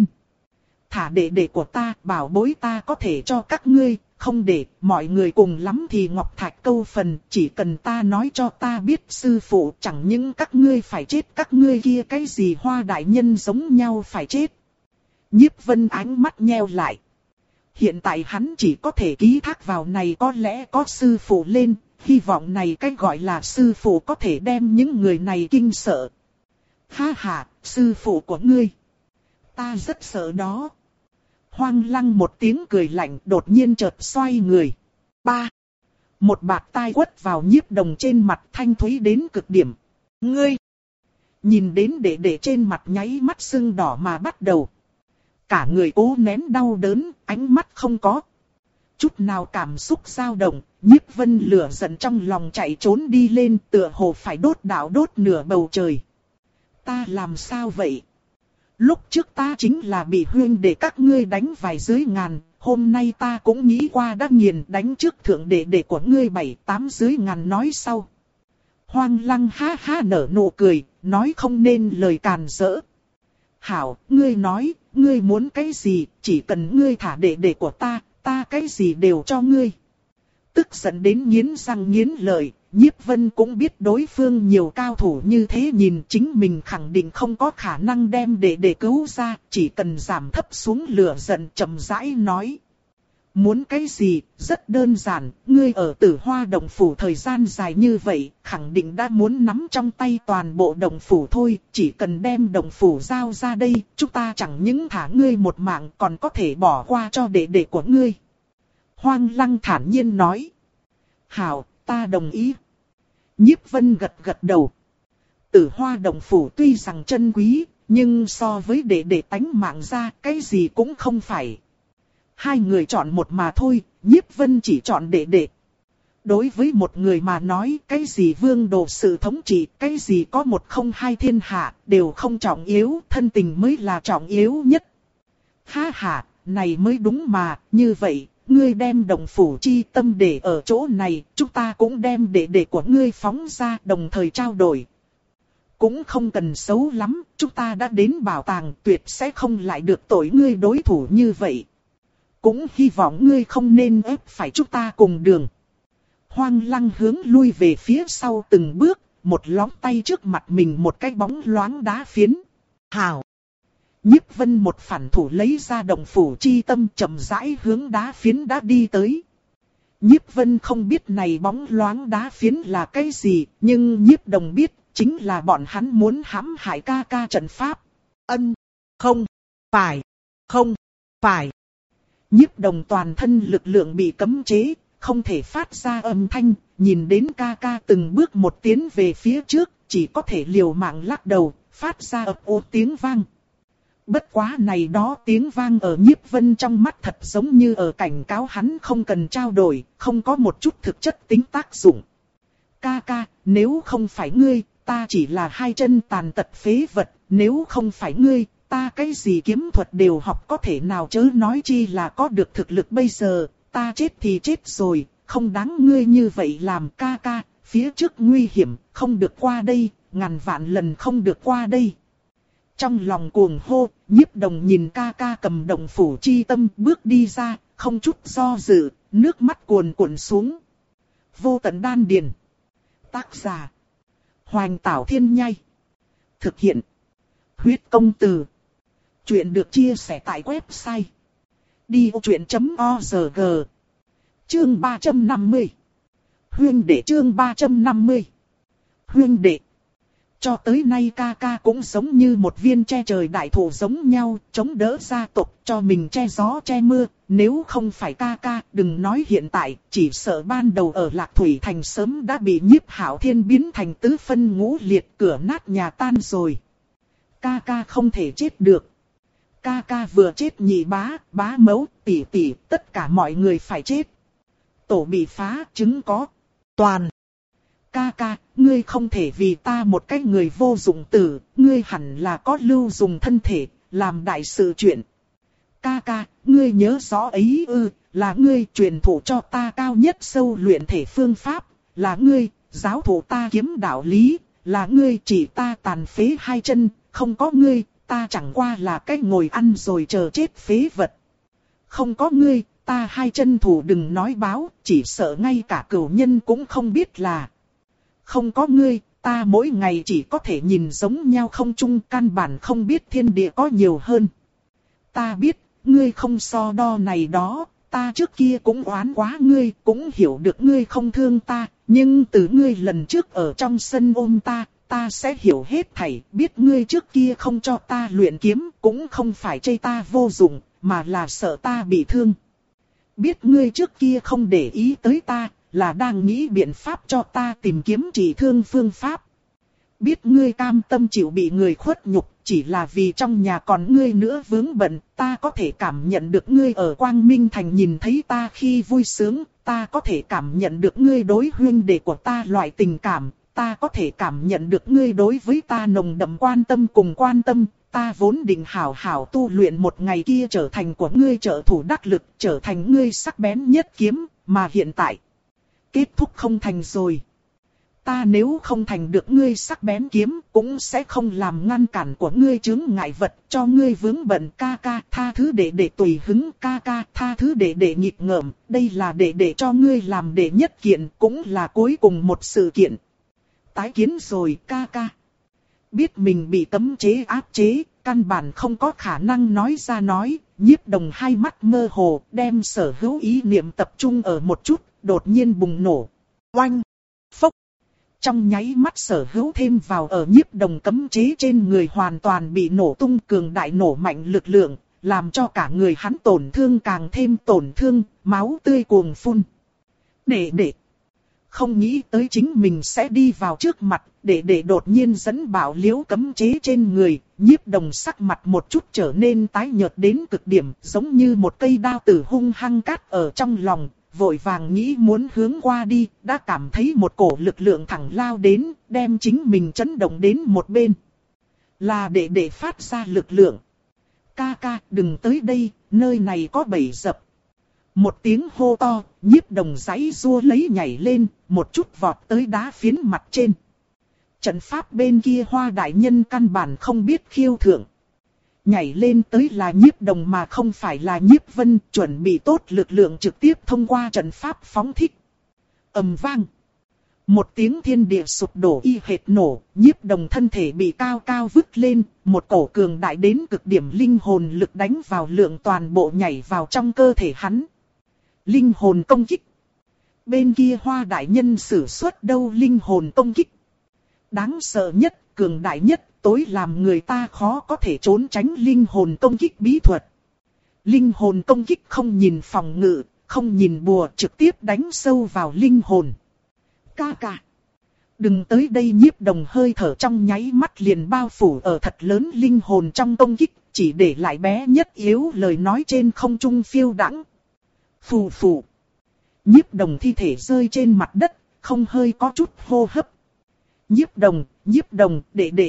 Thả đệ đệ của ta, bảo bối ta có thể cho các ngươi, không để, mọi người cùng lắm thì ngọc thạch câu phần, chỉ cần ta nói cho ta biết sư phụ, chẳng những các ngươi phải chết, các ngươi kia cái gì Hoa đại nhân giống nhau phải chết. Nhiếp Vân ánh mắt nheo lại. Hiện tại hắn chỉ có thể ký thác vào này có lẽ có sư phụ lên. Hy vọng này cách gọi là sư phụ có thể đem những người này kinh sợ. Ha ha, sư phụ của ngươi. Ta rất sợ đó. Hoang Lăng một tiếng cười lạnh đột nhiên chợt xoay người. Ba. Một bạt tai quất vào Nhiếp Đồng trên mặt thanh thúy đến cực điểm. Ngươi. Nhìn đến đệ đệ trên mặt nháy mắt sưng đỏ mà bắt đầu. Cả người cố nén đau đớn, ánh mắt không có chút nào cảm xúc dao động. Nhiếp Vân lửa giận trong lòng chạy trốn đi lên, tựa hồ phải đốt đạo đốt nửa bầu trời. Ta làm sao vậy? Lúc trước ta chính là bị huyên để các ngươi đánh vài dưới ngàn, hôm nay ta cũng nghĩ qua đã nghiền đánh trước thượng đệ đệ của ngươi bảy tám dưới ngàn nói sau. Hoang Lăng ha ha nở nụ cười, nói không nên lời càn rỡ. Hảo, ngươi nói, ngươi muốn cái gì, chỉ cần ngươi thả đệ đệ của ta, ta cái gì đều cho ngươi. Tức giận đến nghiến răng nghiến lợi, Nhiếp Vân cũng biết đối phương nhiều cao thủ như thế nhìn chính mình khẳng định không có khả năng đem để để cứu ra, chỉ cần giảm thấp xuống lửa giận chậm rãi nói. Muốn cái gì, rất đơn giản, ngươi ở Tử Hoa Động Phủ thời gian dài như vậy, khẳng định đã muốn nắm trong tay toàn bộ Động Phủ thôi, chỉ cần đem Động Phủ giao ra đây, chúng ta chẳng những thả ngươi một mạng còn có thể bỏ qua cho đệ đệ của ngươi. Hoang Lăng thản nhiên nói. Hảo, ta đồng ý. Nhiếp Vân gật gật đầu. Tử Hoa Động Phủ tuy rằng chân quý, nhưng so với đệ đệ tánh mạng ra, cái gì cũng không phải. Hai người chọn một mà thôi, Nhiếp Vân chỉ chọn đệ đệ. Đối với một người mà nói, cái gì vương đồ sự thống trị, cái gì có một không hai thiên hạ, đều không trọng yếu, thân tình mới là trọng yếu nhất. Ha ha, này mới đúng mà, như vậy. Ngươi đem Động Phủ chi tâm để ở chỗ này, chúng ta cũng đem đệ đệ của ngươi phóng ra đồng thời trao đổi. Cũng không cần xấu lắm, chúng ta đã đến bảo tàng tuyệt sẽ không lại được tội ngươi đối thủ như vậy. Cũng hy vọng ngươi không nên ép phải chúng ta cùng đường. Hoang Lăng hướng lui về phía sau từng bước, một lóng tay trước mặt mình một cái bóng loáng đá phiến. Hào! Nhiếp Vân một phản thủ lấy ra Động Phủ chi tâm chậm rãi hướng đá phiến đã đi tới. Nhiếp Vân không biết này bóng loáng đá phiến là cái gì, nhưng Nhiếp Đồng biết, chính là bọn hắn muốn hãm hại ca ca trận pháp. Ân, không, phải, không, phải. Nhiếp Đồng toàn thân lực lượng bị cấm chế, không thể phát ra âm thanh, nhìn đến ca ca từng bước một tiến về phía trước, chỉ có thể liều mạng lắc đầu, phát ra ập ô tiếng vang. Bất quá này đó tiếng vang ở Nhiếp Vân trong mắt thật giống như ở cảnh cáo hắn không cần trao đổi, không có một chút thực chất tính tác dụng. Ca ca, nếu không phải ngươi, ta chỉ là hai chân tàn tật phế vật, nếu không phải ngươi, ta cái gì kiếm thuật đều học có thể nào chớ nói chi là có được thực lực bây giờ, ta chết thì chết rồi, không đáng ngươi như vậy làm ca ca, phía trước nguy hiểm, không được qua đây, ngàn vạn lần không được qua đây. Trong lòng cuồng hô, Nhiếp Đồng nhìn ca ca cầm đồng phủ chi tâm bước đi ra, không chút do dự, nước mắt cuồn cuộn xuống. Vô tận đan điền. Tác giả. Hoành Tảo Thiên Nhai. Thực hiện. Huyết Công Từ. Chuyện được chia sẻ tại website. đi ô chuyện chấm o rờ giê. Chương ba trăm năm mươi. Huyên đệ chương ba trăm năm mươi. Huyên đệ. Cho tới nay ca ca cũng giống như một viên che trời đại thụ giống nhau, chống đỡ gia tộc cho mình che gió che mưa. Nếu không phải ca ca, đừng nói hiện tại, chỉ sợ ban đầu ở Lạc Thủy Thành sớm đã bị Nhiếp Hạo Thiên biến thành tứ phân ngũ liệt, cửa nát nhà tan rồi. Ca ca không thể chết được. Ca ca vừa chết nhị bá, bá mẫu, tỷ tỷ, tất cả mọi người phải chết. Tổ bị phá, trứng có, toàn. Ca ca, ngươi không thể vì ta một cái người vô dụng tử, ngươi hẳn là có lưu dùng thân thể, làm đại sự chuyện. Ca ca, ngươi nhớ rõ ấy ư, là ngươi truyền thụ cho ta cao nhất sâu luyện thể phương pháp, là ngươi giáo thụ ta kiếm đạo lý, là ngươi chỉ ta tàn phế hai chân, không có ngươi, ta chẳng qua là cái ngồi ăn rồi chờ chết phế vật. Không có ngươi, ta hai chân thủ đừng nói báo, chỉ sợ ngay cả cửu nhân cũng không biết là. Không có ngươi, ta mỗi ngày chỉ có thể nhìn giống nhau không chung, căn bản không biết thiên địa có nhiều hơn. Ta biết, ngươi không so đo này đó, ta trước kia cũng oán quá ngươi, cũng hiểu được ngươi không thương ta, nhưng từ ngươi lần trước ở trong sân ôm ta, ta sẽ hiểu hết thảy, biết ngươi trước kia không cho ta luyện kiếm, cũng không phải chê ta vô dụng, mà là sợ ta bị thương. Biết ngươi trước kia không để ý tới ta, là đang nghĩ biện pháp cho ta tìm kiếm trị thương phương pháp. Biết ngươi cam tâm chịu bị người khuất nhục, chỉ là vì trong nhà còn ngươi nữa vướng bận, ta có thể cảm nhận được ngươi ở Quang Minh Thành nhìn thấy ta khi vui sướng, ta có thể cảm nhận được ngươi đối huynh đệ của ta loại tình cảm, ta có thể cảm nhận được ngươi đối với ta nồng đậm quan tâm cùng quan tâm, ta vốn định hảo hảo tu luyện một ngày kia trở thành của ngươi trợ thủ đắc lực, trở thành ngươi sắc bén nhất kiếm, mà hiện tại kết thúc không thành rồi. Ta nếu không thành được ngươi sắc bén kiếm, cũng sẽ không làm ngăn cản của ngươi chướng ngại vật, cho ngươi vướng bận. Ca ca, tha thứ để để tùy hứng, ca ca, tha thứ để để nghịch ngợm, đây là để để cho ngươi làm đệ nhất kiện, cũng là cuối cùng một sự kiện. Tái kiến rồi ca ca. Biết mình bị cấm chế áp chế, căn bản không có khả năng nói ra nói, Nhiếp Đồng hai mắt mơ hồ, đem sở hữu ý niệm tập trung ở một chút, đột nhiên bùng nổ. Oanh! Phốc! Trong nháy mắt sở hữu thêm vào ở Nhiếp Đồng cấm chế trên người hoàn toàn bị nổ tung, cường đại nổ mạnh lực lượng, làm cho cả người hắn tổn thương càng thêm tổn thương, máu tươi cuồng phun. Đệ đệ! Không nghĩ tới chính mình sẽ đi vào trước mặt, để để đột nhiên dẫn bảo liễu cấm chế trên người, Nhiếp Đồng sắc mặt một chút trở nên tái nhợt đến cực điểm, giống như một cây đao tử hung hăng cắt ở trong lòng, vội vàng nghĩ muốn hướng qua đi, đã cảm thấy một cổ lực lượng thẳng lao đến, đem chính mình chấn động đến một bên. Là để để phát ra lực lượng. Ca ca, đừng tới đây, nơi này có bẫy dập. Một tiếng hô to, Nhiếp Đồng giãy giụa lấy nhảy lên, một chút vọt tới đá phiến mặt trên. Trận pháp bên kia Hoa đại nhân căn bản không biết khiêu thượng. Nhảy lên tới là Nhiếp Đồng mà không phải là Nhiếp Vân, chuẩn bị tốt lực lượng trực tiếp thông qua trận pháp phóng thích. Ầm vang. Một tiếng thiên địa sụp đổ y hệt nổ, Nhiếp Đồng thân thể bị cao cao vứt lên, một cổ cường đại đến cực điểm linh hồn lực đánh vào lượng toàn bộ nhảy vào trong cơ thể hắn. Linh hồn công kích. Bên kia Hoa đại nhân sử xuất đâu linh hồn công kích. Đáng sợ nhất, cường đại nhất, tối làm người ta khó có thể trốn tránh linh hồn công kích bí thuật. Linh hồn công kích không nhìn phòng ngự, không nhìn bùa, trực tiếp đánh sâu vào linh hồn. Ca ca. Đừng tới đây, Nhiếp Đồng hơi thở trong nháy mắt liền bao phủ ở thật lớn linh hồn trong công kích, chỉ để lại bé nhất yếu lời nói trên không trung phiêu đãng. Phù phù. Nhiếp Đồng thi thể rơi trên mặt đất, không hơi có chút hô hấp. Nhiếp Đồng, Nhiếp Đồng, đệ đệ.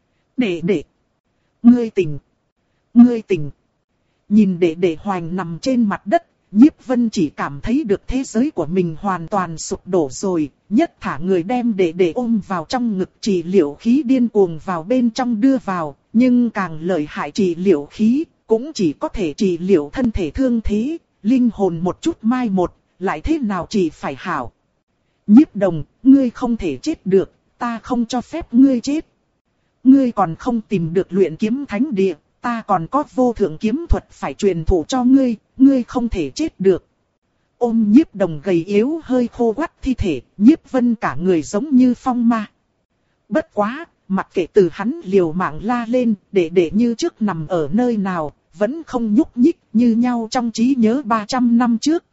Đệ đệ. Ngươi tỉnh. Ngươi tỉnh. Nhìn đệ đệ Hoành nằm trên mặt đất, Nhiếp Vân chỉ cảm thấy được thế giới của mình hoàn toàn sụp đổ rồi, nhất thả người đem đệ đệ ôm vào trong ngực, trị liệu khí điên cuồng vào bên trong đưa vào, nhưng càng lợi hại trị liệu khí, cũng chỉ có thể trị liệu thân thể thương thế, linh hồn một chút mai một, lại thế nào chỉ phải hảo. Nhiếp Đồng, ngươi không thể chết được, ta không cho phép ngươi chết. Ngươi còn không tìm được luyện kiếm thánh địa, ta còn có vô thượng kiếm thuật phải truyền thụ cho ngươi, ngươi không thể chết được. Ôm Nhiếp Đồng gầy yếu hơi khô quắt thi thể, Nhiếp Vân cả người giống như phong ma. Bất quá, mặc kệ từ hắn liều mạng la lên, để để như trước nằm ở nơi nào, vẫn không nhúc nhích như nhau trong trí nhớ ba trăm năm trước.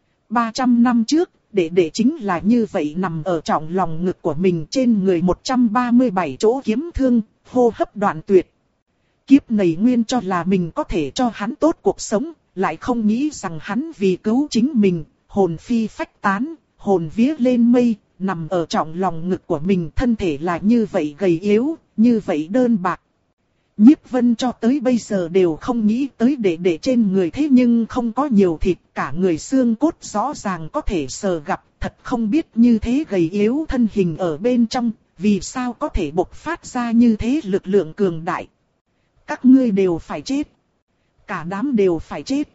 ba trăm năm trước, để để chính là như vậy nằm ở trong lòng ngực của mình, trên người một trăm ba mươi bảy chỗ kiếm thương, hô hấp đoạn tuyệt. Kiếp này nguyên cho là mình có thể cho hắn tốt cuộc sống, lại không nghĩ rằng hắn vì cứu chính mình, hồn phi phách tán, hồn vía lên mây, nằm ở trong lòng ngực của mình, thân thể là như vậy gầy yếu, như vậy đơn bạc. Nhiếp Vân cho tới bây giờ đều không nghĩ tới để để trên người, thế nhưng không có nhiều thịt, cả người xương cốt rõ ràng có thể sờ gặp, thật không biết như thế gầy yếu thân hình ở bên trong, vì sao có thể bộc phát ra như thế lực lượng cường đại. Các ngươi đều phải chết. Cả đám đều phải chết.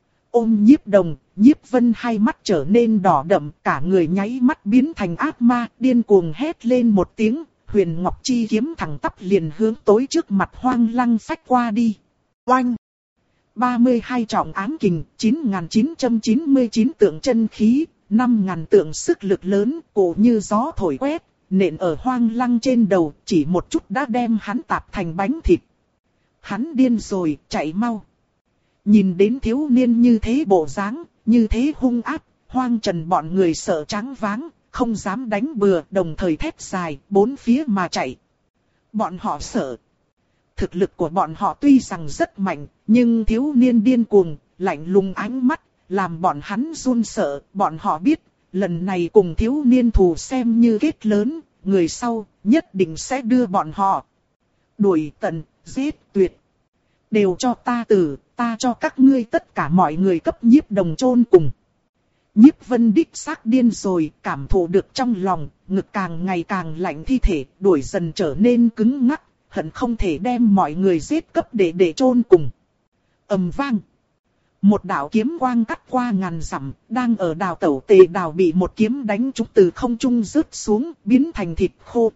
Ôm Nhiếp Đồng, Nhiếp Vân hai mắt trở nên đỏ đậm, cả người nháy mắt biến thành ác ma, điên cuồng hét lên một tiếng, Huyền Ngọc Chi kiếm thẳng tắp liền hướng tối trước mặt Hoang Lăng phách qua đi. Oanh! ba mươi hai trọng ám kình, chín nghìn chín trăm chín mươi chín tượng chân khí, năm nghìn tượng sức lực lớn, cổ như gió thổi quét, nện ở Hoang Lăng trên đầu, chỉ một chút đã đem hắn tạp thành bánh thịt. Hắn điên rồi, chạy mau. Nhìn đến thiếu niên như thế bộ dáng, như thế hung ác, Hoang Trần bọn người sợ trắng váng, không dám đánh bừa, đồng thời thét dài, bốn phía mà chạy. Bọn họ sợ. Thực lực của bọn họ tuy rằng rất mạnh, nhưng thiếu niên điên cuồng, lạnh lùng ánh mắt, làm bọn hắn run sợ. Bọn họ biết, lần này cùng thiếu niên thù xem như kết lớn, người sau nhất định sẽ đưa bọn họ đuổi tận, giết tuyệt. Đều cho ta tử, ta cho các ngươi tất cả mọi người cấp Nhiếp Đồng chôn cùng. Nhiếp Vân đích xác điên rồi, cảm thụ được trong lòng, ngực càng ngày càng lạnh thi thể, đuổi dần trở nên cứng ngắc, hận không thể đem mọi người giết cấp để để chôn cùng. Ầm vang. Một đạo kiếm quang cắt qua ngàn dặm, đang ở đào tẩu Tề Đào bị một kiếm đánh trúng từ không trung rớt xuống, biến thành thịt khô.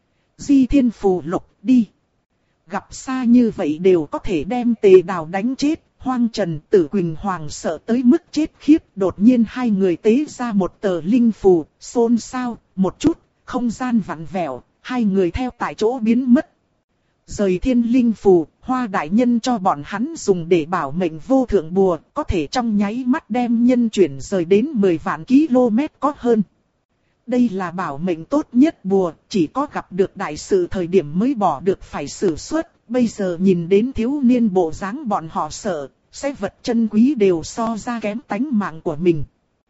Di Thiên Phù Lục, đi. Gặp xa như vậy đều có thể đem Tề Đào đánh chết. Hoang Trần, Tử Quỳnh Hoàng sợ tới mức chết khiếp, đột nhiên hai người tế ra một tờ linh phù, xôn xao, một chút, không gian vặn vẹo, hai người theo tại chỗ biến mất. Rời thiên linh phù, Hoa đại nhân cho bọn hắn dùng để bảo mệnh vô thượng bùa, có thể trong nháy mắt đem nhân chuyển rời đến mười vạn km có hơn. Đây là bảo mệnh tốt nhất bùa, chỉ có gặp được đại sự thời điểm mới bỏ được phải sử xuất. Bây giờ nhìn đến thiếu niên bộ dáng bọn họ sợ, sẽ vật chân quý đều so ra kém tánh mạng của mình.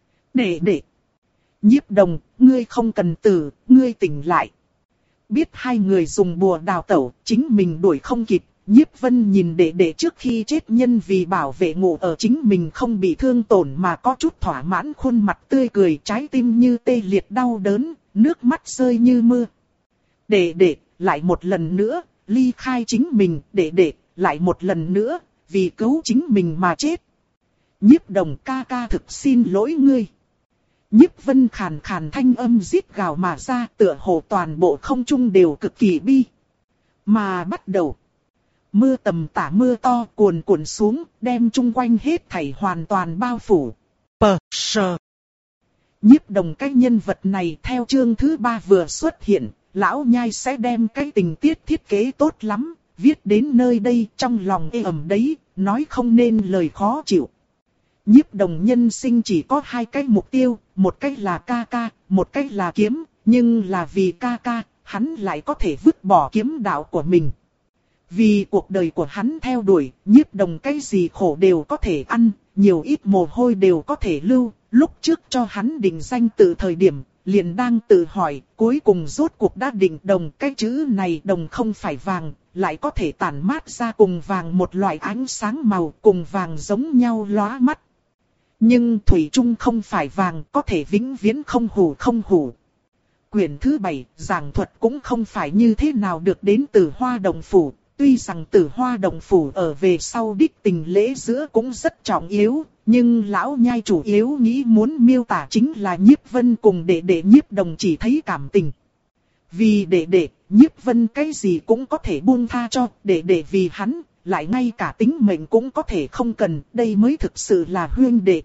Đệ đệ. Nhiếp Đồng, ngươi không cần tử, ngươi tỉnh lại. Biết hai người dùng bùa đào tẩu, chính mình đuổi không kịp. Nhiếp Vân nhìn đệ đệ trước khi chết nhân vì bảo vệ ngủ ở chính mình không bị thương tổn mà có chút thỏa mãn, khuôn mặt tươi cười, trái tim như tê liệt đau đớn, nước mắt rơi như mưa. Đệ đệ, lại một lần nữa, ly khai chính mình, đệ đệ, lại một lần nữa, vì cứu chính mình mà chết. Nhiếp Đồng ca ca thực xin lỗi ngươi. Nhiếp Vân khàn khàn thanh âm rít gào mà ra, tựa hồ toàn bộ không trung đều cực kỳ bi. Mà bắt đầu. Mưa tầm tả mưa to cuồn cuộn xuống, đem chung quanh hết thảy hoàn toàn bao phủ. Pờ sờ. Nhiếp Đồng cái nhân vật này theo chương thứ ba vừa xuất hiện, lão nhai sẽ đem cái tình tiết thiết kế tốt lắm, viết đến nơi đây trong lòng ê ẩm đấy, nói không nên lời khó chịu. Nhiếp Đồng nhân sinh chỉ có hai cái mục tiêu, một cái là ca ca, một cái là kiếm, nhưng là vì ca ca, hắn lại có thể vứt bỏ kiếm đạo của mình. Vì cuộc đời của hắn theo đuổi, Nhiếp Đồng cái gì khổ đều có thể ăn, nhiều ít mồ hôi đều có thể lưu. Lúc trước cho hắn định danh từ thời điểm, liền đang tự hỏi, cuối cùng rốt cuộc đã định đồng. Cái chữ này đồng không phải vàng, lại có thể tản mát ra cùng vàng một loại ánh sáng màu, cùng vàng giống nhau lóa mắt. Nhưng thủy chung không phải vàng, có thể vĩnh viễn không hủ không hủ. Quyển thứ bảy, giảng thuật cũng không phải như thế nào được đến từ Hoa Đồng Phủ. Tuy rằng Tử Hoa Đồng Phủ ở về sau đích tình lễ giữa cũng rất trọng yếu, nhưng lão nhai chủ yếu nghĩ muốn miêu tả chính là Nhiếp Vân cùng đệ đệ Nhiếp Đồng chỉ thấy cảm tình. Vì đệ đệ, Nhiếp Vân cái gì cũng có thể buông tha cho, đệ đệ vì hắn, lại ngay cả tính mệnh cũng có thể không cần, đây mới thực sự là huynh đệ.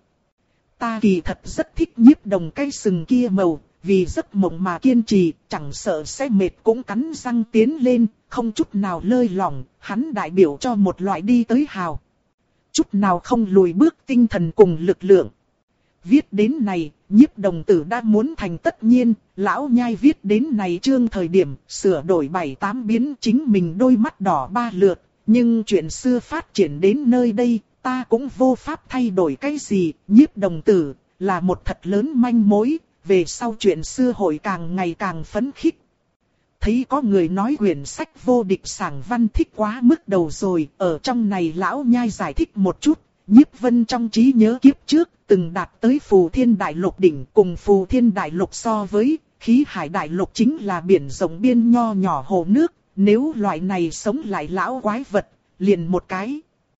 Ta kỳ thật rất thích Nhiếp Đồng cái sừng kia màu, vì giấc mộng mà kiên trì, chẳng sợ sẽ mệt cũng cắn răng tiến lên, không chút nào lơi lỏng, hắn đại biểu cho một loại đi tới hào. Chút nào không lùi bước tinh thần cùng lực lượng. Viết đến này, Nhiếp Đồng tử đã muốn thành tất nhiên, lão nhai viết đến này chương thời điểm, sửa đổi bảy tám biến chính mình đôi mắt đỏ ba lượt, nhưng chuyện xưa phát triển đến nơi đây, ta cũng vô pháp thay đổi cái gì, Nhiếp Đồng tử, là một thật lớn manh mối, về sau chuyện xưa hội càng ngày càng phấn khích. Thấy có người nói quyển sách vô địch sảng văn thích quá mức đầu rồi, ở trong này lão nhai giải thích một chút, Nhiếp Vân trong trí nhớ kiếp trước, từng đạt tới Phù Thiên Đại Lục đỉnh, cùng Phù Thiên Đại Lục so với, Khí Hải Đại Lục chính là biển rộng biên nho nhỏ hồ nước, nếu loại này sống lại lão quái vật, liền một cái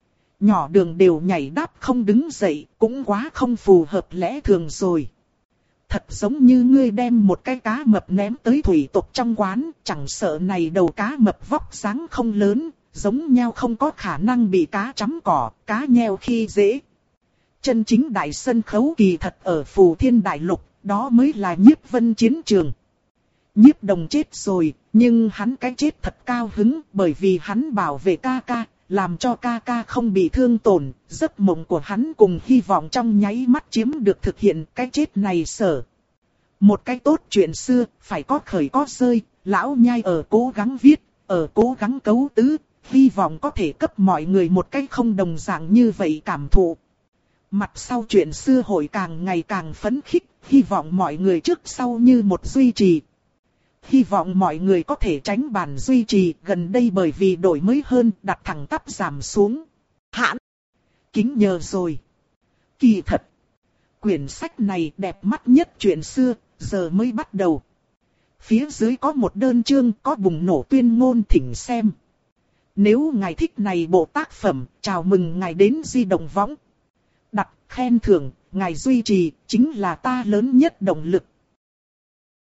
nhỏ đường đều nhảy đáp không đứng dậy, cũng quá không phù hợp lẽ thường rồi. Thật giống như ngươi đem một cái cá mập ném tới thủy tộc trong quán, chẳng sợ này đầu cá mập vóc dáng không lớn, giống nhau không có khả năng bị cá chấm cỏ, cá nheo khi dễ. Chân chính đại sân khấu kỳ thật ở Phù Thiên Đại Lục, đó mới là Nhiếp Vân chiến trường. Nhiếp Đồng chết rồi, nhưng hắn cái chết thật cao hứng, bởi vì hắn bảo vệ ca ca, làm cho ca ca không bị thương tổn, giấc mộng của hắn cùng hy vọng trong nháy mắt chiếm được thực hiện, cái chết này sở. Một cái tốt chuyện xưa, phải có khởi có rơi, lão nhai ở cố gắng viết, ở cố gắng cấu tứ, hy vọng có thể cấp mọi người một cái không đồng dạng như vậy cảm thụ. Mặt sau chuyện xưa hội càng ngày càng phấn khích, hy vọng mọi người trước sau như một duy trì. Hy vọng mọi người có thể tránh bản duy trì, gần đây bởi vì đổi mới hơn, đặt thẳng tắp giảm xuống. Hãn! Kính nhờ rồi. Kỳ thật! Quyển sách này đẹp mắt nhất chuyện xưa, giờ mới bắt đầu. Phía dưới có một đơn chương có bùng nổ tuyên ngôn thỉnh xem. Nếu ngài thích này bộ tác phẩm, chào mừng ngài đến Di Động Võng. Đặt khen thưởng, ngài duy trì, chính là ta lớn nhất động lực.